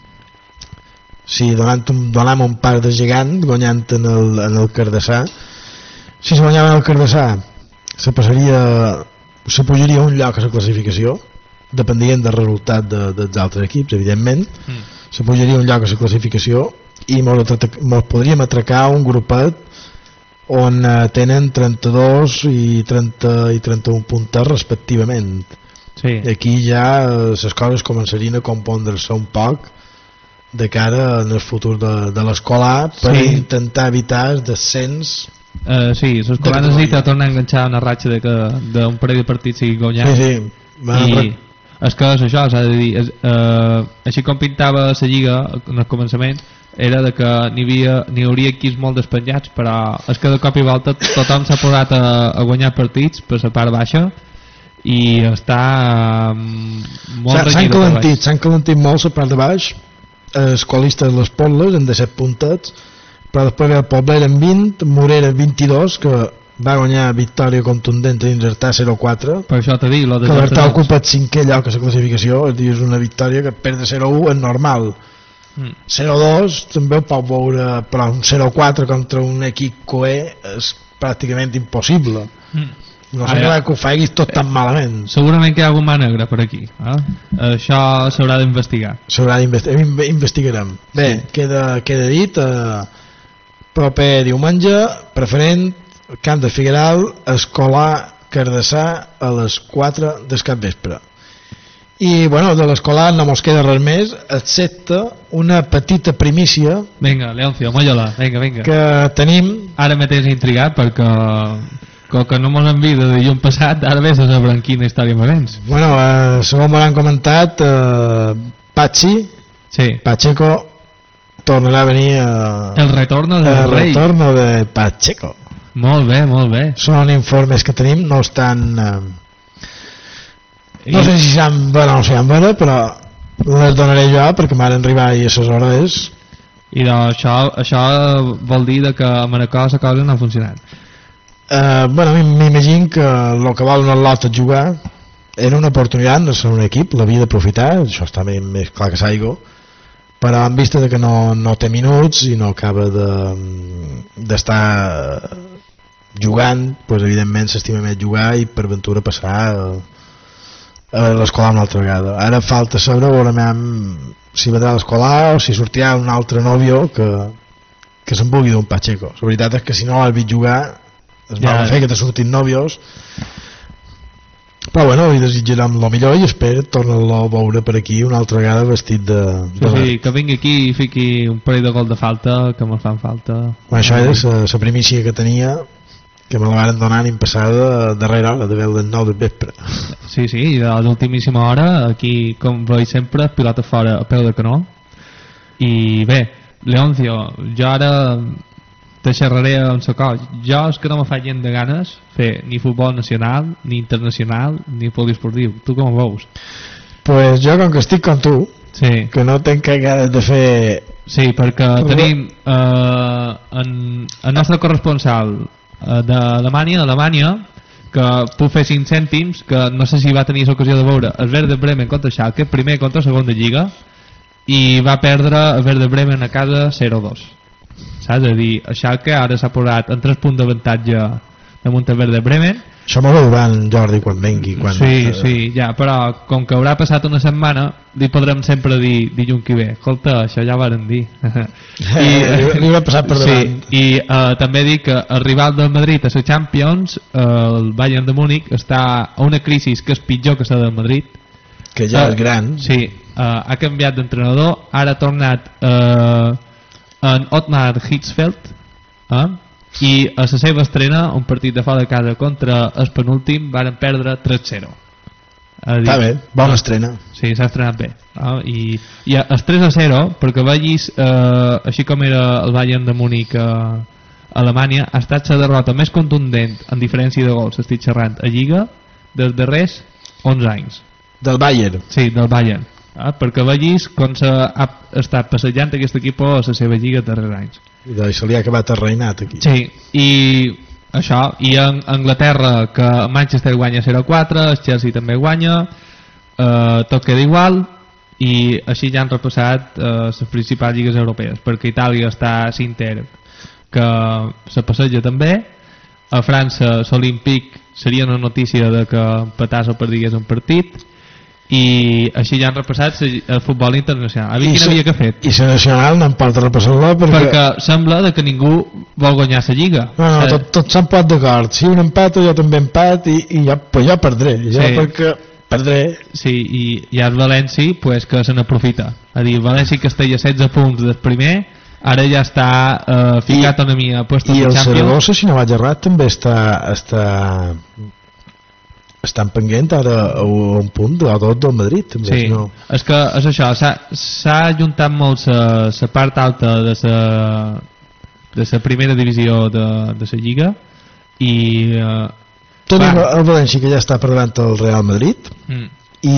donam un pas de gegant guanyant en el Cardassà. Si se guanyava en el Cardassà se pujaria un lloc a la classificació, dependent del resultat dels altres equips, evidentment. Se pujaria un lloc a la classificació i mos podríem atracar un grupet on tenen 32 i 30 i 31 puntes respectivament. Sí. Aquí ja les coses començarien a compondre-se un poc de cara en el futur de l'Escolar per intentar evitar el descens. Sí, l'Escolar necessita tornar a enganxar una ratxa d'un parell de partits sigui guanyat. Sí. I és que és això, s'ha de dir, així com pintava la lliga en el començament, era de que n'hi hauria equips molt despenjats, però és que de cop i volta tothom s'ha posat a guanyar partits per la part baixa i està molt renyit. S'han calentit molt la part de baix, els colistes les Potles en 17 puntets, però després el Poblet en 20, Morera 22, que va guanyar victòria contundent dins l'Artà 0-4, per això t'he dit que l'Artà ha ocupat 5è lloc a la classificació, és a dir, és una victòria que perdre 0-1 és normal. 0-2 també ho pot veure, però un 0-4 contra un equip coer és pràcticament impossible. No sé que ho facis tot tan malament. Segurament que hi ha algun mà negre per aquí, això s'haurà d'investigar. Investigarem. Bé, queda dit, proper diumenge, preferent Camp de Figueral, Escolar Cardassà a les 4 del capvespre. I bueno, de l'Escolar no mos queda res més excepte una petita primícia. Vinga, Leoncio, molla-la, vinga. Que tenim. Ara m'he intrigat perquè com que no mos han vist de dilluns passat, ara ves a saber en quina història m'avens. Bueno, segons m'han comentat, Pacheco tornarà a venir el retorno del rei. El retorno de Pacheco. Molt bé. Són informes que tenim, no estan... no sé si s'han veure o no s'han veure, però les donaré jo perquè m'han arribat i a les hores. I doncs això vol dir que a Manacor la cosa no ha funcionat. Bueno, m'imagino que el que volen el lot és jugar, era una oportunitat, no ser un equip, l'havia d'aprofitar, això està més clar que s'aigua, però en vista de que no té minuts i no acaba d'estar jugant, doncs evidentment s'estima més jugar i per ventura passar a l'escolar una altra vegada. Ara falta saber si vendrà a l'escolar o si sortirà un altre nòvio que se'n vulgui d'un Pacheco. La veritat és que si no l'has vist jugar es va fer que te surtin nòvios, però bueno, li desitjarem el millor i espero tornar-lo a veure per aquí una altra vegada vestit de sí, que vingui aquí i fiqui un parell de gol de falta que me'n fan falta. Bueno, això és la primícia que tenia, que me la van donar l'any passada darrere hora, de veu del 9 del vespre. Sí, i de l'ultimíssima hora aquí, com veig sempre, pilota fora a peu de canó. I bé, Leoncio, jo ara te xerraré en la cosa. Jo és que no me fa gent de ganes fer ni futbol nacional, ni internacional, ni poliesportiu. Tu com ho veus? Pues jo, com que estic com tu, que no tenc ganes de fer... Sí, perquè tenim el nostre corresponsal d'Alemanya, que puc fer 5 cèntims, que no sé si va tenir l'ocasió de veure el Werder Bremen contra Schalke, primer contra segona lliga, i va perdre el Werder Bremen a casa 0-2. Saps? És a dir, el Schalke ara s'ha posat en 3 punts d'avantatge damunt el Werder Bremen. Això m'ho veurà en Jordi quan vengui. Sí, ja, però com que haurà passat una setmana li podrem sempre dir dilluns que ve, escolta, això ja ho varen dir. Li haurà passat per davant. I també dic que el rival del Madrid a la Champions, el Bayern de Múnich, està a una crisi que és pitjor que la del Madrid, que ja és gran. Sí, ha canviat d'entrenador, ara ha tornat en Otmar Hitzfeld, i a la seva estrena, un partit de fora de casa contra el penúltim, varen perdre 3-0. Està bé, bona estrena. Sí, s'ha estrenat bé. I el 3-0, perquè vegis així com era el Bayern de Múnich a Alemanya, ha estat la derrota més contundent en diferència de gols, estic xerrant, a Lliga dels darrers 11 anys. Del Bayern? Sí, del Bayern. Perquè vegis com s'ha estat passejant aquest equip a la seva lliga de darrers anys. I se li ha acabat el reinat aquí. Sí, i això, i en Anglaterra, que Manchester guanya 0-4, el Chelsea també guanya, tot queda igual, i així ja han repassat les principals lligues europees, perquè Itàlia està a l'Inter, que se passeja també, a França l'Olímpic seria una notícia de que empatàs o perdigués un partit, i així ja han repassat el futbol internacional. A mi quina havia que fet? I la nacional no em porta a repassar-la perquè sembla que ningú vol guanyar la lliga. No, tots s'han posat d'acord. Si un empat, jo també empat, i jo perdré. Perquè perdré. Sí, i ja el València que se n'aprofita. A dir, València que estaria 16 punts del primer, ara ja està ficat una mica a puestos de Champions. I el Saragossa, si no vaig errat, també estan pendent ara a un punt o dos del Madrid també, sí, no? És que és això, s'ha ajuntat molt la part alta de la primera divisió de la Lliga i tenim el València que ja està per davant del Real Madrid i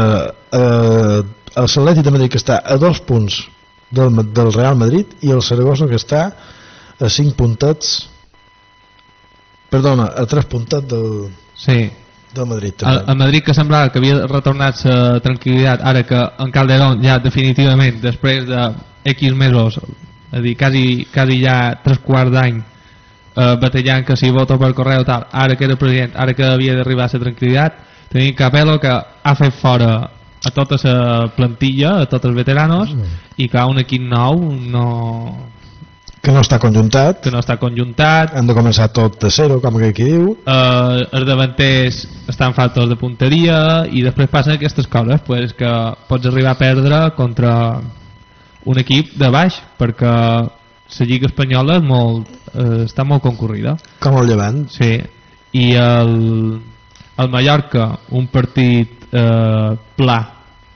el Atlètic de Madrid que està a 2 punts del Real Madrid i el Saragossa que està a 5 puntets Perdona, a 3 puntets del Madrid també. A Madrid, que semblava que havia retornat la tranquil·litat, ara que en Calderón ja definitivament, després de X mesos, és a dir, quasi ja 3/4 d'any batallant que si voto per correu tal, ara que era president, ara que havia d'arribar a la tranquil·litat, tenim Capello que ha fet fora a tota la plantilla, a tots els veteranos, i que ha un equip nou que no està conjuntat, han de començar tot de zero, com aquí diu. Els davanters estan faltos de punteria i després passen aquestes coses, pues, que pots arribar a perdre contra un equip de baix, perquè la Lliga Espanyola està molt concorrida, com el Llevant. Sí. I el Mallorca, un partit pla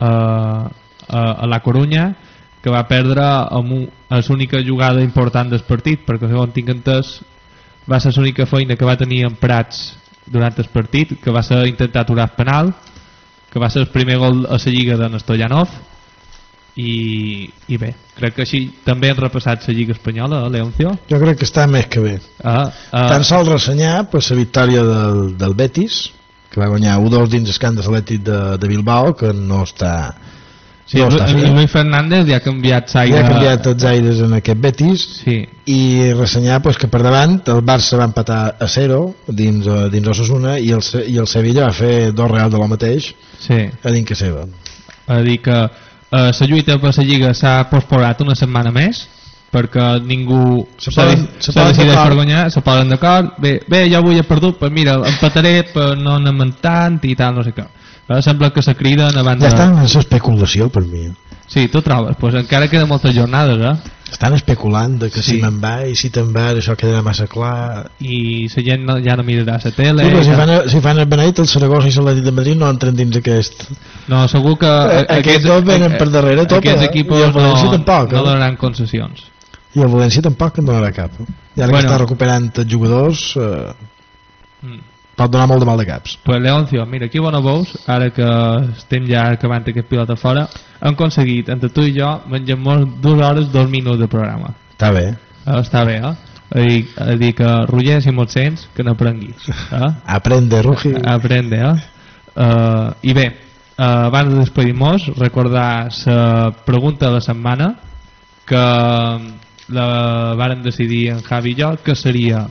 a la Corunya, que va perdre amb l'única jugada important del partit, perquè segons tinc entès va ser l'única feina que va tenir en Prats durant el partit, que va ser intentar aturar el penal, que va ser el primer gol a la Lliga de Stoyanov. I bé, crec que així també han repassat la Lliga Espanyola, Leoncio. Jo crec que està més que bé. Tan sols ressenyar la victòria del Betis, que va guanyar 1-2 dins el camp de l'Atlètic de Bilbao, que no està... Sí, Luis Fernández ja ha canviat l'aire. Ja ha canviat els aires en aquest Betis, sí. I ressenyar que per davant el Barça va empatar a 0 dins Osasuna i el Sevilla va fer 2 Real de lo mateix, sí. A dins que seva. A dir que la lluita per la Lliga s'ha posposat una setmana més, perquè ningú se decideix per guanyar, se posen d'acord, bé, jo avui he perdut, però mira, empataré per no anar tant i tal, no sé què. Sembla que se criden abans ja estan en l'especulació per mi. Sí, tu trobes, pues encara queden moltes jornades, estan especulant de que si me'n va i si te'n va això quedarà massa clar i la gent ja no mirarà la tele. Si fan el Beneit, el Saragossa i l'Atlètic de Madrid no entren dins aquest. No, segur que aquests dos venen per darrere tot, aquests equipos no donaran concessions. I el València tampoc en donarà cap. I ara que està recuperant els jugadors pot donar molt de mal de caps. Pues Leoncio, mira, aquí bona veus, ara que estem ja acabant aquest pilota fora, hem aconseguit, entre tu i jo, menjar-nos 2 hores 2 minuts de programa. Està bé. Està bé, a dir que, Roger, si m'ho sents, que n'aprenguis. Aprende, Rugi. Aprende, I bé, abans de despedir-nos, recordar la pregunta de la setmana, que la vàrem decidir en Javi i jo, que seria...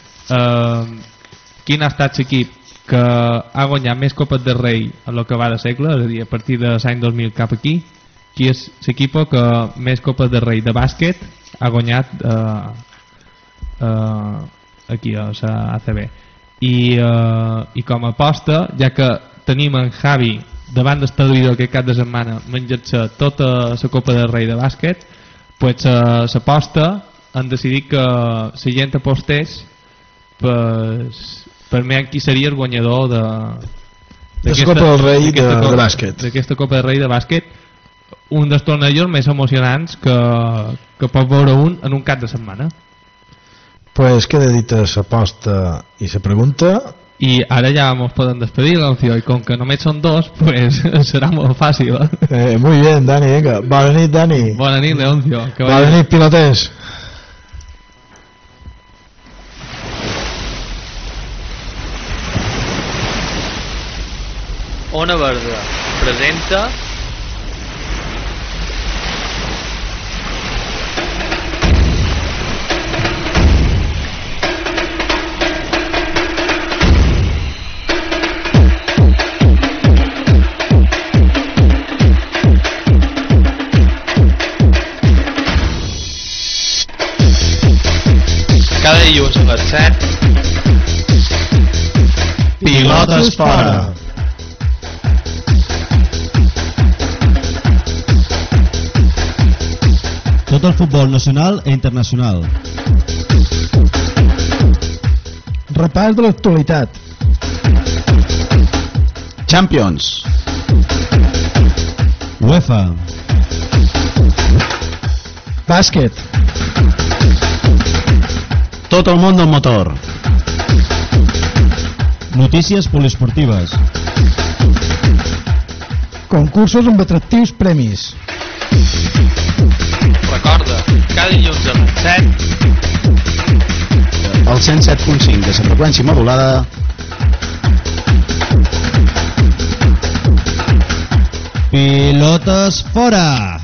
quin ha estat l'equip que ha guanyat més Copes de Rei en el que va de segle, és a dir, a partir de l'any 2000 cap aquí, qui és l'equip que més Copes de Rei de bàsquet ha guanyat aquí a la ACB. I com a aposta, ja que tenim en Javi davant del televisor aquest cap de setmana menjant-se tota la Copa de Rei de bàsquet, pues l'aposta han decidit que la gent apostés per mi qui seria el guanyador d'aquesta Copa del Rei de bàsquet, d'aquesta Copa del Rei de bàsquet, un dels tornejos més emocionants que pot veure un en un cap de setmana. Pues queda dita l'aposta i la pregunta i ara ja ens podem despedir, i com que només són 2, pues serà molt fàcil. Muy bien, Dani, venga. Bona nit, Dani. Bona nit, Leoncio. Bona nit, piloters. Ona Verda presenta cada dilluns a les 7 Pilotes fora. Tot el futbol nacional i internacional. Repàs de l'actualitat. Champions. UEFA. Bàsquet. Tot el món del motor. Notícies poliesportives. Concursos amb atractius premis. Recorda, cada dilluns a les 7 el 107.5 de la freqüència modulada. Pilotes fora.